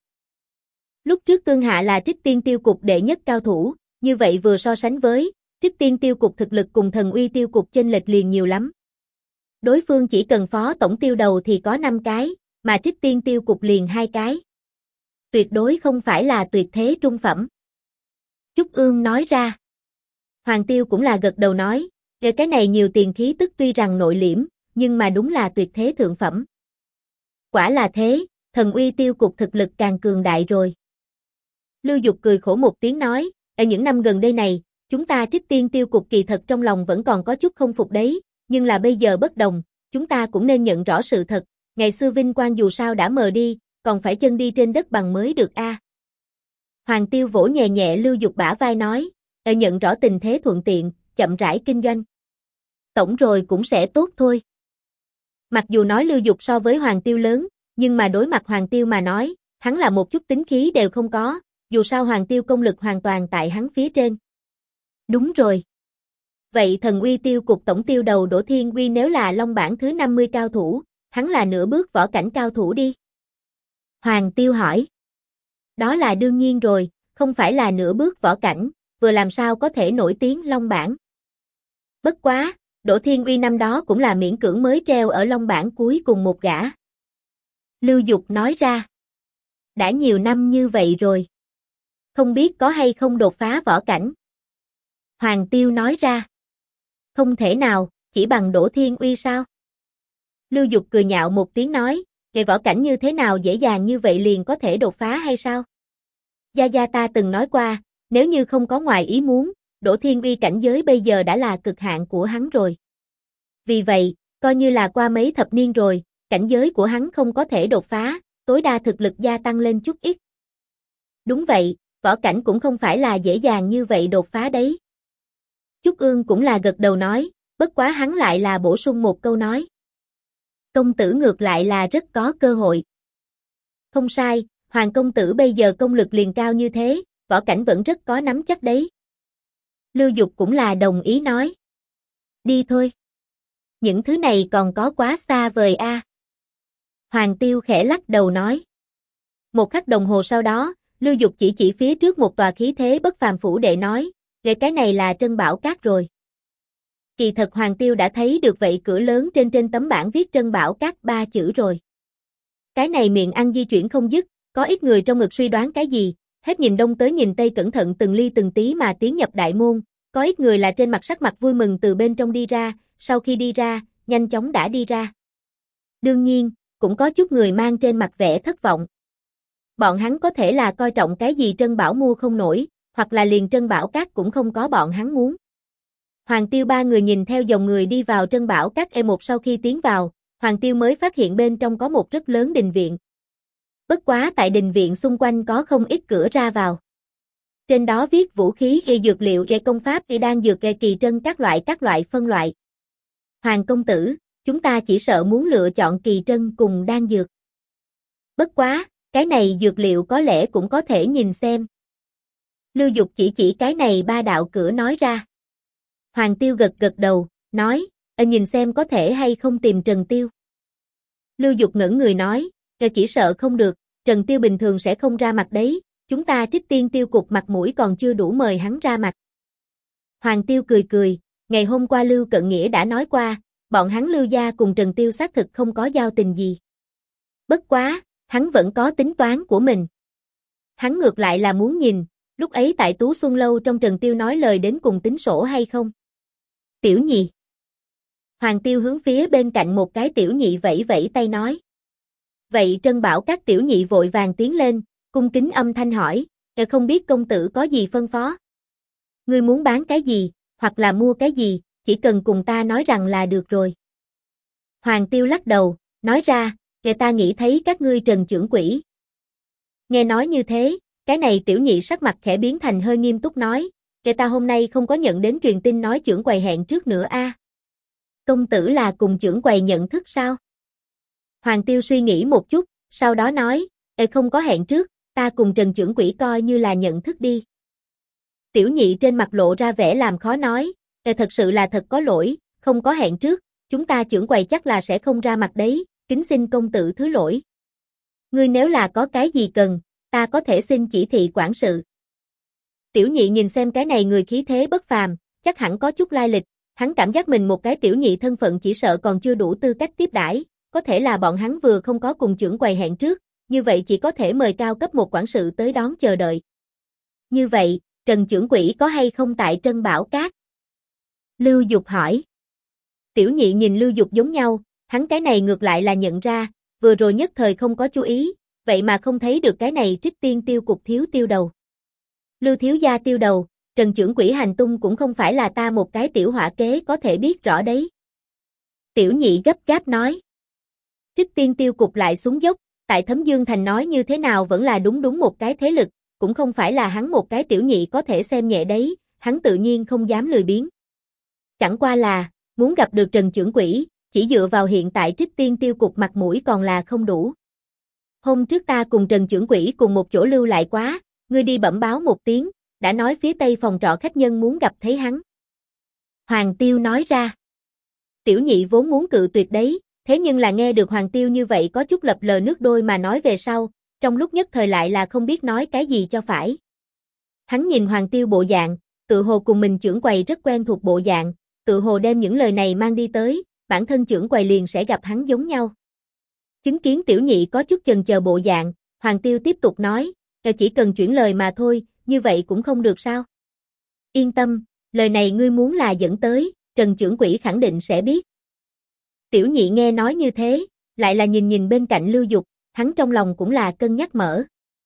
Lúc trước Tương Hạ là Trích Tiên tiêu cục đệ nhất cao thủ, như vậy vừa so sánh với Trích Tiên tiêu cục thực lực cùng thần uy tiêu cục chênh lệch liền nhiều lắm. Đối phương chỉ cần phó tổng tiêu đầu thì có 5 cái, mà Trích Tiên tiêu cục liền 2 cái. Tuyệt đối không phải là tuyệt thế trung phẩm. Trúc Ương nói ra. Hoàng Tiêu cũng là gật đầu nói, cái này nhiều tiền khí tức tuy rằng nội liễm, nhưng mà đúng là tuyệt thế thượng phẩm. Quả là thế, thần uy tiêu cục thực lực càng cường đại rồi. Lưu Dục cười khổ một tiếng nói, ở những năm gần đây này, chúng ta Trích Tiên tiêu cục kỳ thật trong lòng vẫn còn có chút không phục đấy, nhưng là bây giờ bất đồng, chúng ta cũng nên nhận rõ sự thật, ngày xưa vinh quang dù sao đã mờ đi, còn phải chân đi trên đất bằng mới được a. Hoàng Tiêu vỗ nhẹ nhẹ Lưu Dục bả vai nói, nhận rõ tình thế thuận tiện, chậm rãi kinh doanh. Tổng rồi cũng sẽ tốt thôi. Mặc dù nói Lưu Dục so với Hoàng Tiêu lớn, nhưng mà đối mặt Hoàng Tiêu mà nói, hắn là một chút tính khí đều không có, dù sao Hoàng Tiêu công lực hoàn toàn tại hắn phía trên. Đúng rồi. Vậy thần uy tiêu cục tổng tiêu đầu Đỗ Thiên Uy nếu là Long Bản thứ 50 cao thủ, hắn là nửa bước võ cảnh cao thủ đi. Hoàng Tiêu hỏi. Đó là đương nhiên rồi, không phải là nửa bước võ cảnh, vừa làm sao có thể nổi tiếng Long Bản. Bất quá, Đỗ Thiên Uy năm đó cũng là miễn cưỡng mới treo ở Long Bản cuối cùng một gã. Lưu Dục nói ra. Đã nhiều năm như vậy rồi. Không biết có hay không đột phá võ cảnh. Hoàng Tiêu nói ra. Không thể nào, chỉ bằng Đỗ Thiên Uy sao? Lưu Dục cười nhạo một tiếng nói, nghề võ cảnh như thế nào dễ dàng như vậy liền có thể đột phá hay sao? Gia Gia ta từng nói qua, nếu như không có ngoài ý muốn, Đỗ Thiên Uy cảnh giới bây giờ đã là cực hạn của hắn rồi. Vì vậy, coi như là qua mấy thập niên rồi, cảnh giới của hắn không có thể đột phá, tối đa thực lực gia tăng lên chút ít. Đúng vậy, võ cảnh cũng không phải là dễ dàng như vậy đột phá đấy. Chúc Ương cũng là gật đầu nói, bất quá hắn lại là bổ sung một câu nói. Công tử ngược lại là rất có cơ hội. Không sai, Hoàng công tử bây giờ công lực liền cao như thế, võ cảnh vẫn rất có nắm chắc đấy. Lưu Dục cũng là đồng ý nói. Đi thôi. Những thứ này còn có quá xa vời a. Hoàng Tiêu khẽ lắc đầu nói. Một khắc đồng hồ sau đó, Lưu Dục chỉ phía trước một tòa khí thế bất phàm phủ đệ nói, cái này là Trân Bảo Các rồi. Kỳ thật Hoàng Tiêu đã thấy được vậy cửa lớn trên tấm bảng viết Trân Bảo Các 3 chữ rồi. Cái này miệng ăn di chuyển không dứt, có ít người trong ngực suy đoán cái gì, hết nhìn đông tới nhìn tây cẩn thận từng ly từng tí mà tiến nhập đại môn, có ít người là trên mặt sắc mặt vui mừng từ bên trong đi ra, sau khi đi ra, nhanh chóng đã đi ra. Đương nhiên, cũng có chút người mang trên mặt vẻ thất vọng. Bọn hắn có thể là coi trọng cái gì Trân Bảo mua không nổi, hoặc là liền Trân Bảo Các cũng không có bọn hắn muốn. Hoàng Tiêu ba người nhìn theo dòng người đi vào Trân Bảo Các E1 sau khi tiến vào, Hoàng Tiêu mới phát hiện bên trong có một rất lớn đình viện. Bất quá tại đình viện xung quanh có không ít cửa ra vào. Trên đó viết vũ khí y dược liệu y công pháp y đan dược y kỳ trân các loại phân loại. Hoàng công tử, chúng ta chỉ sợ muốn lựa chọn kỳ trân cùng đan dược. Bất quá, cái này dược liệu có lẽ cũng có thể nhìn xem. Lưu Dục chỉ cái này 3 đạo cửa nói ra. Hoàng Tiêu gật đầu, nói, nhìn xem có thể hay không tìm Trần Tiêu. Lưu Dục ngẩn người nói, chỉ sợ không được, Trần Tiêu bình thường sẽ không ra mặt đấy, chúng ta Trích Tiên Tiêu cục mặt mũi còn chưa đủ mời hắn ra mặt. Hoàng Tiêu cười, ngày hôm qua Lưu Cận Nghĩa đã nói qua, bọn hắn Lưu gia cùng Trần Tiêu xác thực không có giao tình gì. Bất quá, hắn vẫn có tính toán của mình. Hắn ngược lại là muốn nhìn, lúc ấy tại Tú Xuân Lâu trong Trần Tiêu nói lời đến cùng tính sổ hay không. Tiểu nhị. Hoàng Tiêu hướng phía bên cạnh một cái tiểu nhị vẫy vẫy tay nói. Vậy Trân Bảo các tiểu nhị vội vàng tiến lên, cung kính âm thanh hỏi, không biết công tử có gì phân phó? Ngươi muốn bán cái gì, hoặc là mua cái gì, chỉ cần cùng ta nói rằng là được rồi. Hoàng Tiêu lắc đầu, nói ra, ta nghĩ thấy các ngươi Trần trưởng quỹ. Nghe nói như thế, cái này tiểu nhị sắc mặt khẽ biến thành hơi nghiêm túc nói, ta hôm nay không có nhận đến truyền tin nói trưởng quầy hẹn trước nữa a. Công tử là cùng trưởng quầy nhận thức sao? Hoàng Tiêu suy nghĩ một chút, sau đó nói, không có hẹn trước, ta cùng Trần trưởng quỹ coi như là nhận thức đi. Tiểu nhị trên mặt lộ ra vẻ làm khó nói, thật sự là thật có lỗi, không có hẹn trước, chúng ta trưởng quầy chắc là sẽ không ra mặt đấy, kính xin công tử thứ lỗi. Ngươi nếu là có cái gì cần, ta có thể xin chỉ thị quản sự. Tiểu nhị nhìn xem cái này người khí thế bất phàm, chắc hẳn có chút lai lịch, hắn cảm giác mình một cái tiểu nhị thân phận chỉ sợ còn chưa đủ tư cách tiếp đãi, có thể là bọn hắn vừa không có cùng trưởng quầy hẹn trước, như vậy chỉ có thể mời cao cấp một quản sự tới đón chờ đợi. Như vậy, Trần trưởng quỹ có hay không tại Trân Bảo Các? Lưu Dục hỏi. Tiểu nhị nhìn Lưu Dục giống nhau, hắn cái này ngược lại là nhận ra, vừa rồi nhất thời không có chú ý, vậy mà không thấy được cái này Trích Tiên Tiêu cục thiếu tiêu đầu. Lưu thiếu gia tiêu đầu, Trần trưởng quỹ hành tung cũng không phải là ta một cái tiểu hỏa kế có thể biết rõ đấy. Tiểu nhị gấp gáp nói. Trích Tiên Tiêu cục lại xuống dốc, tại Thấm Dương Thành nói như thế nào vẫn là đúng một cái thế lực, cũng không phải là hắn một cái tiểu nhị có thể xem nhẹ đấy, hắn tự nhiên không dám lười biếng. Chẳng qua là, muốn gặp được Trần trưởng quỹ, chỉ dựa vào hiện tại Trích Tiên Tiêu cục mặt mũi còn là không đủ. Hôm trước ta cùng Trần trưởng quỹ cùng một chỗ lưu lại quá, ngươi đi bẩm báo một tiếng, đã nói phía tây phòng trọ khách nhân muốn gặp thấy hắn. Hoàng Tiêu nói ra. Tiểu nhị vốn muốn cự tuyệt đấy, thế nhưng là nghe được Hoàng Tiêu như vậy có chút lập lờ nước đôi mà nói về sau, trong lúc nhất thời lại là không biết nói cái gì cho phải. Hắn nhìn Hoàng Tiêu bộ dạng, tự hồ cùng mình trưởng quầy rất quen thuộc bộ dạng, tự hồ đem những lời này mang đi tới, bản thân trưởng quầy liền sẽ gặp hắn giống nhau. Chứng kiến tiểu nhị có chút chần chờ bộ dạng, Hoàng Tiêu tiếp tục nói, chỉ cần chuyển lời mà thôi, như vậy cũng không được sao? Yên tâm, lời này ngươi muốn là dẫn tới, Trần trưởng quỹ khẳng định sẽ biết. Tiểu Nhị nghe nói như thế, lại là nhìn nhìn bên cạnh Lưu Dục, hắn trong lòng cũng là cân nhắc mở.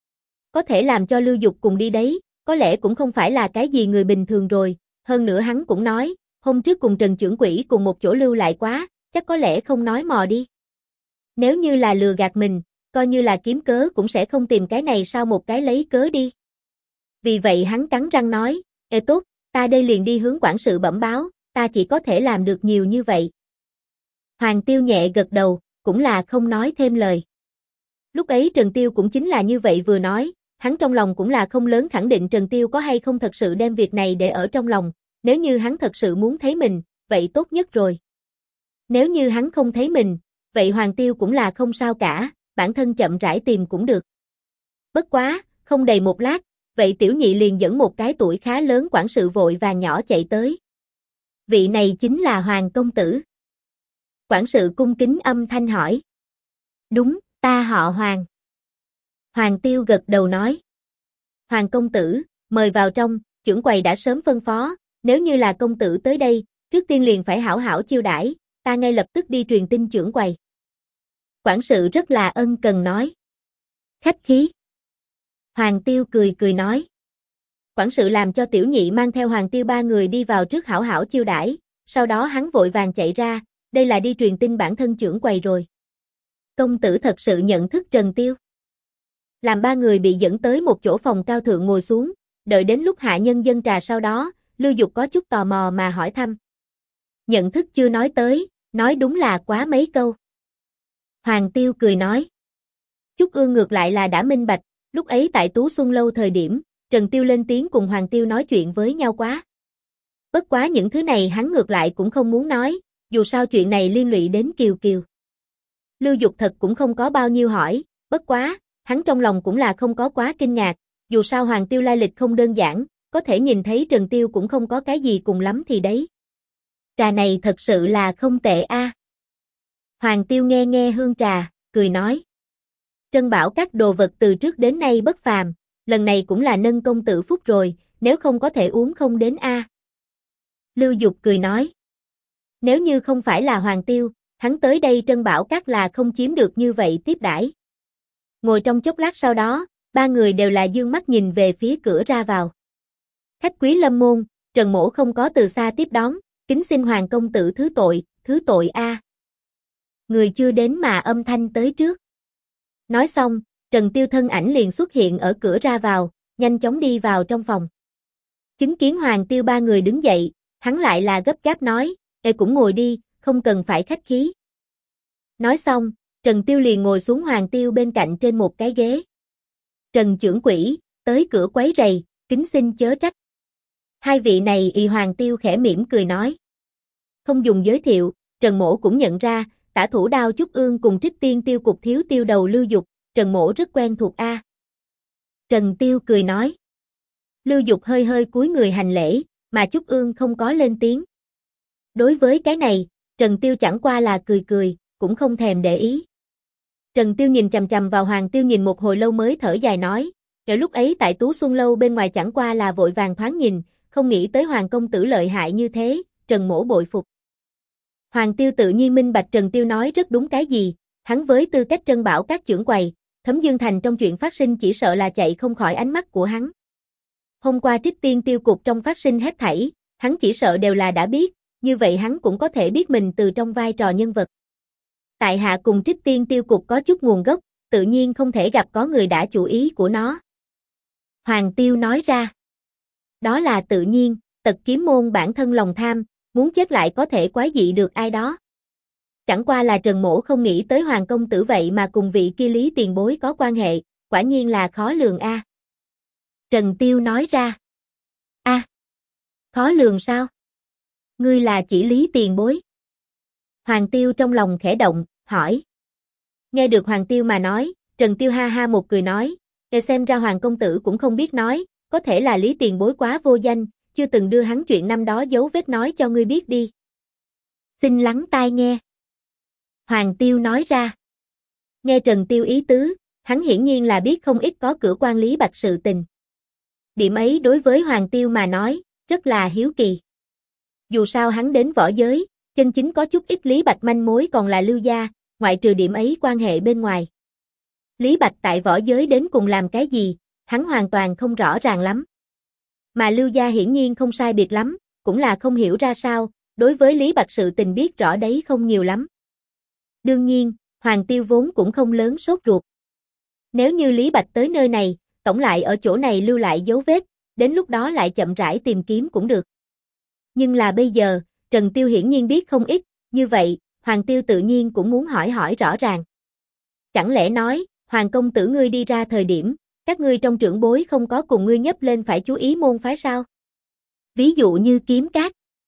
Có thể làm cho Lưu Dục cùng đi đấy, có lẽ cũng không phải là cái gì người bình thường rồi, hơn nữa hắn cũng nói, hôm trước cùng Trần Chưởng Quỹ cùng một chỗ lưu lại quá, chắc có lẽ không nói mò đi. Nếu như là lừa gạt mình, coi như là kiếm cớ cũng sẽ không tìm cái này sao một cái lấy cớ đi. Vì vậy hắn cắn răng nói, ê tốt, ta đây liền đi hướng quản sự bẩm báo, ta chỉ có thể làm được nhiều như vậy. Hoàng Tiêu nhẹ gật đầu, cũng là không nói thêm lời. Lúc ấy Trần Tiêu cũng chính là như vậy vừa nói, hắn trong lòng cũng là không lớn khẳng định Trần Tiêu có hay không thật sự đem việc này để ở trong lòng, nếu như hắn thật sự muốn thấy mình, vậy tốt nhất rồi. Nếu như hắn không thấy mình, vậy Hoàng Tiêu cũng là không sao cả, bản thân chậm rãi tìm cũng được. Bất quá, không đầy một lát, vậy Tiểu Nhị liền dẫn một cái tuổi khá lớn quản sự vội vàng nhỏ chạy tới. Vị này chính là Hoàng công tử. Quản sự cung kính âm thanh hỏi. Đúng, ta họ Hoàng. Hoàng Tiêu gật đầu nói. Hoàng công tử, mời vào trong, chưởng quầy đã sớm phân phó, nếu như là công tử tới đây, trước tiên liền phải hảo hảo chiêu đãi, ta ngay lập tức đi truyền tin chưởng quầy. Quản sự rất là ân cần nói. Khách khí. Hoàng Tiêu cười cười nói. Quản sự làm cho Tiểu Nhị mang theo Hoàng Tiêu ba người đi vào trước hảo hảo chiêu đãi, sau đó hắn vội vàng chạy ra, đây là đi truyền tin bản thân chưởng quầy rồi. Công tử thật sự nhận thức Trần Tiêu. Làm ba người bị dẫn tới một chỗ phòng cao thượng ngồi xuống, đợi đến lúc hạ nhân dâng trà sau đó, Lưu Dục có chút tò mò mà hỏi thăm. Nhận thức chưa nói tới, nói đúng là quá mấy câu. Hoàng Tiêu cười nói. Chúc Ương ngược lại là đã minh bạch, lúc ấy tại Tú Xuân Lâu thời điểm, Trần Tiêu lên tiếng cùng Hoàng Tiêu nói chuyện với nhau quá. Bất quá những thứ này hắn ngược lại cũng không muốn nói, dù sao chuyện này liên lụy đến Kiều Kiều. Lưu Dục thật cũng không có bao nhiêu hỏi, bất quá, hắn trong lòng cũng là không có quá kinh ngạc, dù sao Hoàng Tiêu lai lịch không đơn giản, có thể nhìn thấy Trần Tiêu cũng không có cái gì cùng lắm thì đấy. Trà này thật sự là không tệ a. Hoàng Tiêu nghe nghe hương trà, cười nói. Trân Bảo các đồ vật từ trước đến nay bất phàm, lần này cũng là nâng công tử phúc rồi, nếu không có thể uống không đến a. Lưu Dục cười nói. Nếu như không phải là Hoàng Tiêu, hắn tới đây Trân Bảo các là không chiếm được như vậy tiếp đãi. Ngồi trong chốc lát sau đó, ba người đều là dương mắt nhìn về phía cửa ra vào. Khách quý lâm môn, Trần Mỗ không có từ xa tiếp đón, kính xin Hoàng công tử thứ tội a. Người chưa đến mà âm thanh tới trước. Nói xong, Trần Tiêu thân ảnh liền xuất hiện ở cửa ra vào, nhanh chóng đi vào trong phòng. Chứng kiến Hoàng Tiêu ba người đứng dậy, hắn lại là gấp gáp nói, ê cũng ngồi đi, không cần phải khách khí. Nói xong, Trần Tiêu liền ngồi xuống Hoàng Tiêu bên cạnh trên một cái ghế. Trần Chưởng Quỹ, tới cửa quấy rầy, kính xin chớ trách. Hai vị này y Hoàng Tiêu khẽ mỉm cười nói. Không dùng giới thiệu, Trần Mỗ cũng nhận ra, tả thủ đao Trúc Ương cùng Trích Tiên Tiêu cục thiếu tiêu đầu Lưu Dục, Trần Mỗ rất quen thuộc a. Trần Tiêu cười nói. Lưu Dục hơi hơi cúi người hành lễ, mà Trúc Ương không có lên tiếng. Đối với cái này, Trần Tiêu chẳng qua là cười cười, cũng không thèm để ý. Trần Tiêu nhìn chằm chằm vào Hoàng Tiêu nhìn một hồi lâu mới thở dài nói, kể lúc ấy tại Tú Xuân Lâu bên ngoài chẳng qua là vội vàng thoáng nhìn, không nghĩ tới Hoàng công tử lợi hại như thế, Trần Mỗ bội phục. Hoàng Tiêu tự nhiên minh bạch Trần Tiêu nói rất đúng cái gì, hắn với tư cách Trân Bảo các chưởng quầy, Thấm Dương Thành trong chuyện phát sinh chỉ sợ là chạy không khỏi ánh mắt của hắn. Hôm qua Trích Tiên Tiêu cục trong phát sinh hết thảy, hắn chỉ sợ đều là đã biết, như vậy hắn cũng có thể biết mình từ trong vai trò nhân vật. Tại hạ cùng Trích Tiên Tiêu cục có chút nguồn gốc, tự nhiên không thể gặp có người đã chủ ý của nó. Hoàng Tiêu nói ra. Đó là tự nhiên, Tật Kiếm môn bản thân lòng tham, muốn chết lại có thể quái dị được ai đó. Chẳng qua là Trần Mỗ không nghĩ tới Hoàng công tử vậy mà cùng vị kia Lý tiền bối có quan hệ, quả nhiên là khó lường a. Trần Tiêu nói ra. A, khó lường sao? Ngươi là chỉ Lý tiền bối? Hoàng Tiêu trong lòng khẽ động, hỏi. Nghe được Hoàng Tiêu mà nói, Trần Tiêu ha ha một cười nói, xem ra Hoàng công tử cũng không biết nói, có thể là Lý tiền bối quá vô danh, chưa từng đưa hắn chuyện năm đó dấu vết nói cho ngươi biết đi. Xin lắng tai nghe. Hoàng Tiêu nói ra. Nghe Trần Tiêu ý tứ, hắn hiển nhiên là biết không ít có cửa quan Lý Bạch sự tình. Điểm ấy đối với Hoàng Tiêu mà nói, rất là hiếu kỳ. Dù sao hắn đến võ giới, Chân chính có chút ít Lý Bạch manh mối còn là Lưu gia, ngoại trừ điểm ấy quan hệ bên ngoài. Lý Bạch tại võ giới đến cùng làm cái gì, hắn hoàn toàn không rõ ràng lắm. Mà Lưu gia hiển nhiên không sai biệt lắm, cũng là không hiểu ra sao, đối với Lý Bạch sự tình biết rõ đấy không nhiều lắm. Đương nhiên, Hoàng Tiêu vốn cũng không lớn sốt ruột. Nếu như Lý Bạch tới nơi này, tổng lại ở chỗ này lưu lại dấu vết, đến lúc đó lại chậm rãi tìm kiếm cũng được. Nhưng là bây giờ, Trần Tiêu hiển nhiên biết không ít, như vậy, Hoàng Tiêu tự nhiên cũng muốn hỏi rõ ràng. Chẳng lẽ nói, Hoàng công tử ngươi đi ra thời điểm, các ngươi trong trưởng bối không có cùng ngươi nhấp lên phải chú ý môn phái sao? Ví dụ như Kiếm Cát.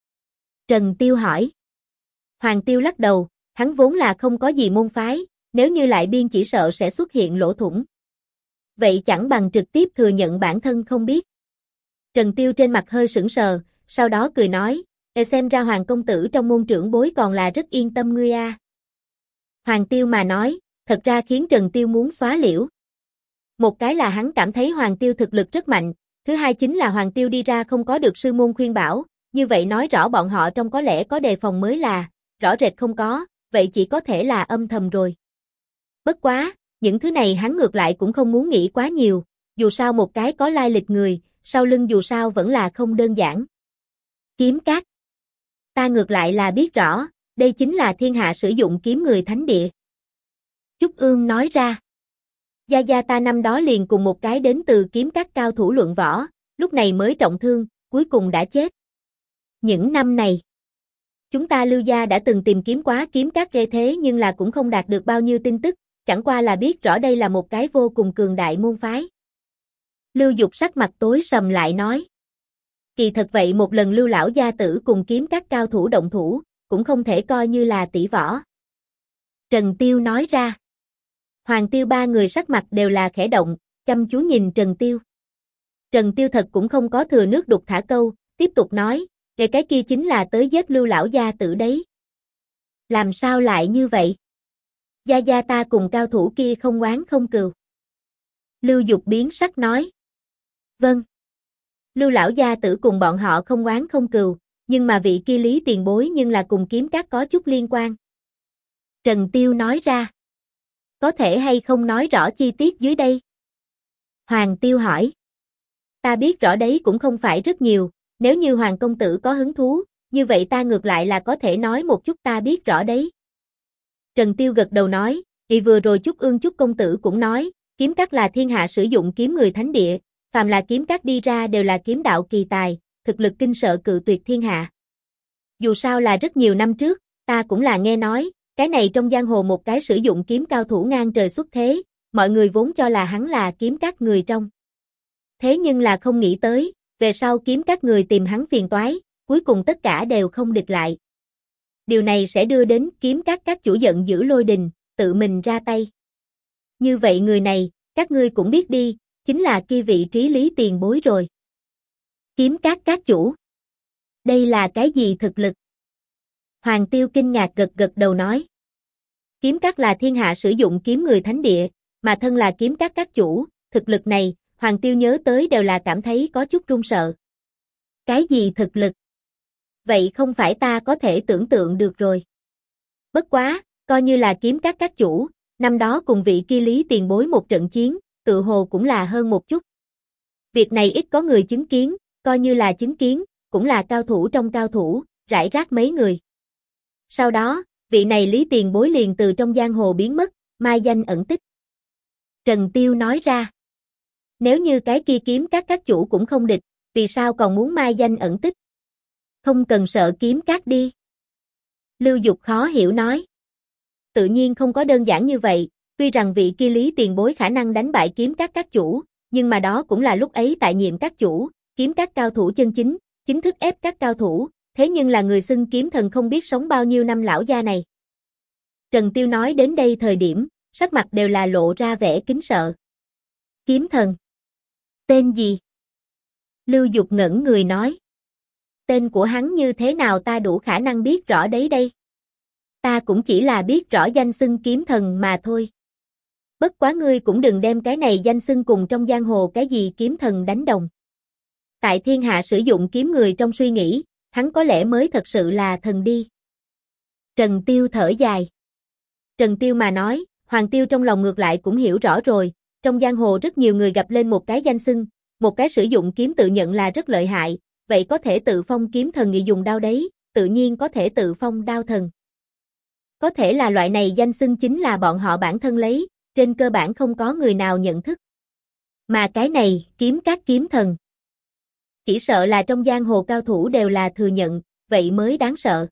Trần Tiêu hỏi. Hoàng Tiêu lắc đầu, hắn vốn là không có gì môn phái, nếu như lại biên chỉ sợ sẽ xuất hiện lỗ thủng. Vậy chẳng bằng trực tiếp thừa nhận bản thân không biết. Trần Tiêu trên mặt hơi sững sờ, sau đó cười nói, xem ra Hoàng công tử trong môn trưởng bối còn là rất yên tâm ngươi a. Hoàng Tiêu mà nói, thật ra khiến Trần Tiêu muốn xóa liễu. Một cái là hắn cảm thấy Hoàng Tiêu thực lực rất mạnh, thứ hai chính là Hoàng Tiêu đi ra không có được sư môn khuyên bảo, như vậy nói rõ bọn họ trong có lẽ có đề phòng mới là, rõ rệt không có, vậy chỉ có thể là âm thầm rồi. Bất quá, những thứ này hắn ngược lại cũng không muốn nghĩ quá nhiều, dù sao một cái có lai lịch người, sau lưng dù sao vẫn là không đơn giản. Kiếm Cát. Ta ngược lại là biết rõ, đây chính là thiên hạ sử dụng kiếm người thánh địa. Trúc Ương nói ra. Gia gia ta năm đó liền cùng một cái đến từ Kiếm Cát cao thủ luận võ, lúc này mới trọng thương, cuối cùng đã chết. Những năm này, chúng ta Lưu gia đã từng tìm kiếm quá Kiếm Cát ghê thế nhưng là cũng không đạt được bao nhiêu tin tức, chẳng qua là biết rõ đây là một cái vô cùng cường đại môn phái. Lưu Dục sắc mặt tối sầm lại nói. Kỳ thật vậy một lần Lưu lão gia tử cùng Kiếm Cát cao thủ động thủ, cũng không thể coi như là tỷ võ. Trần Tiêu nói ra. Hoàng Tiêu ba người sắc mặt đều là khẽ động, chăm chú nhìn Trần Tiêu. Trần Tiêu thật cũng không có thừa nước đục thả câu, tiếp tục nói, cái kia chính là tới giết Lưu lão gia tử đấy. Làm sao lại như vậy? Gia gia ta cùng cao thủ kia không oán không cừu. Lưu Dục biến sắc nói. Vâng. Lưu lão gia tử cùng bọn họ không oán không cừu, nhưng mà vị kia Lý tiền bối nhưng là cùng Kiếm Cát có chút liên quan. Trần Tiêu nói ra. Có thể hay không nói rõ chi tiết dưới đây? Hoàng Tiêu hỏi. Ta biết rõ đấy cũng không phải rất nhiều, nếu như Hoàng công tử có hứng thú, như vậy ta ngược lại là có thể nói một chút ta biết rõ đấy. Trần Tiêu gật đầu nói, vừa rồi Trúc Ương Trúc công tử cũng nói, Kiếm Cát là thiên hạ sử dụng kiếm người thánh địa, phàm là Kiếm Cát đi ra đều là kiếm đạo kỳ tài, thực lực kinh sợ cự tuyệt thiên hạ. Dù sao là rất nhiều năm trước, ta cũng là nghe nói, cái này trong giang hồ một cái sử dụng kiếm cao thủ ngang trời xuất thế, mọi người vốn cho là hắn là Kiếm Cát người trong. Thế nhưng là không nghĩ tới, về sau Kiếm Cát người tìm hắn phiền toái, cuối cùng tất cả đều không địch lại. Điều này sẽ đưa đến Kiếm Cát các chủ giận dữ lôi đình, tự mình ra tay. Như vậy người này, các ngươi cũng biết đi, chính là kia vị trí Lý tiền bối rồi. Kiếm Cát các chủ. Đây là cái gì thực lực? Hoàng Tiêu kinh ngạc gật đầu nói. Kiếm Cát là thiên hạ sử dụng kiếm người thánh địa, mà thân là Kiếm Cát các chủ, thực lực này, Hoàng Tiêu nhớ tới đều là cảm thấy có chút run sợ. Cái gì thực lực? Vậy không phải ta có thể tưởng tượng được rồi. Bất quá, coi như là Kiếm Cát các chủ, năm đó cùng vị kia Lý tiền bối một trận chiến, tự hồ cũng là hơn một chút. Việc này ít có người chứng kiến, coi như là chứng kiến, cũng là cao thủ trong cao thủ, rải rác mấy người. Sau đó, vị này Lý tiền bối liền từ trong giang hồ biến mất, mai danh ẩn tích. Trần Tiêu nói ra. Nếu như cái kia Kiếm Cát các chủ cũng không địch, vì sao còn muốn mai danh ẩn tích? Không cần sợ Kiếm Cát đi. Lưu Dục khó hiểu nói. Tự nhiên không có đơn giản như vậy, tuy rằng vị kia Lý tiền bối khả năng đánh bại Kiếm Cát các chủ, nhưng mà đó cũng là lúc ấy tại nhiệm các chủ, Kiếm Cát cao thủ chân chính, chính thức ép các cao thủ, thế nhưng là người xưng kiếm thần không biết sống bao nhiêu năm lão gia này. Trần Tiêu nói đến đây thời điểm, sắc mặt đều là lộ ra vẻ kính sợ. Kiếm thần? Tên gì? Lưu Dục ngẩn người nói. Tên của hắn như thế nào ta đủ khả năng biết rõ đấy đây. Ta cũng chỉ là biết rõ danh xưng kiếm thần mà thôi. Bất quá ngươi cũng đừng đem cái này danh xưng cùng trong giang hồ cái gì kiếm thần đánh đồng. Tại thiên hạ sử dụng kiếm người trong suy nghĩ, hắn có lẽ mới thật sự là thần đi. Trần Tiêu thở dài. Trần Tiêu mà nói, Hoàng Tiêu trong lòng ngược lại cũng hiểu rõ rồi, trong giang hồ rất nhiều người gặp lên một cái danh xưng, một cái sử dụng kiếm tự nhận là rất lợi hại, vậy có thể tự phong kiếm thần nghị dùng đao đấy, tự nhiên có thể tự phong đao thần. Có thể là loại này danh xưng chính là bọn họ bản thân lấy, trên cơ bản không có người nào nhận thức. Mà cái này, kiếm các kiếm thần. Chỉ sợ là trong giang hồ cao thủ đều là thừa nhận, vậy mới đáng sợ.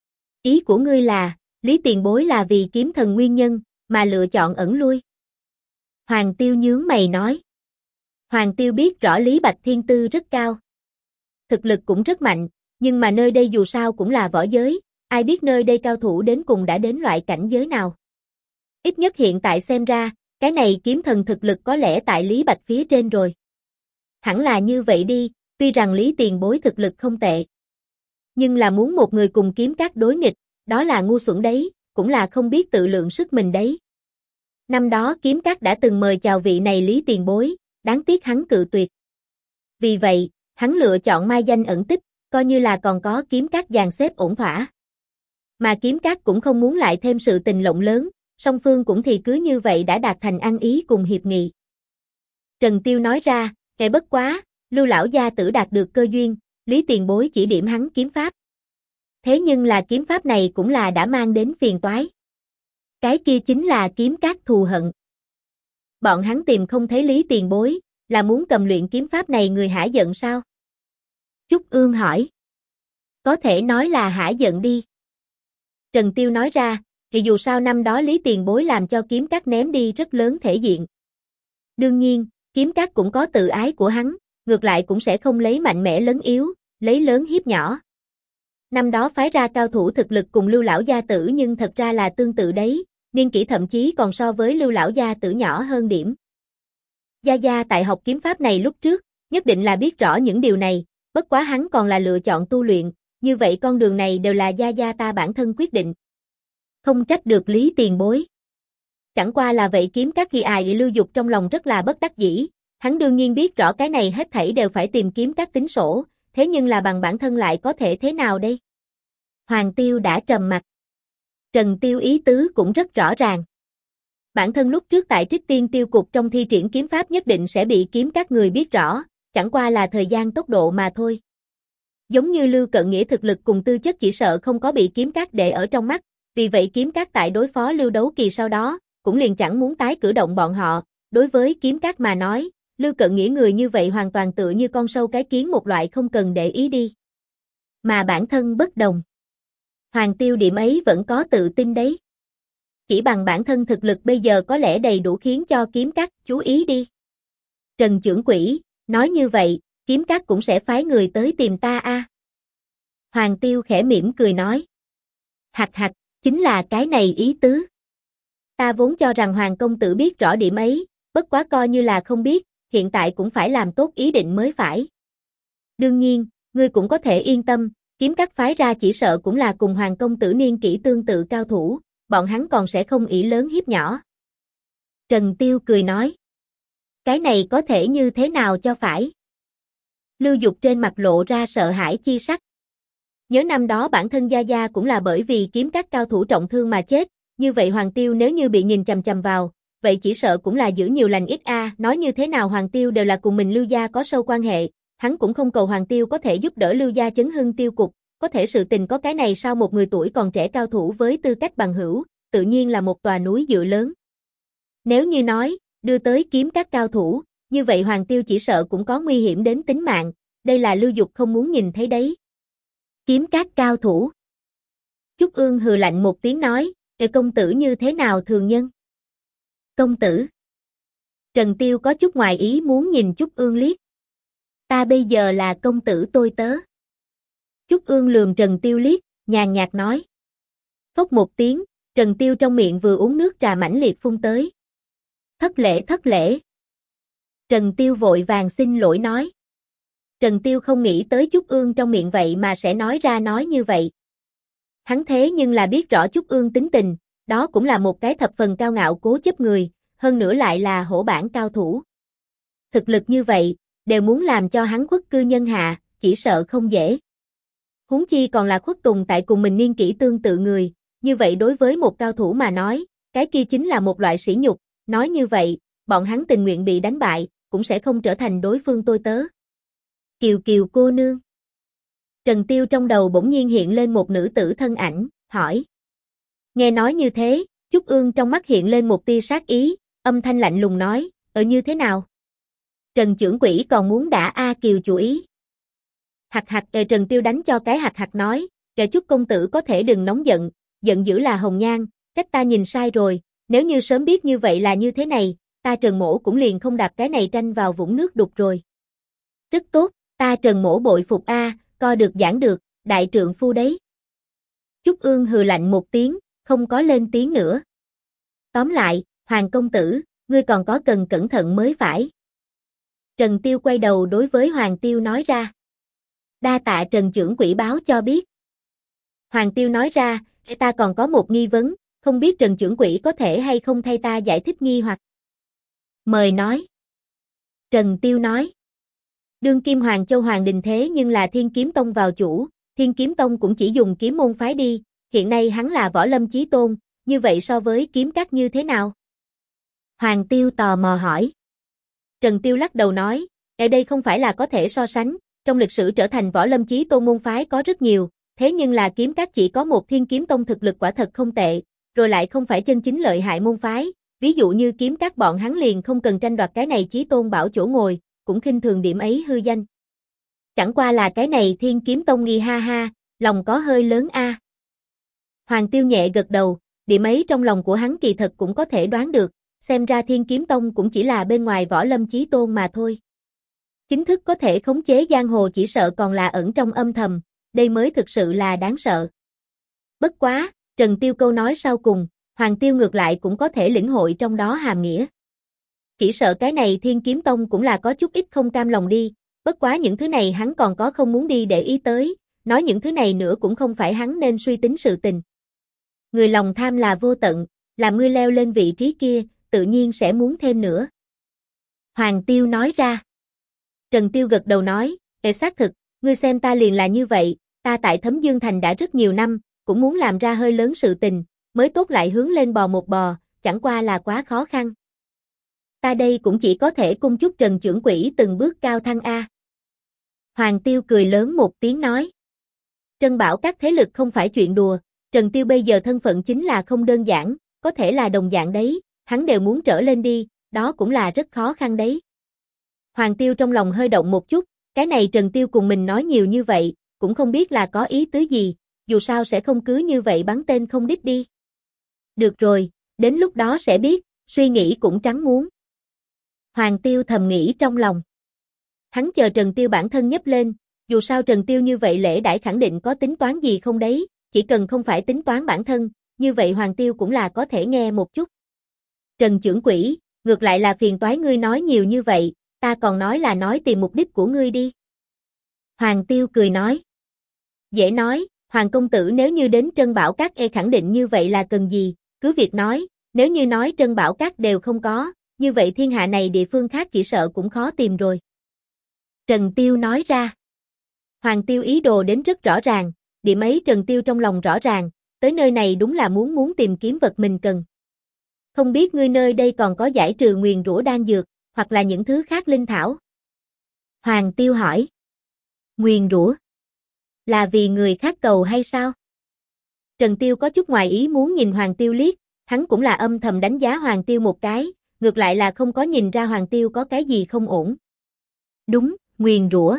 Ý của ngươi là, Lý tiền bối là vì kiếm thần nguyên nhân, mà lựa chọn ẩn lui. Hoàng Tiêu nhướng mày nói. Hoàng Tiêu biết rõ Lý Bạch thiên tư rất cao. Thực lực cũng rất mạnh, nhưng mà nơi đây dù sao cũng là võ giới, ai biết nơi đây cao thủ đến cùng đã đến loại cảnh giới nào. Ít nhất hiện tại xem ra, cái này kiếm thần thực lực có lẽ tại Lý Bạch phía trên rồi. Hẳn là như vậy đi, tuy rằng Lý tiền bối thực lực không tệ. Nhưng là muốn một người cùng kiếm các đối nghịch, đó là ngu xuẩn đấy, cũng là không biết tự lượng sức mình đấy. Năm đó kiếm các đã từng mời chào vị này Lý tiền bối, đáng tiếc hắn cự tuyệt. Vì vậy, hắn lựa chọn mai danh ẩn tích, coi như là còn có kiếm các dàn xếp ổn thỏa. Mà kiếm các cũng không muốn lại thêm sự tình lộng lớn, song phương cũng thì cứ như vậy đã đạt thành ăn ý cùng hiệp nghị. Trần Tiêu nói ra, kẻ bất quá, Lưu lão gia tử đạt được cơ duyên, Lý tiền bối chỉ điểm hắn kiếm pháp. Thế nhưng là kiếm pháp này cũng là đã mang đến phiền toái. Cái kia chính là kiếm các thù hận. Bọn hắn tìm không thấy Lý tiền bối, là muốn cầm luyện kiếm pháp này người hả giận sao? Trúc Ương hỏi. Có thể nói là hả giận đi. Trần Tiêu nói ra, thì dù sao năm đó Lý tiền bối làm cho kiếm các ném đi rất lớn thể diện. Đương nhiên, kiếm các cũng có tự ái của hắn, ngược lại cũng sẽ không lấy mạnh mẽ lấn yếu, lấy lớn hiếp nhỏ. Năm đó phái ra cao thủ thực lực cùng Lưu lão gia tử nhưng thật ra là tương tự đấy, niên kỷ thậm chí còn so với Lưu lão gia tử nhỏ hơn điểm. Gia Gia tại học kiếm pháp này lúc trước, nhất định là biết rõ những điều này, bất quá hắn còn là lựa chọn tu luyện, như vậy con đường này đều là Gia Gia ta bản thân quyết định. Không trách được Lý tiền bối. Chẳng qua là vậy kiếm các khi ai Lưu Dục trong lòng rất là bất đắc dĩ, hắn đương nhiên biết rõ cái này hết thảy đều phải tìm kiếm các tính sổ, thế nhưng là bằng bản thân lại có thể thế nào đây? Hoàng Tiêu đã trầm mặt. Trần Tiêu ý tứ cũng rất rõ ràng. Bản thân lúc trước tại Trích Tiên Tiêu Cục trong thi triển kiếm pháp nhất định sẽ bị kiếm các người biết rõ, chẳng qua là thời gian tốc độ mà thôi. Giống như Lưu Cận Nghĩa thực lực cùng tư chất chỉ sợ không có bị kiếm các để ở trong mắt, vì vậy kiếm các tại đối phó Lưu Đấu Kỳ sau đó, cũng liền chẳng muốn tái cử động bọn họ, đối với kiếm các mà nói, Lưu Cận Nghĩa người như vậy hoàn toàn tựa như con sâu cái kiến một loại không cần để ý đi. Mà bản thân bất đồng. Hoàng Tiêu điểm ấy vẫn có tự tin đấy. Chỉ bằng bản thân thực lực bây giờ có lẽ đầy đủ khiến cho kiếm các chú ý đi. Trần trưởng quỹ, nói như vậy, kiếm các cũng sẽ phái người tới tìm ta a. Hoàng Tiêu khẽ mỉm cười nói. Hạch hạch, chính là cái này ý tứ. Ta vốn cho rằng Hoàng công tử biết rõ điểm ấy, bất quá coi như là không biết, hiện tại cũng phải làm tốt ý định mới phải. Đương nhiên, ngươi cũng có thể yên tâm, kiếm các phái ra chỉ sợ cũng là cùng Hoàng công tử niên kỷ tương tự cao thủ, bọn hắn còn sẽ không ỷ lớn hiếp nhỏ. Trần Tiêu cười nói. Cái này có thể như thế nào cho phải? Lưu Dục trên mặt lộ ra sợ hãi chi sắc. Nhớ năm đó bản thân Gia Gia cũng là bởi vì kiếm các cao thủ trọng thương mà chết, như vậy Hoàng Tiêu nếu như bị nhìn chằm chằm vào, vậy chỉ sợ cũng là giữ nhiều lành ít a. Nói như thế nào Hoàng Tiêu đều là cùng mình Lưu gia có sâu quan hệ, hắn cũng không cầu Hoàng Tiêu có thể giúp đỡ Lưu gia chấn hưng tiêu cục, có thể sự tình có cái này sao một người tuổi còn trẻ cao thủ với tư cách bằng hữu, tự nhiên là một tòa núi dựa lớn. Nếu như nói, đưa tới kiếm các cao thủ, như vậy Hoàng Tiêu chỉ sợ cũng có nguy hiểm đến tính mạng, đây là Lưu Dục không muốn nhìn thấy đấy. Kiếm các cao thủ. Trúc Ương hừ lạnh một tiếng nói, công tử như thế nào thường nhân? Công tử. Trần Tiêu có chút ngoài ý muốn nhìn Trúc Ương liếc. Ta bây giờ là công tử tôi tớ. Trúc Ương lườm Trần Tiêu liếc, nhàn nhạt nói. Phốc một tiếng, Trần Tiêu trong miệng vừa uống nước trà mãnh liệt phun tới. Thất lễ thất lễ. Trần Tiêu vội vàng xin lỗi nói. Trần Tiêu không nghĩ tới Trúc Ương trong miệng vậy mà sẽ nói ra nói như vậy. Hắn thế nhưng là biết rõ Trúc Ương tính tình, đó cũng là một cái thập phần cao ngạo cố chấp người, hơn nữa lại là hổ bản cao thủ. Thực lực như vậy, đều muốn làm cho hắn khuất cư nhân hạ, chỉ sợ không dễ. Huống chi còn là khuất tùng tại cùng mình niên kỷ tương tự người, như vậy đối với một cao thủ mà nói, cái kia chính là một loại sỉ nhục, nói như vậy, bọn hắn tình nguyện bị đánh bại, cũng sẽ không trở thành đối phương tôi tớ. Kiều Kiều cô nương. Trần Tiêu trong đầu bỗng nhiên hiện lên một nữ tử thân ảnh, hỏi. Nghe nói như thế, Chúc Ương trong mắt hiện lên một tia sát ý, âm thanh lạnh lùng nói, như thế nào? Trần trưởng quỹ còn muốn đả A Kiều chủ ý. Hạc hạc, Trần Tiêu đánh cho cái hạc hạc nói, Chúc công tử có thể đừng nóng giận, giận dữ là hồng nhan, trách ta nhìn sai rồi, nếu như sớm biết như vậy là như thế này, ta Trần Mỗ cũng liền không đạp cái này tranh vào vũng nước đục rồi. Rất tốt, ta Trần Mỗ bội phục a, co được giảng được, đại trượng phu đấy. Chúc Ương hừ lạnh một tiếng, không có lên tiếng nữa. Tóm lại, Hoàng công tử, ngươi còn có cần cẩn thận mới phải. Trần Tiêu quay đầu đối với Hoàng Tiêu nói ra. Đa tạ Trần trưởng quỹ báo cho biết. Hoàng Tiêu nói ra, ta còn có một nghi vấn, không biết Trần trưởng quỹ có thể hay không thay ta giải thích nghi hoặc. Mời nói. Trần Tiêu nói. Đương kim Hoàng Châu Hoàng Đình thế nhưng là Thiên Kiếm Tông vào chủ, Thiên Kiếm Tông cũng chỉ dùng kiếm môn phái đi, hiện nay hắn là võ lâm chí tôn, như vậy so với kiếm các như thế nào? Hoàng Tiêu tò mò hỏi. Trần Tiêu lắc đầu nói, ở đây không phải là có thể so sánh, trong lịch sử trở thành võ lâm chí tôn môn phái có rất nhiều, thế nhưng là kiếm các chỉ có một Thiên Kiếm Tông thực lực quả thật không tệ, rồi lại không phải chân chính lợi hại môn phái, ví dụ như kiếm các bọn hắn liền không cần tranh đoạt cái này chí tôn bảo chỗ ngồi, cũng khinh thường điểm ấy hư danh. Chẳng qua là cái này Thiên Kiếm Tông nghi ha ha, lòng có hơi lớn a. Hoàng Tiêu nhẹ gật đầu, điểm ấy trong lòng của hắn kỳ thật cũng có thể đoán được, xem ra Thiên Kiếm Tông cũng chỉ là bên ngoài võ lâm chí tôn mà thôi. Chính thức có thể khống chế giang hồ chỉ sợ còn là ẩn trong âm thầm, đây mới thực sự là đáng sợ. Bất quá, Trần Tiêu câu nói sau cùng, Hoàng Tiêu ngược lại cũng có thể lĩnh hội trong đó hàm nghĩa. Chỉ sợ cái này Thiên Kiếm Tông cũng là có chút ít không cam lòng đi, bất quá những thứ này hắn còn có không muốn đi để ý tới, nói những thứ này nữa cũng không phải hắn nên suy tính sự tình. Người lòng tham là vô tận, làm ngươi leo lên vị trí kia, tự nhiên sẽ muốn thêm nữa. Hoàng Tiêu nói ra. Trần Tiêu gật đầu nói, xác thực, ngươi xem ta liền là như vậy, ta tại Thấm Dương Thành đã rất nhiều năm, cũng muốn làm ra hơi lớn sự tình, mới tốt lại hướng lên bò một bò, chẳng qua là quá khó khăn. Ta đây cũng chỉ có thể cung chúc Trần trưởng quỹ từng bước cao thăng a. Hoàng Tiêu cười lớn một tiếng nói. Trân Bảo các thế lực không phải chuyện đùa, Trần Tiêu bây giờ thân phận chính là không đơn giản, có thể là đồng dạng đấy, hắn đều muốn trở lên đi, đó cũng là rất khó khăn đấy. Hoàng Tiêu trong lòng hơi động một chút, cái này Trần Tiêu cùng mình nói nhiều như vậy, cũng không biết là có ý tứ gì, dù sao sẽ không cứ như vậy bắn tên không đích đi. Được rồi, đến lúc đó sẽ biết, suy nghĩ cũng trắng muốn. Hoàng Tiêu thầm nghĩ trong lòng. Hắn chờ Trần Tiêu bản thân nhấp lên, dù sao Trần Tiêu như vậy lễ đãi khẳng định có tính toán gì không đấy, chỉ cần không phải tính toán bản thân, như vậy Hoàng Tiêu cũng là có thể nghe một chút. Trần trưởng quỹ, ngược lại là phiền toái ngươi nói nhiều như vậy, ta còn nói là nói tìm mục đích của ngươi đi. Hoàng Tiêu cười nói. Dễ nói, Hoàng công tử nếu như đến Trân Bảo Các khẳng định như vậy là cần gì, cứ việc nói, nếu như nói Trân Bảo Các đều không có, như vậy thiên hạ này địa phương khác chỉ sợ cũng khó tìm rồi. Trần Tiêu nói ra. Hoàng Tiêu ý đồ đến rất rõ ràng, điểm ấy Trần Tiêu trong lòng rõ ràng, tới nơi này đúng là muốn tìm kiếm vật mình cần. Không biết ngươi nơi đây còn có giải trừ nguyền rủa đan dược, hoặc là những thứ khác linh thảo? Hoàng Tiêu hỏi. Nguyền rủa? Là vì người khác cầu hay sao? Trần Tiêu có chút ngoài ý muốn nhìn Hoàng Tiêu liếc, hắn cũng là âm thầm đánh giá Hoàng Tiêu một cái, ngược lại là không có nhìn ra Hoàng Tiêu có cái gì không ổn. Đúng, nguyền rủa.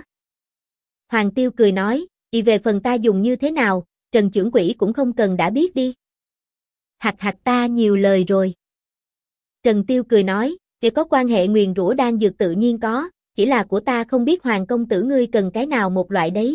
Hoàng Tiêu cười nói, về phần ta dùng như thế nào, Trần trưởng quỹ cũng không cần đã biết đi. Hạc hạc ta nhiều lời rồi. Trần Tiêu cười nói, có quan hệ nguyền rủa đan dược tự nhiên có, chỉ là của ta không biết Hoàng công tử ngươi cần cái nào một loại đấy.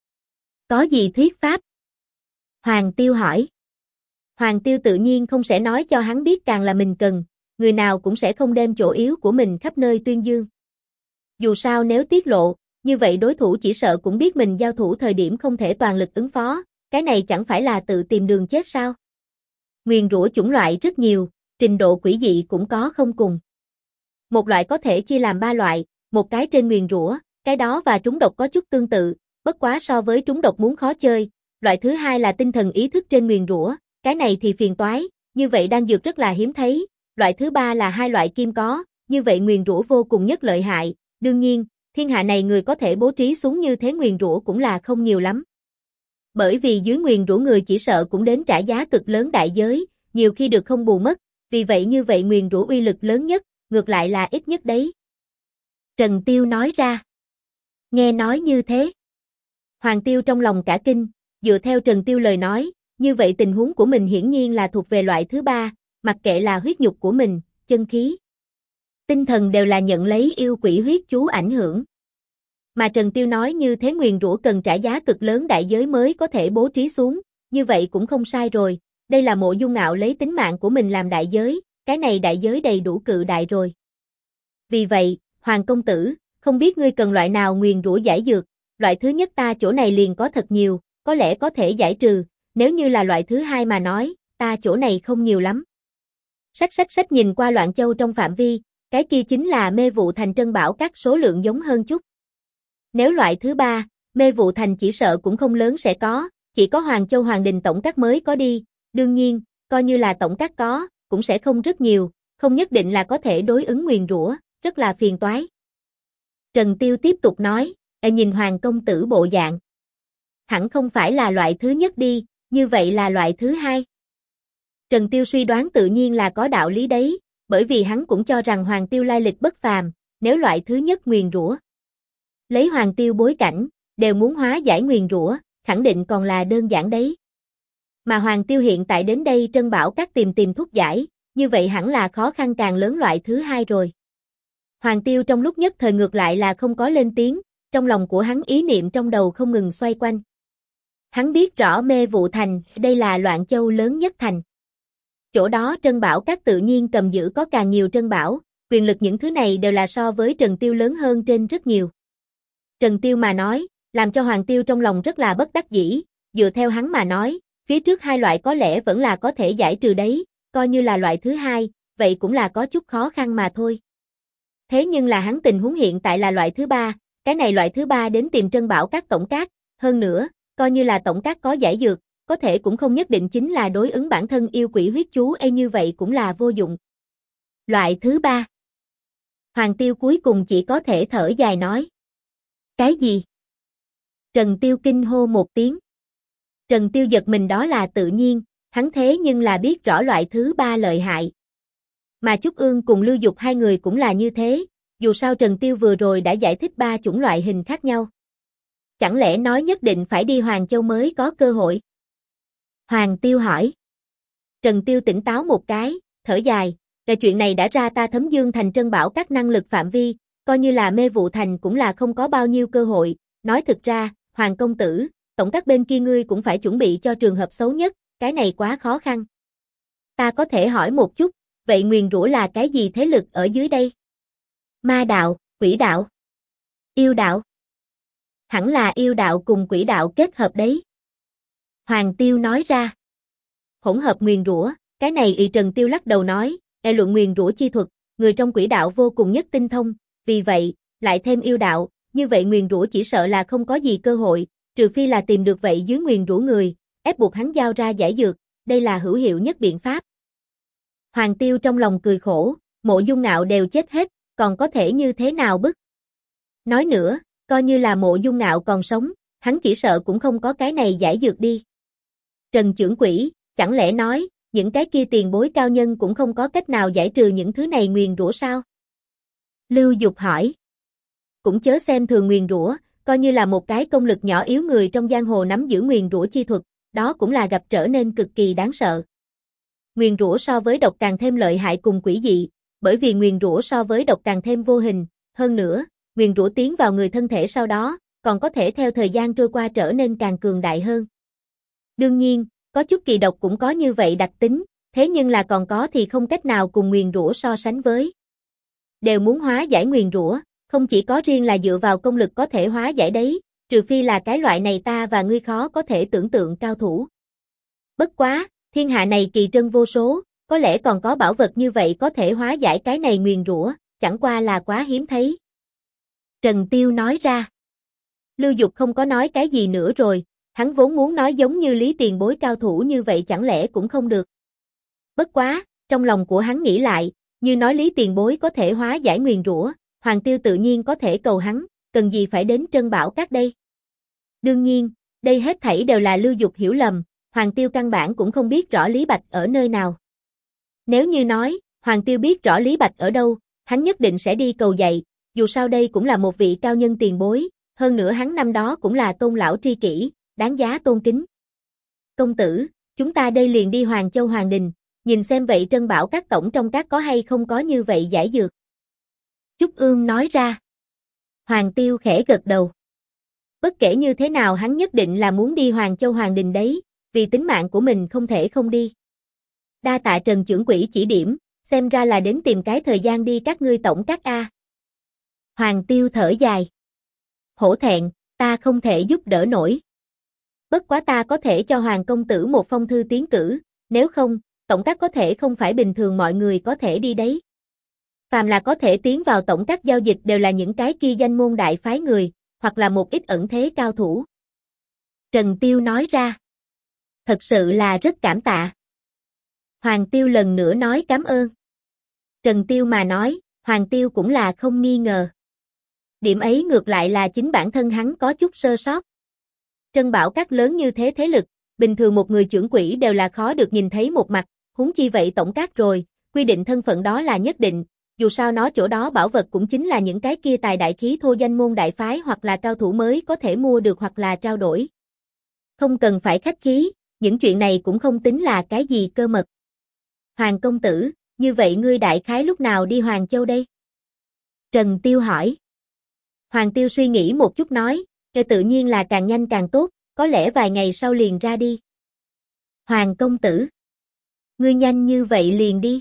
Có gì thuyết pháp? Hoàng Tiêu hỏi. Hoàng Tiêu tự nhiên không sẽ nói cho hắn biết càng là mình cần, người nào cũng sẽ không đem chỗ yếu của mình khắp nơi tuyên dương. Dù sao nếu tiết lộ, như vậy đối thủ chỉ sợ cũng biết mình giao thủ thời điểm không thể toàn lực ứng phó, cái này chẳng phải là tự tìm đường chết sao? Nguyền rủa chủng loại rất nhiều, trình độ quỷ dị cũng có không cùng. Một loại có thể chia làm 3 loại, một cái trên nguyền rủa, cái đó và trúng độc có chút tương tự, bất quá so với trúng độc muốn khó chơi, loại thứ hai là tinh thần ý thức trên nguyền rủa, cái này thì phiền toái, như vậy đan dược rất là hiếm thấy, loại thứ ba là hai loại kim có, như vậy nguyền rủa vô cùng nhất lợi hại, đương nhiên, thiên hạ này người có thể bố trí xuống như thế nguyền rủa cũng là không nhiều lắm. Bởi vì dưới nguyền rủa người chỉ sợ cũng đến trả giá cực lớn đại giới, nhiều khi được không bù mất, vì vậy như vậy nguyền rủa uy lực lớn nhất, ngược lại là ít nhất đấy. Trần Tiêu nói ra. Nghe nói như thế. Hoàng Tiêu trong lòng cả kinh, dựa theo Trần Tiêu lời nói, như vậy tình huống của mình hiển nhiên là thuộc về loại thứ ba, mặc kệ là huyết nhục của mình, chân khí, tinh thần đều là nhận lấy yêu quỷ huyết chú ảnh hưởng. Mà Trần Tiêu nói như thế nguyền rủa cần trả giá cực lớn đại giới mới có thể bố trí xuống, như vậy cũng không sai rồi, đây là Mộ Dung Ngạo lấy tính mạng của mình làm đại giới, cái này đại giới đầy đủ cự đại rồi. Vì vậy, Hoàng công tử, không biết ngươi cần loại nào nguyền rủa giải dược, loại thứ nhất ta chỗ này liền có thật nhiều, có lẽ có thể giải trừ, nếu như là loại thứ hai mà nói, ta chỗ này không nhiều lắm. Sách nhìn qua Loạn Châu trong phạm vi, cái kia chính là Mê Vụ Thành Trân Bảo các số lượng giống hơn chút. Nếu loại thứ ba, Mê Vụ Thành chỉ sợ cũng không lớn sẽ có, chỉ có Hoàng Châu Hoàng Đình tổng các mới có đi, đương nhiên, coi như là tổng các có, cũng sẽ không rất nhiều, không nhất định là có thể đối ứng nguyền rủa, rất là phiền toái. Trần Tiêu tiếp tục nói, nhìn Hoàng công tử bộ dạng. Hẳn không phải là loại thứ nhất đi, như vậy là loại thứ hai. Trần Tiêu suy đoán tự nhiên là có đạo lý đấy, bởi vì hắn cũng cho rằng Hoàng Tiêu lai lịch bất phàm, nếu loại thứ nhất nguyền rủa. Lấy Hoàng Tiêu bối cảnh, đều muốn hóa giải nguyền rủa, khẳng định còn là đơn giản đấy. Mà Hoàng Tiêu hiện tại đến đây Trân Bảo các tìm thuốc giải, như vậy hẳn là khó khăn càng lớn loại thứ hai rồi. Hoàng Tiêu trong lúc nhất thời ngược lại là không có lên tiếng, trong lòng của hắn ý niệm trong đầu không ngừng xoay quanh. Hắn biết rõ Mê Vụ Thành, đây là Loạn Châu lớn nhất thành. Chỗ đó Trân Bảo các tự nhiên cầm giữ có càng nhiều trân bảo, quyền lực những thứ này đều là so với Trần Tiêu lớn hơn trên rất nhiều. Trần Tiêu mà nói, làm cho Hoàng Tiêu trong lòng rất là bất đắc dĩ, dựa theo hắn mà nói, phía trước hai loại có lẽ vẫn là có thể giải trừ đấy, coi như là loại thứ hai, vậy cũng là có chút khó khăn mà thôi. Thế nhưng là hắn tình huống hiện tại là loại thứ ba, cái này loại thứ ba đến tìm Trân Bảo các tổng các, hơn nữa, coi như là tổng các có giải dược, có thể cũng không nhất định chính là đối ứng bản thân yêu quỷ huyết chú như vậy cũng là vô dụng. Loại thứ ba. Hoàng Tiêu cuối cùng chỉ có thể thở dài nói. Cái gì? Trần Tiêu kinh hô một tiếng. Trần Tiêu giật mình đó là tự nhiên, hắn thế nhưng là biết rõ loại thứ ba lợi hại. Mà Trúc Ương cùng Lưu Dục hai người cũng là như thế, dù sao Trần Tiêu vừa rồi đã giải thích ba chủng loại hình khác nhau. Chẳng lẽ nói nhất định phải đi Hoàng Châu mới có cơ hội? Hoàng Tiêu hỏi. Trần Tiêu tỉnh táo một cái, thở dài, là chuyện này đã ra ta Thấm Dương Thành Trân Bảo các năng lực phạm vi, coi như là Mê Vụ Thành cũng là không có bao nhiêu cơ hội, nói thực ra, Hoàng công tử, tổng các bên kia ngươi cũng phải chuẩn bị cho trường hợp xấu nhất, cái này quá khó khăn. Ta có thể hỏi một chút, vậy nguyền rủa là cái gì thế lực ở dưới đây? Ma đạo, quỷ đạo, yêu đạo. Hẳn là yêu đạo cùng quỷ đạo kết hợp đấy. Hoàng Tiêu nói ra. Hỗn hợp nguyền rủa, cái này Trần Tiêu lắc đầu nói, luận nguyền rủa chi thuật, người trong quỷ đạo vô cùng nhất tinh thông, vì vậy, lại thêm yêu đạo, như vậy nguyền rủa chỉ sợ là không có gì cơ hội, trừ phi là tìm được vậy dưới nguyền rủa người, ép buộc hắn giao ra giải dược, đây là hữu hiệu nhất biện pháp. Hoàng Tiêu trong lòng cười khổ, Mộ Dung Ngạo đều chết hết, còn có thể như thế nào bức? Nói nữa, coi như là Mộ Dung Ngạo còn sống, hắn chỉ sợ cũng không có cái này giải dược đi. Trần trưởng quỹ, chẳng lẽ nói, những cái kia tiền bối cao nhân cũng không có cách nào giải trừ những thứ này nguyền rủa sao? Lưu Dục hỏi. Cũng chớ xem thường nguyền rủa, coi như là một cái công lực nhỏ yếu người trong giang hồ nắm giữ nguyền rủa chi thuật, đó cũng là gặp trở nên cực kỳ đáng sợ. Nguyền rủa so với độc càng thêm lợi hại cùng quỷ dị, bởi vì nguyền rủa so với độc càng thêm vô hình, hơn nữa, nguyền rủa tiến vào người thân thể sau đó, còn có thể theo thời gian trôi qua trở nên càng cường đại hơn. Đương nhiên, có chút kỳ độc cũng có như vậy đặc tính, thế nhưng là còn có thì không cách nào cùng nguyền rủa so sánh với. Đều muốn hóa giải nguyền rủa, không chỉ có riêng là dựa vào công lực có thể hóa giải đấy, trừ phi là cái loại này ta và ngươi khó có thể tưởng tượng cao thủ. Bất quá, thiên hạ này kỳ trân vô số, có lẽ còn có bảo vật như vậy có thể hóa giải cái này nguyền rủa, chẳng qua là quá hiếm thấy. Trần Tiêu nói ra. Lưu Dục không có nói cái gì nữa rồi, Hắn vốn muốn nói giống như Lý Tiền Bối cao thủ như vậy chẳng lẽ cũng không được. Bất quá, trong lòng của hắn nghĩ lại, như nói Lý Tiền Bối có thể hóa giải nguyền rủa, Hoàng Tiêu tự nhiên có thể cầu hắn, cần gì phải đến Trân Bảo Các đây. Đương nhiên, đây hết thảy đều là Lưu Dục hiểu lầm, Hoàng Tiêu căn bản cũng không biết rõ Lý Bạch ở nơi nào. Nếu như nói, Hoàng Tiêu biết rõ Lý Bạch ở đâu, hắn nhất định sẽ đi cầu dạy, dù sao đây cũng là một vị cao nhân tiền bối, hơn nữa hắn năm đó cũng là tôn lão tri kỷ, đáng giá tôn kính. Công tử, chúng ta đây liền đi Hoàng Châu Hoàng Đình, nhìn xem vậy Trân Bảo Các tổng trong các có hay không có như vậy giải dược. Trúc Ương nói ra. Hoàng Tiêu khẽ gật đầu. Bất kể như thế nào hắn nhất định là muốn đi Hoàng Châu Hoàng Đình đấy, vì tính mạng của mình không thể không đi. Đa tạ Trần trưởng quỹ chỉ điểm, xem ra là đến tìm cái thời gian đi các ngươi tổng các a. Hoàng Tiêu thở dài. Hổ thẹn, ta không thể giúp đỡ nổi. Bất quá ta có thể cho Hoàng công tử một phong thư tiến cử, nếu không, tổng các có thể không phải bình thường mọi người có thể đi đấy. Phàm là có thể tiến vào tổng các giao dịch đều là những cái kia danh môn đại phái người, hoặc là một ít ẩn thế cao thủ. Trần Tiêu nói ra. Thật sự là rất cảm tạ. Hoàng Tiêu lần nữa nói cảm ơn. Trần Tiêu mà nói, Hoàng Tiêu cũng là không nghi ngờ. Điểm ấy ngược lại là chính bản thân hắn có chút sơ sót. Trân Bảo Các lớn như thế thế lực, bình thường một người trưởng quỹ đều là khó được nhìn thấy một mặt, huống chi vậy tổng các rồi, quy định thân phận đó là nhất định, dù sao nó chỗ đó bảo vật cũng chính là những cái kia tài đại khí thô danh môn đại phái hoặc là cao thủ mới có thể mua được hoặc là trao đổi. Không cần phải khách khí, những chuyện này cũng không tính là cái gì cơ mật. Hoàng công tử, như vậy ngươi đại khái lúc nào đi Hoàng Châu đây? Trần Tiêu hỏi. Hoàng Tiêu suy nghĩ một chút nói, tự nhiên là càng nhanh càng tốt, có lẽ vài ngày sau liền ra đi. Hoàng công tử, ngươi nhanh như vậy liền đi.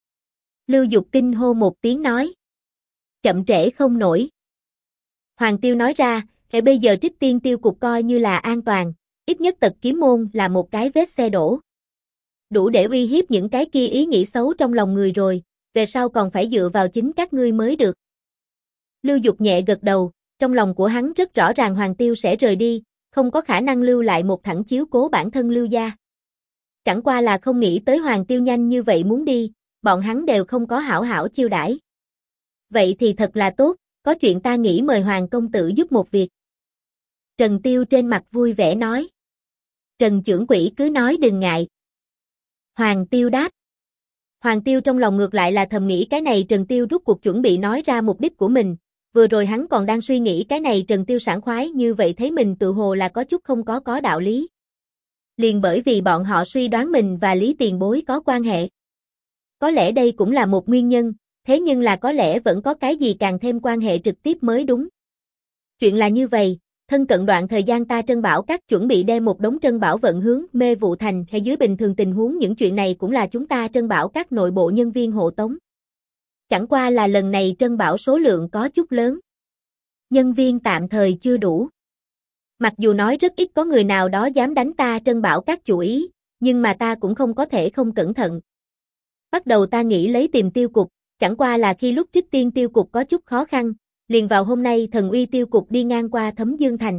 Lưu Dục kinh hô một tiếng nói. Chậm trễ không nổi. Hoàng Tiêu nói ra, bây giờ Trích Tiên Tiêu Cục coi như là an toàn, ít nhất Tật Kiếm Môn là một cái vết xe đổ. Đủ để uy hiếp những cái kia ý nghĩ xấu trong lòng người rồi, về sau còn phải dựa vào chính các ngươi mới được. Lưu Dục nhẹ gật đầu, trong lòng của hắn rất rõ ràng Hoàng Tiêu sẽ rời đi, không có khả năng lưu lại một thẳng chiếu cố bản thân Lưu gia. Chẳng qua là không nghĩ tới Hoàng Tiêu nhanh như vậy muốn đi, bọn hắn đều không có hảo hảo chiêu đãi. Vậy thì thật là tốt, có chuyện ta nghĩ mời Hoàng công tử giúp một việc. Trần Tiêu trên mặt vui vẻ nói. Trần trưởng quỹ cứ nói đừng ngại. Hoàng Tiêu đáp. Hoàng Tiêu trong lòng ngược lại là thầm nghĩ cái này Trần Tiêu rút cuộc chuẩn bị nói ra mục đích của mình, vừa rồi hắn còn đang suy nghĩ cái này Trần Tiêu sảng khoái như vậy thấy mình tự hồ là có chút không có đạo lý. Liền bởi vì bọn họ suy đoán mình và Lý Tiền Bối có quan hệ. Có lẽ đây cũng là một nguyên nhân, thế nhưng là có lẽ vẫn có cái gì càng thêm quan hệ trực tiếp mới đúng. Chuyện là như vậy, thân cận đoạn thời gian ta Trân Bảo Các chuẩn bị đem một đống trân bảo vận hướng Mê Vụ Thành hay dưới bình thường tình huống những chuyện này cũng là chúng ta Trân Bảo Các nội bộ nhân viên hộ tống. Chẳng qua là lần này trân bảo số lượng có chút lớn. Nhân viên tạm thời chưa đủ. Mặc dù nói rất ít có người nào đó dám đánh ta Trân Bảo Các chủ ý, nhưng mà ta cũng không có thể không cẩn thận. Bắt đầu ta nghĩ lấy tìm tiêu cục, chẳng qua là khi lúc Trích Tiên tiêu cục có chút khó khăn, liền vào hôm nay Thần Uy tiêu cục đi ngang qua Thấm Dương Thành.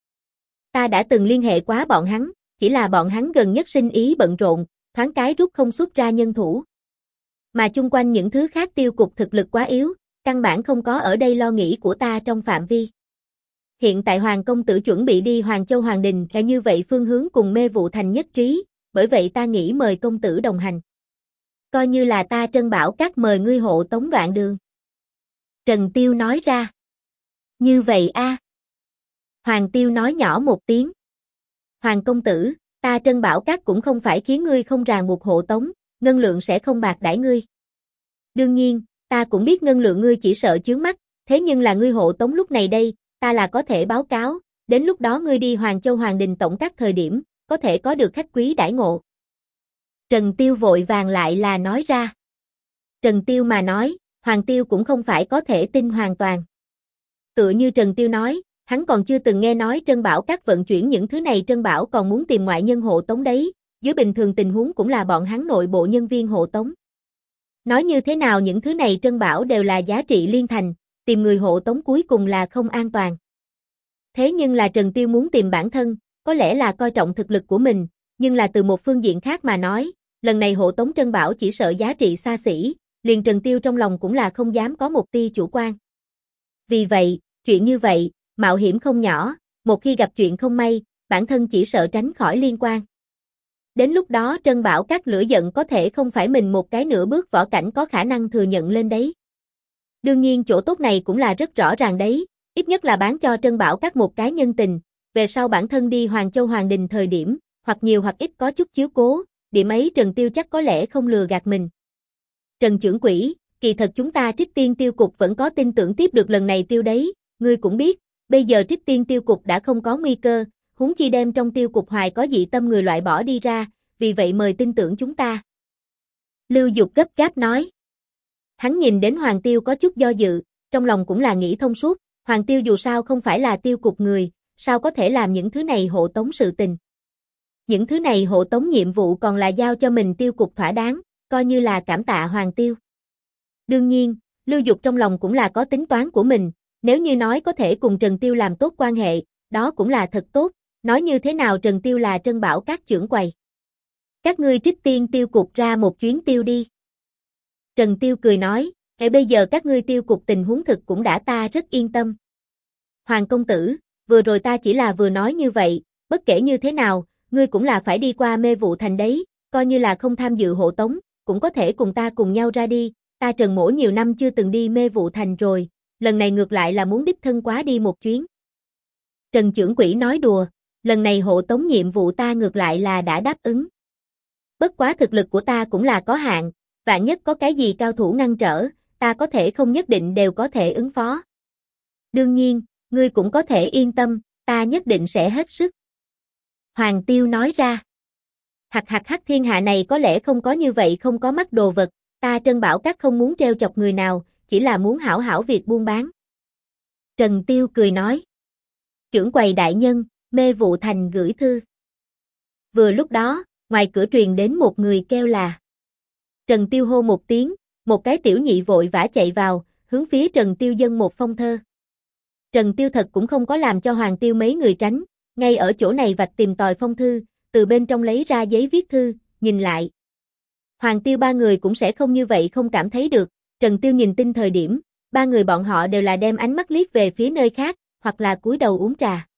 Ta đã từng liên hệ quá bọn hắn, chỉ là bọn hắn gần nhất sinh ý bận rộn, thoáng cái rút không xuất ra nhân thủ. Mà chung quanh những thứ khác tiêu cục thực lực quá yếu, căn bản không có ở đây lo nghĩ của ta trong phạm vi. Hiện tại Hoàng công tử chuẩn bị đi Hoàng Châu Hoàng Đình là như vậy phương hướng cùng Mê Vụ Thành nhất trí, bởi vậy ta nghĩ mời công tử đồng hành. Coi như là ta Trân Bảo Các mời ngươi hộ tống đoạn đường. Trần Tiêu nói ra. Như vậy a. Hoàng Tiêu nói nhỏ một tiếng. Hoàng công tử, ta Trân Bảo Các cũng không phải khiến ngươi không ràng buộc hộ tống, ngân lượng sẽ không bạc đãi ngươi. Đương nhiên, ta cũng biết ngân lượng ngươi chỉ sợ chướng mắt, thế nhưng là ngươi hộ tống lúc này đây, ta là có thể báo cáo, đến lúc đó ngươi đi Hoàng Châu Hoàng Đình tổng các thời điểm, có thể có được khách quý đãi ngộ. Trần Tiêu vội vàng lại là nói ra. Trần Tiêu mà nói, Hoàng Tiêu cũng không phải có thể tin hoàn toàn. Tựa như Trần Tiêu nói, hắn còn chưa từng nghe nói Trân Bảo Các vận chuyển những thứ này Trân Bảo còn muốn tìm ngoại nhân hộ tống đấy, dưới bình thường tình huống cũng là bọn hắn nội bộ nhân viên hộ tống. Nói như thế nào những thứ này Trân Bảo đều là giá trị liên thành, tìm người hộ tống cuối cùng là không an toàn. Thế nhưng là Trần Tiêu muốn tìm bản thân, có lẽ là coi trọng thực lực của mình, nhưng là từ một phương diện khác mà nói, lần này hộ tống Trân Bảo chỉ sợ giá trị xa xỉ, liền Trần Tiêu trong lòng cũng là không dám có một tia chủ quan. Vì vậy, chuyện như vậy, mạo hiểm không nhỏ, một khi gặp chuyện không may, bản thân chỉ sợ tránh khỏi liên quan. Đến lúc đó Trân Bảo Các lửa giận có thể không phải mình một cái nửa bước võ cảnh có khả năng thừa nhận lên đấy. Đương nhiên chỗ tốt này cũng là rất rõ ràng đấy, ít nhất là bán cho Trân Bảo Các một cái nhân tình, về sau bản thân đi Hoàng Châu Hoàng Đình thời điểm, hoặc nhiều hoặc ít có chút chiếu cố, điểm ấy Trần Tiêu chắc có lẽ không lừa gạt mình. Trần trưởng quỹ, kỳ thật chúng ta Trích Tiên Tiêu Cục vẫn có tin tưởng tiếp được lần này tiêu đấy, ngươi cũng biết, bây giờ Trích Tiên Tiêu Cục đã không có nguy cơ, huống chi đem trong tiêu cục hoài có dị tâm người loại bỏ đi ra, vì vậy mời tin tưởng chúng ta. Lưu Dục gấp gáp nói. Hắn nhìn đến Hoàng Tiêu có chút do dự, trong lòng cũng là nghĩ thông suốt, Hoàng Tiêu dù sao không phải là tiêu cục người, sao có thể làm những thứ này hộ tống sự tình. Những thứ này hộ tống nhiệm vụ còn là giao cho mình tiêu cục thỏa đáng, coi như là cảm tạ Hoàng Tiêu. Đương nhiên, Lưu Dục trong lòng cũng là có tính toán của mình, nếu như nói có thể cùng Trần Tiêu làm tốt quan hệ, đó cũng là thật tốt, nói như thế nào Trần Tiêu là Trân Bảo Các trưởng quầy. Các ngươi Trích Tiên Tiêu Cục ra một chuyến tiêu đi. Trần Tiêu cười nói, bây giờ các ngươi tiêu cục tình huống thực cũng đã ta rất yên tâm. Hoàng công tử, vừa rồi ta chỉ là vừa nói như vậy, bất kể như thế nào, ngươi cũng là phải đi qua Mê Vụ Thành đấy, coi như là không tham dự hộ tống, cũng có thể cùng ta cùng nhau ra đi, ta Trần Mỗ nhiều năm chưa từng đi Mê Vụ Thành rồi, lần này ngược lại là muốn đích thân quá đi một chuyến. Trần trưởng quỹ nói đùa, lần này hộ tống nhiệm vụ ta ngược lại là đã đáp ứng. Bất quá thực lực của ta cũng là có hạn, vạn nhất có cái gì cao thủ ngăn trở, ta có thể không nhất định đều có thể ứng phó. Đương nhiên, ngươi cũng có thể yên tâm, ta nhất định sẽ hết sức. Hoàng Tiêu nói ra. Hắc thiên hạ này có lẽ không có như vậy không có mắt đồ vật, ta Trân Bảo Các không muốn treo chọc người nào, chỉ là muốn hảo hảo việc buôn bán. Trần Tiêu cười nói. Trưởng quầy đại nhân, Mê Vụ Thành gửi thư. Vừa lúc đó, ngoài cửa truyền đến một người kêu là. Trần Tiêu hô một tiếng, một cái tiểu nhị vội vã chạy vào, hướng phía Trần Tiêu dâng một phong thơ. Trần Tiêu thật cũng không có làm cho Hoàng Tiêu mấy người tránh, ngay ở chỗ này vạch tìm tòi phong thư, từ bên trong lấy ra giấy viết thư, nhìn lại. Hoàng Tiêu ba người cũng sẽ không như vậy không cảm thấy được, Trần Tiêu nhìn tin thời điểm, ba người bọn họ đều là đem ánh mắt liếc về phía nơi khác, hoặc là cúi đầu uống trà.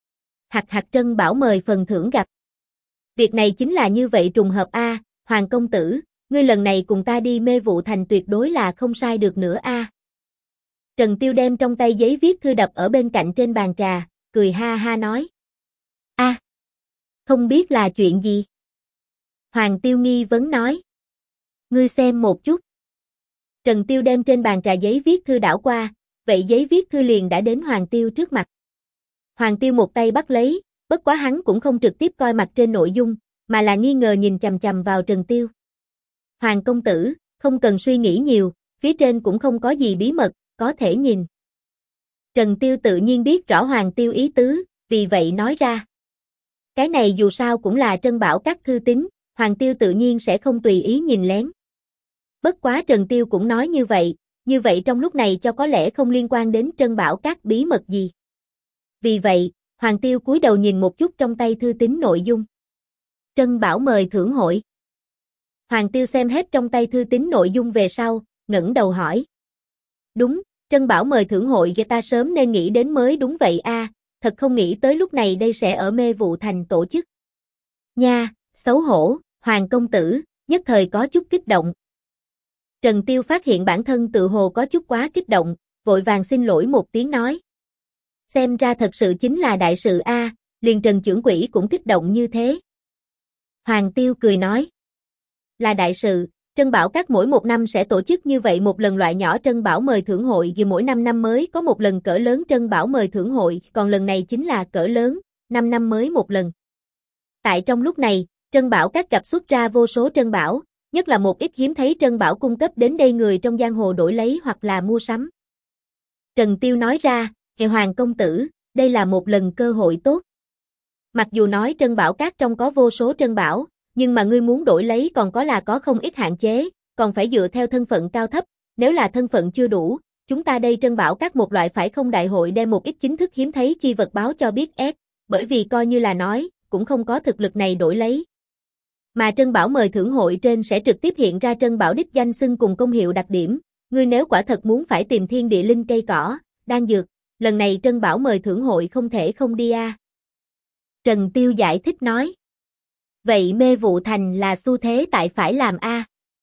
Trân Bảo mời phần thưởng gặp. Việc này chính là như vậy trùng hợp a, Hoàng công tử, ngươi lần này cùng ta đi Mê Vụ Thành tuyệt đối là không sai được nữa a. Trần Tiêu đem trong tay giấy viết thư đập ở bên cạnh trên bàn trà, cười ha ha nói. A, không biết là chuyện gì? Hoàng Tiêu nghi vấn nói. Ngươi xem một chút. Trần Tiêu đem trên bàn trà giấy viết thư đảo qua, vậy giấy viết thư liền đã đến Hoàng Tiêu trước mặt. Hoàng Tiêu một tay bắt lấy, bất quá hắn cũng không trực tiếp coi mặt trên nội dung, mà là nghi ngờ nhìn chằm chằm vào Trần Tiêu. Hoàng công tử, không cần suy nghĩ nhiều, phía trên cũng không có gì bí mật, có thể nhìn. Trần Tiêu tự nhiên biết rõ Hoàng Tiêu ý tứ, vì vậy nói ra. Cái này dù sao cũng là Trân Bảo Các thư tín, Hoàng Tiêu tự nhiên sẽ không tùy ý nhìn lén. Bất quá Trần Tiêu cũng nói như vậy trong lúc này cho có lẽ không liên quan đến Trân Bảo Các bí mật gì. Vì vậy, Hoàng Tiêu cúi đầu nhìn một chút trong tay thư tín nội dung. Trân Bảo mời thưởng hội. Hoàng Tiêu xem hết trong tay thư tín nội dung về sau, ngẩng đầu hỏi. Đúng, Trân Bảo mời thưởng hội người ta sớm nên nghĩ đến mới đúng vậy a, thật không nghĩ tới lúc này đây sẽ ở Mê Vụ Thành tổ chức. Nha, xấu hổ, Hoàng công tử, nhất thời có chút kích động. Trần Tiêu phát hiện bản thân tự hồ có chút quá kích động, vội vàng xin lỗi một tiếng nói. Xem ra thật sự chính là đại sự a, liền Trần trưởng quỹ cũng kích động như thế. Hoàng Tiêu cười nói. Là đại sự, Trân Bảo Các mỗi một năm sẽ tổ chức như vậy một lần loại nhỏ Trân Bảo mời thưởng hội vì mỗi 5 năm mới có một lần cỡ lớn Trân Bảo mời thưởng hội, còn lần này chính là cỡ lớn, 5 năm mới một lần. Tại trong lúc này, Trân Bảo Các gặp xuất ra vô số Trân Bảo, nhất là một ít hiếm thấy Trân Bảo cung cấp đến đây người trong giang hồ đổi lấy hoặc là mua sắm. Trần Tiêu nói ra, Hoàng công tử, đây là một lần cơ hội tốt. Mặc dù nói Trân Bảo Các trong có vô số Trân Bảo, nhưng mà ngươi muốn đổi lấy còn có không ít hạn chế, còn phải dựa theo thân phận cao thấp, nếu là thân phận chưa đủ, chúng ta đây Trân Bảo Các một loại phải không đại hội đem một ít chính thức hiếm thấy chi vật báo cho biết bởi vì coi như là nói, cũng không có thực lực này đổi lấy. Mà Trân Bảo mời thưởng hội trên sẽ trực tiếp hiện ra Trân Bảo đích danh xưng cùng công hiệu đặc điểm, ngươi nếu quả thật muốn phải tìm thiên địa linh cây cỏ, đan dược, lần này Trân Bảo mời thưởng hội không thể không đi a. Trần Tiêu giải thích nói. Vậy mê vụ thành là xu thế tại phải làm a.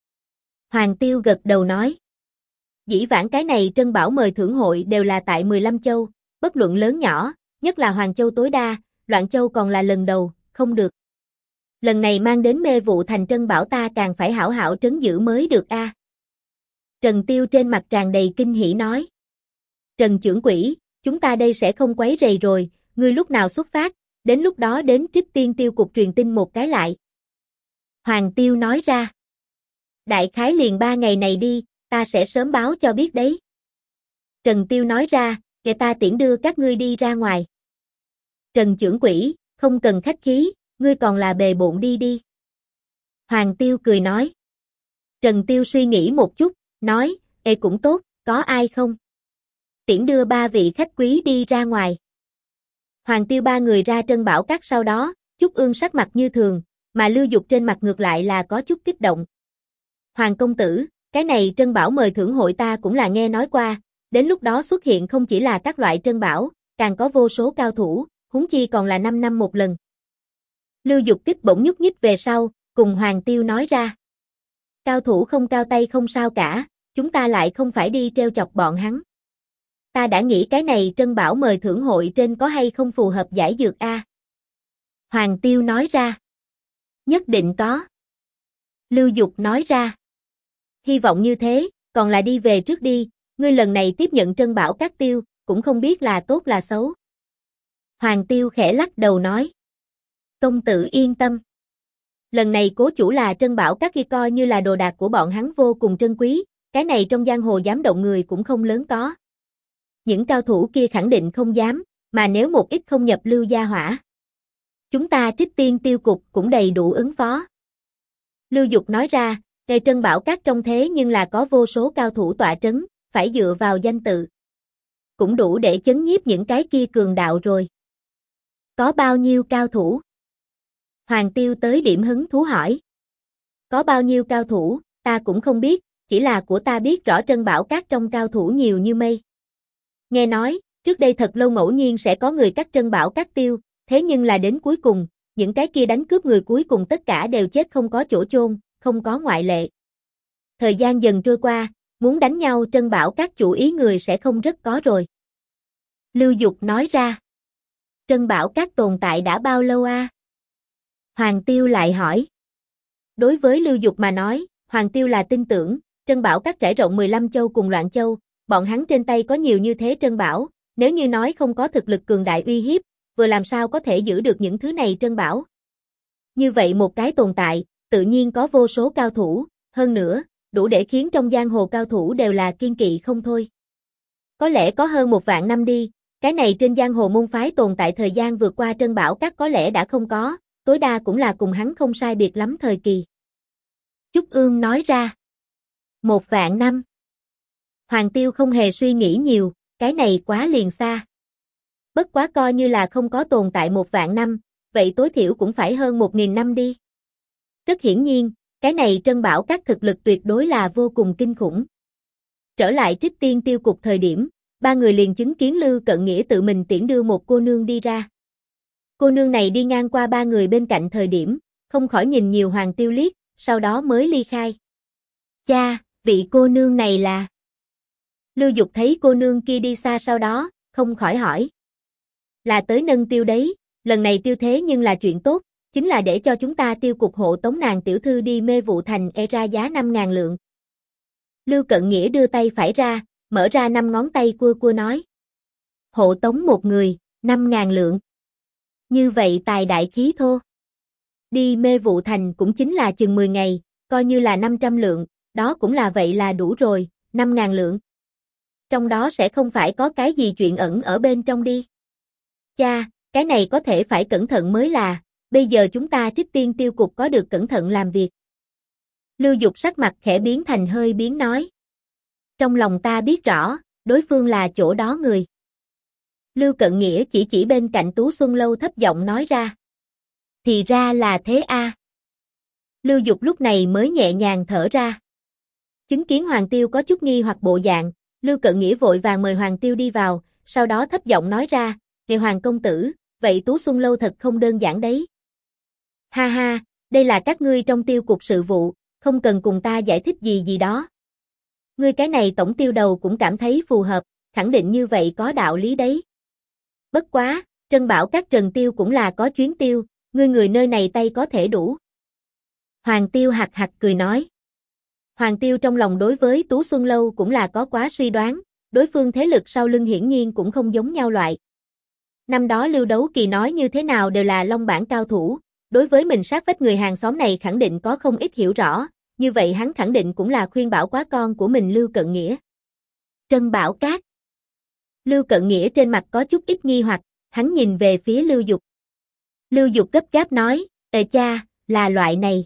Hoàng Tiêu gật đầu nói. Dĩ vãng cái này Trân Bảo mời thưởng hội đều là tại 15 châu, bất luận lớn nhỏ, nhất là Hoàng Châu tối đa, Loạn Châu còn là lần đầu, không được. Lần này mang đến mê vụ thành Trân Bảo ta càng phải hảo hảo trấn giữ mới được a. Trần Tiêu trên mặt tràn đầy kinh hỉ nói. Trần trưởng quỹ, chúng ta đây sẽ không quấy rầy rồi, ngươi lúc nào xuất phát, đến lúc đó đến Trích Tiên Tiêu cục truyền tin một cái lại. Hoàng Tiêu nói ra. Đại khái liền 3 ngày này đi, ta sẽ sớm báo cho biết đấy. Trần Tiêu nói ra, kệ ta tiễn đưa các ngươi đi ra ngoài. Trần trưởng quỹ, không cần khách khí, ngươi còn là bề bộn đi đi. Hoàng Tiêu cười nói. Trần Tiêu suy nghĩ một chút, nói, ê cũng tốt, có ai không? Tiễn đưa 3 vị khách quý đi ra ngoài. Hoàng Tiêu 3 người ra Trân Bảo Các sau đó, Trúc Ương sắc mặt như thường, mà Lưu Dục trên mặt ngược lại là có chút kích động. Hoàng công tử, cái này Trân Bảo mời thưởng hội ta cũng là nghe nói qua, đến lúc đó xuất hiện không chỉ là các loại trân bảo, càng có vô số cao thủ, huống chi còn là 5 năm một lần. Lưu Dục tiếp bỗng nhúc nhích về sau, cùng Hoàng Tiêu nói ra. Cao thủ không cao tay không sao cả, chúng ta lại không phải đi treo chọc bọn hắn. Ta đã nghĩ cái này Trân Bảo mời thưởng hội trên có hay không phù hợp giải dược a? Hoàng Tiêu nói ra. Nhất định có. Lưu Dục nói ra. Hy vọng như thế, còn là đi về trước đi, ngươi lần này tiếp nhận Trân Bảo Các Tiêu, cũng không biết là tốt là xấu. Hoàng Tiêu khẽ lắc đầu nói. Công tử yên tâm. Lần này cố chủ là Trân Bảo Các kia coi như là đồ đạc của bọn hắn vô cùng trân quý, cái này trong giang hồ dám động người cũng không lớn có. Những cao thủ kia khẳng định không dám, mà nếu một ít không nhập lưu gia hỏa. Chúng ta Trích Tiên Tiêu cục cũng đầy đủ ứng phó. Lưu Dục nói ra, Tề Trân Bảo Các trong thế nhưng là có vô số cao thủ tọa trấn, phải dựa vào danh tự. Cũng đủ để chấn nhiếp những cái kia cường đạo rồi. Có bao nhiêu cao thủ? Hoàng Tiêu tới điểm hứng thú hỏi. Có bao nhiêu cao thủ, ta cũng không biết, chỉ là của ta biết rõ Trân Bảo Các trong cao thủ nhiều như mây. Nghe nói, trước đây thật lâu ngẫu nhiên sẽ có người cắt Trân Bảo Các Tiêu, thế nhưng là đến cuối cùng, những cái kia đánh cướp người cuối cùng tất cả đều chết không có chỗ chôn, không có ngoại lệ. Thời gian dần trôi qua, muốn đánh nhau Trân Bảo Các chủ ý người sẽ không rất có rồi. Lưu Dục nói ra. Trân Bảo Các tồn tại đã bao lâu a? Hoàng Tiêu lại hỏi. Đối với Lưu Dục mà nói, Hoàng Tiêu là tin tưởng, Trân Bảo Các trải rộng 15 châu cùng Loạn Châu, bọn hắn trên tay có nhiều như thế trân bảo, nếu như nói không có thực lực cường đại uy hiếp, vừa làm sao có thể giữ được những thứ này trân bảo. Như vậy một cái tồn tại, tự nhiên có vô số cao thủ, hơn nữa, đủ để khiến trong giang hồ cao thủ đều là kiên kỵ không thôi. Có lẽ có hơn 1 vạn năm đi, cái này trên giang hồ môn phái tồn tại thời gian vượt qua Trân Bảo Các có lẽ đã không có, tối đa cũng là cùng hắn không sai biệt lắm thời kỳ. Trúc Ương nói ra. 1 vạn năm. Hoàng Tiêu không hề suy nghĩ nhiều, cái này quá liền xa. Bất quá coi như là không có tồn tại 1 vạn năm, vậy tối thiểu cũng phải hơn 1.000 năm đi. Rất hiển nhiên, cái này Trân Bảo Các thực lực tuyệt đối là vô cùng kinh khủng. Trở lại Trích Tiên Tiêu cục thời điểm, 3 người liền chứng kiến Lưu Cận Nghĩa tự mình tiễn đưa một cô nương đi ra. Cô nương này đi ngang qua 3 người bên cạnh thời điểm, không khỏi nhìn nhiều Hoàng Tiêu liếc, sau đó mới ly khai. Cha, vị cô nương này là... Lưu Dục thấy cô nương kia đi xa sau đó, không khỏi hỏi. Là tới nâng tiêu đấy, lần này tiêu thế nhưng là chuyện tốt, chính là để cho chúng ta tiêu cục hộ tống nàng tiểu thư đi mê vụ thành ra giá 5.000 lượng. Lưu Cận Nghĩa đưa tay phải ra, mở ra 5 ngón tay cua cua nói. Hộ tống một người, 5.000 lượng. Như vậy tài đại khí thô. Đi mê vụ thành cũng chính là chừng 10 ngày, coi như là 500 lượng, đó cũng là vậy là đủ rồi, 5.000 lượng. Trong đó sẽ không phải có cái gì chuyện ẩn ở bên trong đi. Cha, cái này có thể phải cẩn thận mới là, bây giờ chúng ta Trích Tiên Tiêu cục có được cẩn thận làm việc. Lưu Dục sắc mặt khẽ biến thành hơi biến nói. Trong lòng ta biết rõ, đối phương là chỗ đó người. Lưu Cận Nghĩa chỉ bên cạnh Tú Xuân Lâu thấp giọng nói ra. Thì ra là thế a. Lưu Dục lúc này mới nhẹ nhàng thở ra. Chứng kiến Hoàng Tiêu có chút nghi hoặc bộ dạng, Lưu Cận Nghĩa vội vàng mời Hoàng Tiêu đi vào, sau đó thấp giọng nói ra, "Ngài Hoàng công tử, vậy Tú Xuân Lâu thật không đơn giản đấy." "Ha ha, đây là các ngươi trong tiêu cục sự vụ, không cần cùng ta giải thích gì gì đó. Ngươi cái này tổng tiêu đầu cũng cảm thấy phù hợp, khẳng định như vậy có đạo lý đấy. Bất quá, Trân Bảo các Trần Tiêu cũng là có chuyến tiêu, ngươi người nơi này tay có thể đủ." Hoàng Tiêu hạc hạc cười nói. Hoàng Tiêu trong lòng đối với Tú Xuân Lâu cũng là có quá suy đoán, đối phương thế lực sau lưng hiển nhiên cũng không giống nhau loại. Năm đó Lưu Đấu Kỳ nói như thế nào đều là long bảng cao thủ, đối với mình sát vách người hàng xóm này khẳng định có không ít hiểu rõ, như vậy hắn khẳng định cũng là khuyên bảo quá con của mình Lưu Cận Nghĩa. Trân Bảo Các. Lưu Cận Nghĩa trên mặt có chút ít nghi hoặc, hắn nhìn về phía Lưu Dục. Lưu Dục gấp gáp nói, cha, là loại này."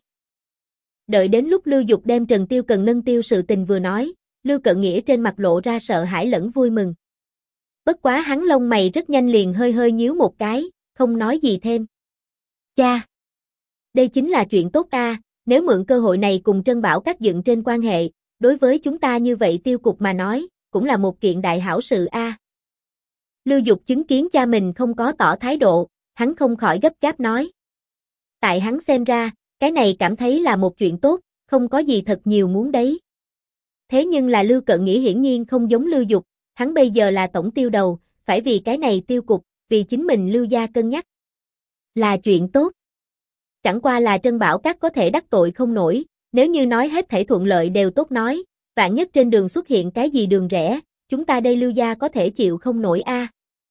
Đợi đến lúc Lưu Dục đem Trần Tiêu cần nâng tiêu sự tình vừa nói, Lưu Cận Nghĩa trên mặt lộ ra sợ hãi lẫn vui mừng. Bất quá hắn lông mày rất nhanh liền hơi hơi nhíu một cái, không nói gì thêm. "Cha, đây chính là chuyện tốt a, nếu mượn cơ hội này cùng Trân Bảo Các dựng trên quan hệ, đối với chúng ta như vậy tiêu cục mà nói, cũng là một kiện đại hảo sự a." Lưu Dục chứng kiến cha mình không có tỏ thái độ, hắn không khỏi gấp gáp nói. Tại hắn xem ra, cái này cảm thấy là một chuyện tốt, không có gì thật nhiều muốn đấy. Thế nhưng là Lưu Cận Nghĩa hiển nhiên không giống Lưu Dục, hắn bây giờ là tổng tiêu đầu, phải vì cái này tiêu cục, vì chính mình Lưu gia cân nhắc. Là chuyện tốt. Chẳng qua là Trân Bảo Các có thể đắc tội không nổi, nếu như nói hết thảy thuận lợi đều tốt nói, vạn nhất trên đường xuất hiện cái gì đường rẽ, chúng ta đây Lưu gia có thể chịu không nổi a.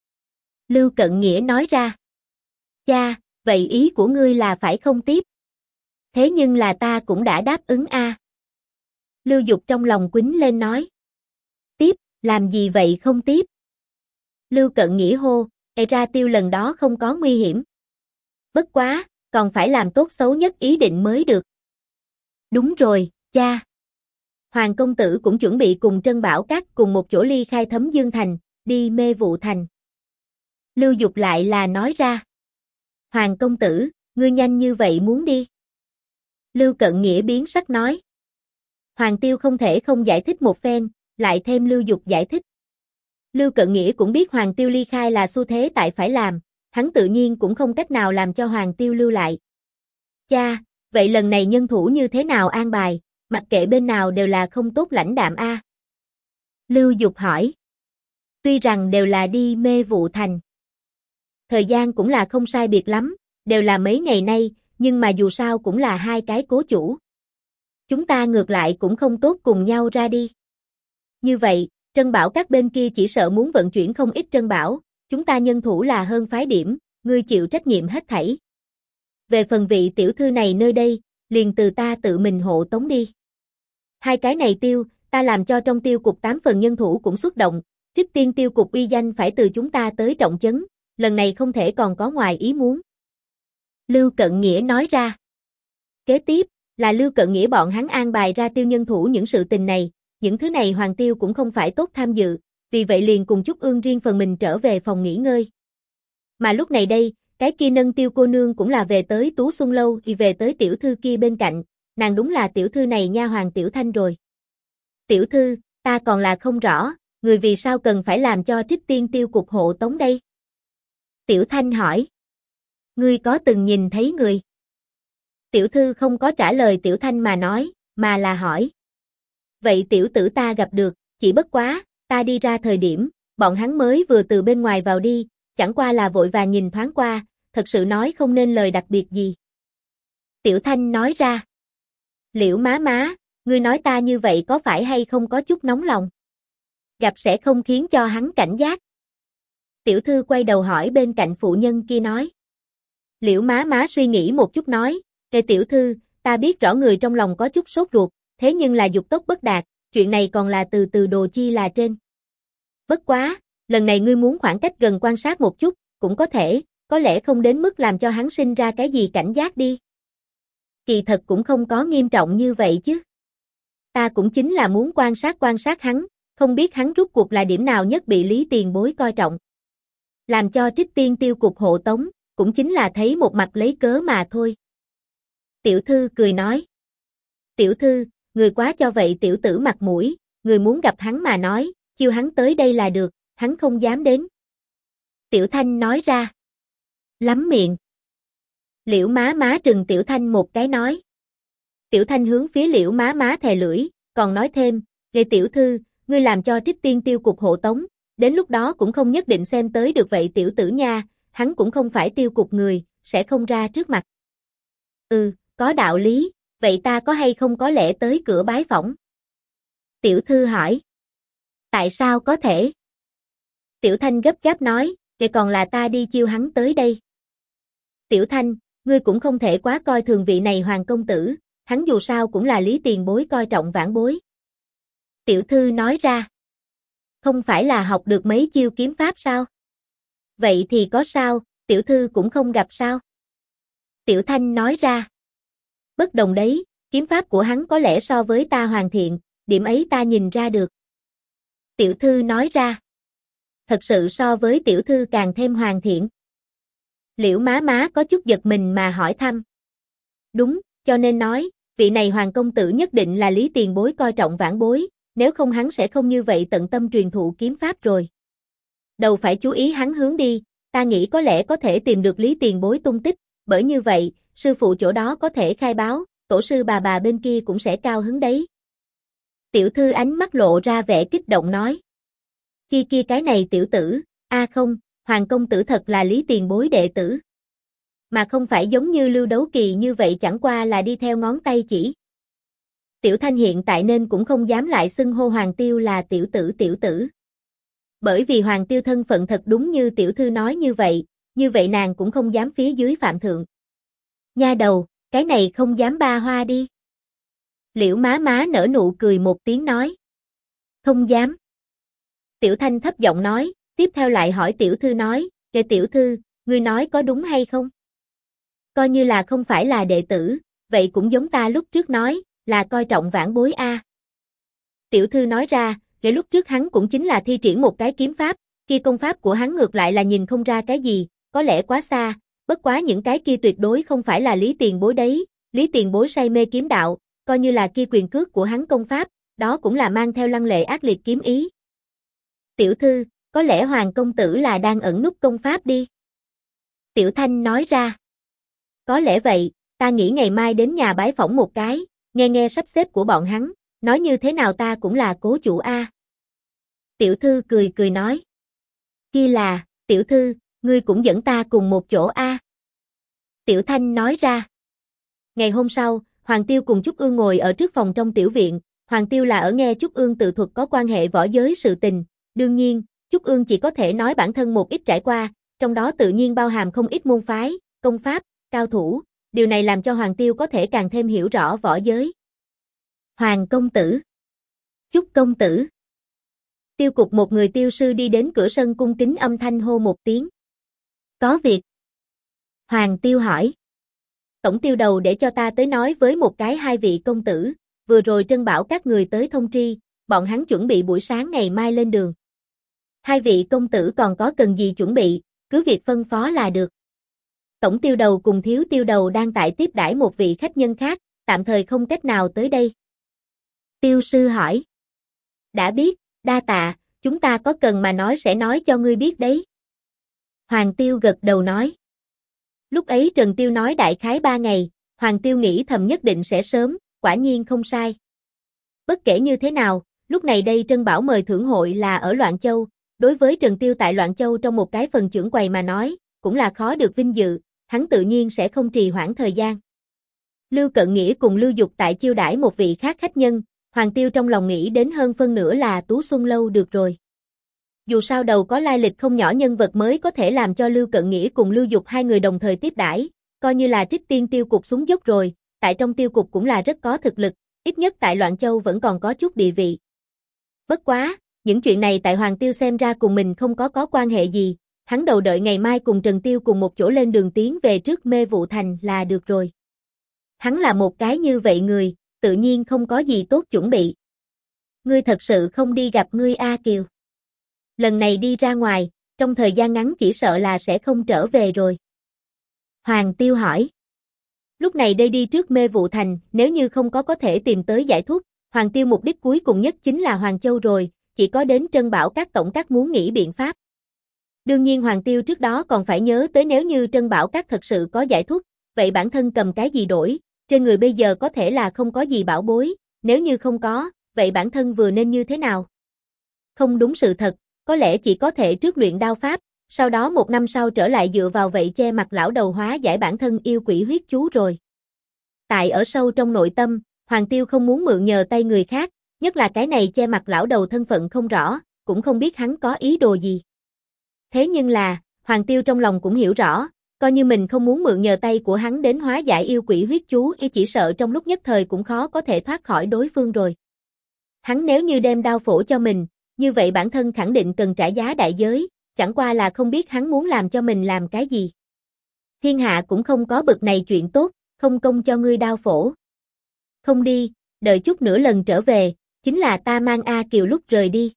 Lưu Cận Nghĩa nói ra. Cha, vậy ý của ngươi là phải không tiếp? Thế nhưng là ta cũng đã đáp ứng a. Lưu Dục trong lòng quýnh lên nói. Tiếp, làm gì vậy không tiếp? Lưu Cận Nghĩa hô, ra tiêu lần đó không có nguy hiểm. Bất quá, còn phải làm tốt xấu nhất ý định mới được. Đúng rồi, cha. Hoàng công tử cũng chuẩn bị cùng Trân Bảo Các cùng một chỗ ly khai Thấm Dương Thành, đi Mê Vụ Thành. Lưu Dục lại là nói ra. Hoàng công tử, ngươi nhanh như vậy muốn đi. Lưu Cận Nghĩa biến sắc nói. Hoàng Tiêu không thể không giải thích một phen, lại thêm Lưu Dục giải thích. Lưu Cận Nghĩa cũng biết Hoàng Tiêu ly khai là xu thế tại phải làm, hắn tự nhiên cũng không cách nào làm cho Hoàng Tiêu lưu lại. Cha, vậy lần này nhân thủ như thế nào an bài, mặc kệ bên nào đều là không tốt lãnh đạm a. Lưu Dục hỏi. Tuy rằng đều là đi Mê Vụ Thành. Thời gian cũng là không sai biệt lắm, đều là mấy ngày nay, nhưng mà dù sao cũng là hai cái cố chủ. Chúng ta ngược lại cũng không tốt cùng nhau ra đi. Như vậy, Trân Bảo Các bên kia chỉ sợ muốn vận chuyển không ít trân bảo, chúng ta nhân thủ là hơn phái điểm, ngươi chịu trách nhiệm hết thảy. Về phần vị tiểu thư này nơi đây, liền từ ta tự mình hộ tống đi. Hai cái này tiêu, ta làm cho trong tiêu cục 8 phần nhân thủ cũng xuất động, trước tiên tiêu cục uy danh phải từ chúng ta tới trọng chấn, lần này không thể còn có ngoài ý muốn. Lưu Cận Nghĩa nói ra. Kế tiếp, là Lưu Cận Nghĩa bọn hắn an bài ra tiêu nhân thủ những sự tình này, những thứ này Hoàng Tiêu cũng không phải tốt tham dự, vì vậy liền cùng Trúc Ương riêng phần mình trở về phòng nghỉ ngơi. Mà lúc này đây, cái kia nâng tiêu cô nương cũng là về tới Tú Xuân Lâu thì về tới tiểu thư kia bên cạnh, nàng đúng là tiểu thư này nha hoàng Tiểu Thanh rồi. Tiểu thư, ta còn là không rõ, người vì sao cần phải làm cho Trích Tiên tiêu cục hộ tống đây? Tiểu Thanh hỏi. Ngươi có từng nhìn thấy người? Tiểu thư không có trả lời Tiểu Thanh mà nói, mà là hỏi. Vậy tiểu tử ta gặp được, chỉ bất quá, ta đi ra thời điểm, bọn hắn mới vừa từ bên ngoài vào đi, chẳng qua là vội vàng nhìn thoáng qua, thật sự nói không nên lời đặc biệt gì. Tiểu Thanh nói ra. Liễu má má, ngươi nói ta như vậy có phải hay không có chút nóng lòng? Gặp sẽ không khiến cho hắn cảnh giác. Tiểu thư quay đầu hỏi bên cạnh phụ nhân kia nói. Liễu má má suy nghĩ một chút nói, tiểu thư, ta biết rõ người trong lòng có chút sốt ruột, thế nhưng là dục tốc bất đạt, chuyện này còn là từ từ đồ chi là trên. Bất quá, lần này ngươi muốn khoảng cách gần quan sát một chút, cũng có thể, có lẽ không đến mức làm cho hắn sinh ra cái gì cảnh giác đi. Kỳ thật cũng không có nghiêm trọng như vậy chứ. Ta cũng chính là muốn quan sát hắn, không biết hắn rút cuộc là điểm nào nhất bị Lý Tiền Bối coi trọng. Làm cho Trích Tiên tiêu cục hộ tống, cũng chính là thấy một mặt lấy cớ mà thôi. Tiểu thư cười nói. Tiểu thư, người quá cho vậy tiểu tử mặt mũi, người muốn gặp hắn mà nói, chiêu hắn tới đây là được, hắn không dám đến. Tiểu Thanh nói ra. Lắm miệng. Liễu má má trừng Tiểu Thanh một cái nói. Tiểu Thanh hướng phía Liễu má má thè lưỡi, còn nói thêm, Lê tiểu thư, ngươi làm cho Trích Tiên tiêu cục hộ tống, đến lúc đó cũng không nhất định xem tới được vậy tiểu tử nha, hắn cũng không phải tiêu cục người, sẽ không ra trước mặt. Có đạo lý, vậy ta có hay không có lẽ tới cửa bái phỏng? Tiểu thư hỏi. Tại sao có thể? Tiểu Thanh gấp gáp nói, vậy còn là ta đi chiêu hắn tới đây. Tiểu Thanh, ngươi cũng không thể quá coi thường vị này hoàng công tử, hắn dù sao cũng là Lý tiền bối coi trọng vãn bối. Tiểu thư nói ra. Không phải là học được mấy chiêu kiếm pháp sao? Vậy thì có sao, tiểu thư cũng không gặp sao? Tiểu Thanh nói ra. Bất đồng đấy, kiếm pháp của hắn có lẽ so với ta hoàn thiện, điểm ấy ta nhìn ra được. Tiểu thư nói ra. Thật sự so với tiểu thư càng thêm hoàn thiện. Liễu má má có chút giật mình mà hỏi thăm. Đúng, cho nên nói, vị này hoàng công tử nhất định là Lý tiền bối coi trọng vãn bối, nếu không hắn sẽ không như vậy tận tâm truyền thụ kiếm pháp rồi. Đầu phải chú ý hắn hướng đi, ta nghĩ có lẽ có thể tìm được Lý tiền bối tung tích, bởi như vậy, sư phụ chỗ đó có thể khai báo, tổ sư bà bên kia cũng sẽ cao hứng đấy. Tiểu thư ánh mắt lộ ra vẻ kích động nói. Kia cái này tiểu tử, không, hoàng công tử thật là Lý tiền bối đệ tử. Mà không phải giống như Lưu Đấu Kỳ như vậy chẳng qua là đi theo ngón tay chỉ. Tiểu Thanh hiện tại nên cũng không dám lại xưng hô Hoàng Tiêu là tiểu tử. Bởi vì Hoàng Tiêu thân phận thật đúng như tiểu thư nói như vậy nàng cũng không dám phía dưới phạm thượng. Nha đầu, cái này không dám ba hoa đi. Liễu má má nở nụ cười một tiếng nói. Không dám. Tiểu Thanh thấp giọng nói, tiếp theo lại hỏi tiểu thư nói, kệ tiểu thư, ngươi nói có đúng hay không? Coi như là không phải là đệ tử, vậy cũng giống ta lúc trước nói, là coi trọng vãn bối a. Tiểu thư nói ra, để lúc trước hắn cũng chính là thi triển một cái kiếm pháp, kia công pháp của hắn ngược lại là nhìn không ra cái gì, có lẽ quá xa, bất quá những cái kia tuyệt đối không phải là Lý tiền bối đấy, Lý tiền bối say mê kiếm đạo, coi như là kia quyền cước của hắn công pháp, đó cũng là mang theo lăng lệ ác liệt kiếm ý. Tiểu thư, có lẽ hoàng công tử là đang ẩn núp công pháp đi. Tiểu Thanh nói ra. Có lẽ vậy, ta nghĩ ngày mai đến nhà bái phỏng một cái, nghe sắp xếp của bọn hắn, nói như thế nào ta cũng là cố chủ a. Tiểu thư cười nói. Kia là, tiểu thư, ngươi cũng dẫn ta cùng một chỗ a. Tiểu Thanh nói ra. Ngày hôm sau, Hoàng Tiêu cùng Trúc Ương ngồi ở trước phòng trong tiểu viện, Hoàng Tiêu là ở nghe Trúc Ương tự thuật có quan hệ võ giới sự tình, đương nhiên, Trúc Ương chỉ có thể nói bản thân một ít trải qua, trong đó tự nhiên bao hàm không ít môn phái, công pháp, cao thủ, điều này làm cho Hoàng Tiêu có thể càng thêm hiểu rõ võ giới. Hoàng công tử. Trúc công tử. Tiêu cục một người tiêu sư đi đến cửa sân cung kính âm thanh hô một tiếng. Có việc. Hoàng Tiêu hỏi. Tổng tiêu đầu để cho ta tới nói với một cái hai vị công tử, vừa rồi Trân bảo các người tới thông tri, bọn hắn chuẩn bị buổi sáng ngày mai lên đường. Hai vị công tử còn có cần gì chuẩn bị, cứ việc phân phó là được. Tổng tiêu đầu cùng thiếu tiêu đầu đang tại tiếp đãi một vị khách nhân khác, tạm thời không cách nào tới đây. Tiêu sư hỏi. Đã biết, đa tạ, chúng ta có cần mà nói sẽ nói cho ngươi biết đấy. Hoàng Tiêu gật đầu nói. Lúc ấy Trần Tiêu nói đại khái 3 ngày, Hoàng Tiêu nghĩ thầm nhất định sẽ sớm, quả nhiên không sai. Bất kể như thế nào, lúc này đây Trân Bảo mời thưởng hội là ở Loạn Châu, đối với Trần Tiêu tại Loạn Châu trong một cái phần chưởng quầy mà nói, cũng là khó được vinh dự, hắn tự nhiên sẽ không trì hoãn thời gian. Lưu Cận Nghĩa cùng Lưu Dục tại chiêu đãi một vị khác khách nhân, Hoàng Tiêu trong lòng nghĩ đến hơn phân nửa là Tú Xuân Lâu được rồi. Dù sao đầu có lai lịch không nhỏ nhân vật mới có thể làm cho Lưu Cận Nghĩa cùng Lưu Dục hai người đồng thời tiếp đãi, coi như là Trích Tiên tiêu cục xuống dốc rồi, tại trong tiêu cục cũng là rất có thực lực, ít nhất tại Loạn Châu vẫn còn có chút địa vị. Bất quá, những chuyện này tại Hoàng Tiêu xem ra cùng mình không có quan hệ gì, hắn đầu đợi ngày mai cùng Trần Tiêu cùng một chỗ lên đường tiến về trước Mê Vụ Thành là được rồi. Hắn là một cái như vậy người, tự nhiên không có gì tốt chuẩn bị. Ngươi thật sự không đi gặp ngươi A Kiều. Lần này đi ra ngoài, trong thời gian ngắn chỉ sợ là sẽ không trở về rồi. Hoàng Tiêu hỏi. Lúc này đây đi trước Mê Vụ Thành, nếu như không có thể tìm tới giải thuốc, Hoàng Tiêu mục đích cuối cùng nhất chính là Hoàng Châu rồi, chỉ có đến Trân Bảo Các tổng các muốn nghĩ biện pháp. Đương nhiên Hoàng Tiêu trước đó còn phải nhớ tới nếu như Trân Bảo Các thật sự có giải thuốc, vậy bản thân cầm cái gì đổi, trên người bây giờ có thể là không có gì bảo bối, nếu như không có, vậy bản thân vừa nên như thế nào? Không đúng sự thật, có lẽ chỉ có thể trước luyện đao pháp, sau đó 1 năm sau trở lại dựa vào vậy che mặt lão đầu hóa giải bản thân yêu quỷ huyết chú rồi. Tại ở sâu trong nội tâm, Hoàng Tiêu không muốn mượn nhờ tay người khác, nhất là cái này che mặt lão đầu thân phận không rõ, cũng không biết hắn có ý đồ gì. Thế nhưng là, Hoàng Tiêu trong lòng cũng hiểu rõ, coi như mình không muốn mượn nhờ tay của hắn đến hóa giải yêu quỷ huyết chú, chỉ sợ trong lúc nhất thời cũng khó có thể thoát khỏi đối phương rồi. Hắn nếu như đem đao phổ cho mình, như vậy bản thân khẳng định cần trả giá đại giới, chẳng qua là không biết hắn muốn làm cho mình làm cái gì. Thiên hạ cũng không có bực này chuyện tốt, không công cho ngươi đao phổ. Không đi, đợi chút nữa lần trở về, chính là ta mang A Kiều lúc rời đi.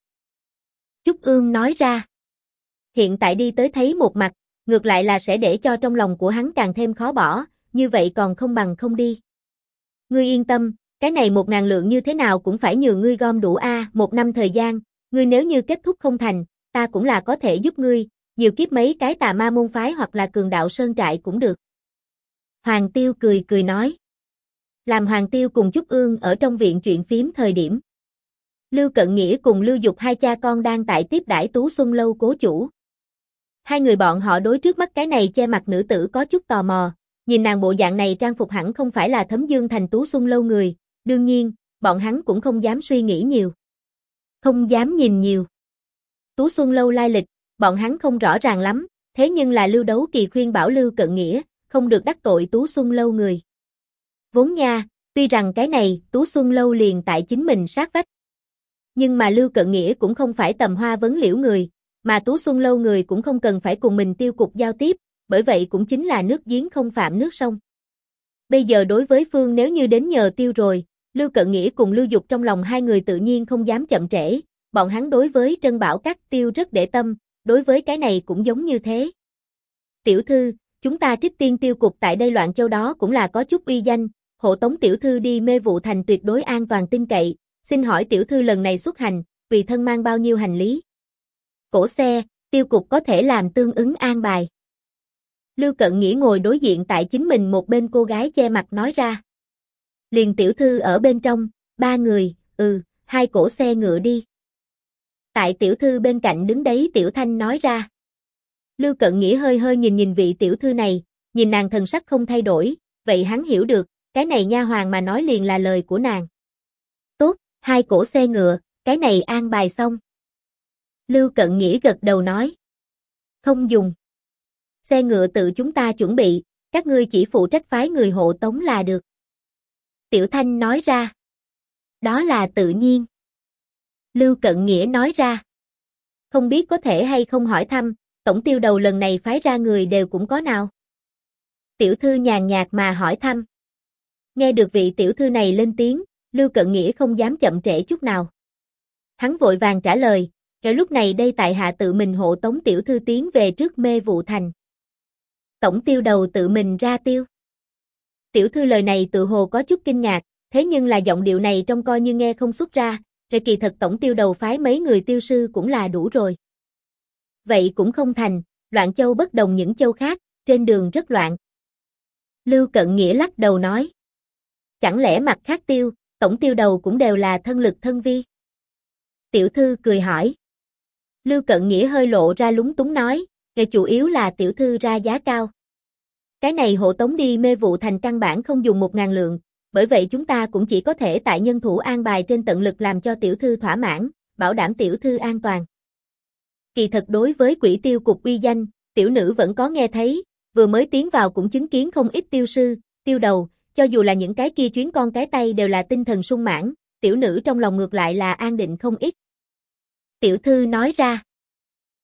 Trúc Ương nói ra. Hiện tại đi tới thấy một mặt, ngược lại là sẽ để cho trong lòng của hắn càng thêm khó bỏ, như vậy còn không bằng không đi. Ngươi yên tâm, cái này 1.000 lượng như thế nào cũng phải nhường ngươi gom đủ A, 1 năm thời gian, ngươi nếu như kết thúc không thành, ta cũng là có thể giúp ngươi, nhiều kiếp mấy cái tà ma môn phái hoặc là cường đạo sơn trại cũng được. Hoàng Tiêu cười cười nói. Làm Hoàng Tiêu cùng Trúc Ương ở trong viện chuyện phím thời điểm. Lưu Cận Nghĩa cùng Lưu Dục hai cha con đang tại tiếp đãi Tú Xuân Lâu cố chủ. Hai người bọn họ đối trước mắt cái này che mặt nữ tử có chút tò mò, nhìn nàng bộ dạng này trang phục hẳn không phải là Thấm Dương Thành Tú Xuân Lâu người, đương nhiên, bọn hắn cũng không dám suy nghĩ nhiều. Không dám nhìn nhiều. Tú Xuân Lâu lai lịch, bọn hắn không rõ ràng lắm, thế nhưng là Lưu Đấu Kỳ khuyên bảo Lưu Cận Nghĩa, không được đắc tội Tú Xuân Lâu người. Vốn nha, tuy rằng cái này, Tú Xuân Lâu liền tại chính mình sát vách. Nhưng mà Lưu Cận Nghĩa cũng không phải tầm hoa vấn liễu người, mà Tú Xuân Lâu người cũng không cần phải cùng mình tiêu cục giao tiếp, bởi vậy cũng chính là nước giếng không phạm nước sông. Bây giờ đối với Phương nếu như đến nhờ tiêu rồi, Lưu Cận Nghĩa cùng Lưu Dục trong lòng hai người tự nhiên không dám chậm trễ, bọn hắn đối với Trân Bảo Các tiêu rất để tâm, đối với cái này cũng giống như thế. Tiểu thư, chúng ta Trích Tiên tiêu cục tại đây Loạn Châu đó cũng là có chút uy danh, hộ tống tiểu thư đi Mê Vụ Thành tuyệt đối an toàn tin cậy, xin hỏi tiểu thư lần này xuất hành, tùy thân mang bao nhiêu hành lý? Cổ xe, tiêu cục có thể làm tương ứng an bài. Lưu Cận Nghĩa ngồi đối diện tại chính mình một bên cô gái che mặt nói ra. Liền tiểu thư ở bên trong, 3 người, 2 cỗ xe ngựa đi. Tại tiểu thư bên cạnh đứng đấy Tiểu Thanh nói ra. Lưu Cận Nghĩa hơi hơi nhìn vị tiểu thư này, nhìn nàng thần sắc không thay đổi, vậy hắn hiểu được, cái này nha hoàn mà nói liền là lời của nàng. Tốt, 2 cỗ xe ngựa, cái này an bài xong. Lưu Cận Nghĩa gật đầu nói. Không dùng. Xe ngựa tự chúng ta chuẩn bị, các ngươi chỉ phụ trách phái người hộ tống là được. Tiểu Thanh nói ra. Đó là tự nhiên. Lưu Cận Nghĩa nói ra. Không biết có thể hay không hỏi thăm, tổng tiêu đầu lần này phái ra người đều cũng có nào? Tiểu thư nhàn nhạt mà hỏi thăm. Nghe được vị tiểu thư này lên tiếng, Lưu Cận Nghĩa không dám chậm trễ chút nào. Hắn vội vàng trả lời, kể lúc này đây tại hạ tự mình hộ tống tiểu thư tiến về trước Mê Vụ Thành. Tổng tiêu đầu tự mình ra tiêu. Tiểu thư lời này tự hồ có chút kinh ngạc, thế nhưng là giọng điệu này trông coi như nghe không xuất ra, rồi kỳ thật tổng tiêu đầu phái mấy người tiêu sư cũng là đủ rồi. Vậy cũng không thành, Loạn Châu bất đồng những châu khác, trên đường rất loạn. Lưu Cận Nghĩa lắc đầu nói. Chẳng lẽ mặt khác tiêu, tổng tiêu đầu cũng đều là thân lực thân vi? Tiểu thư cười hỏi. Lưu Cận Nghĩa hơi lộ ra lúng túng nói, nghề chủ yếu là tiểu thư ra giá cao. Cái này hộ tống đi Mê Vụ Thành căn bản không dùng 1.000 lượng, bởi vậy chúng ta cũng chỉ có thể tại nhân thủ an bài trên tận lực làm cho tiểu thư thỏa mãn, bảo đảm tiểu thư an toàn. Kỳ thật đối với quỷ tiêu cục uy danh, tiểu nữ vẫn có nghe thấy, vừa mới tiến vào cũng chứng kiến không ít tiêu sư, tiêu đầu, cho dù là những cái kia chuyến con cái tay đều là tinh thần sung mãn, tiểu nữ trong lòng ngược lại là an định không ít. Tiểu thư nói ra.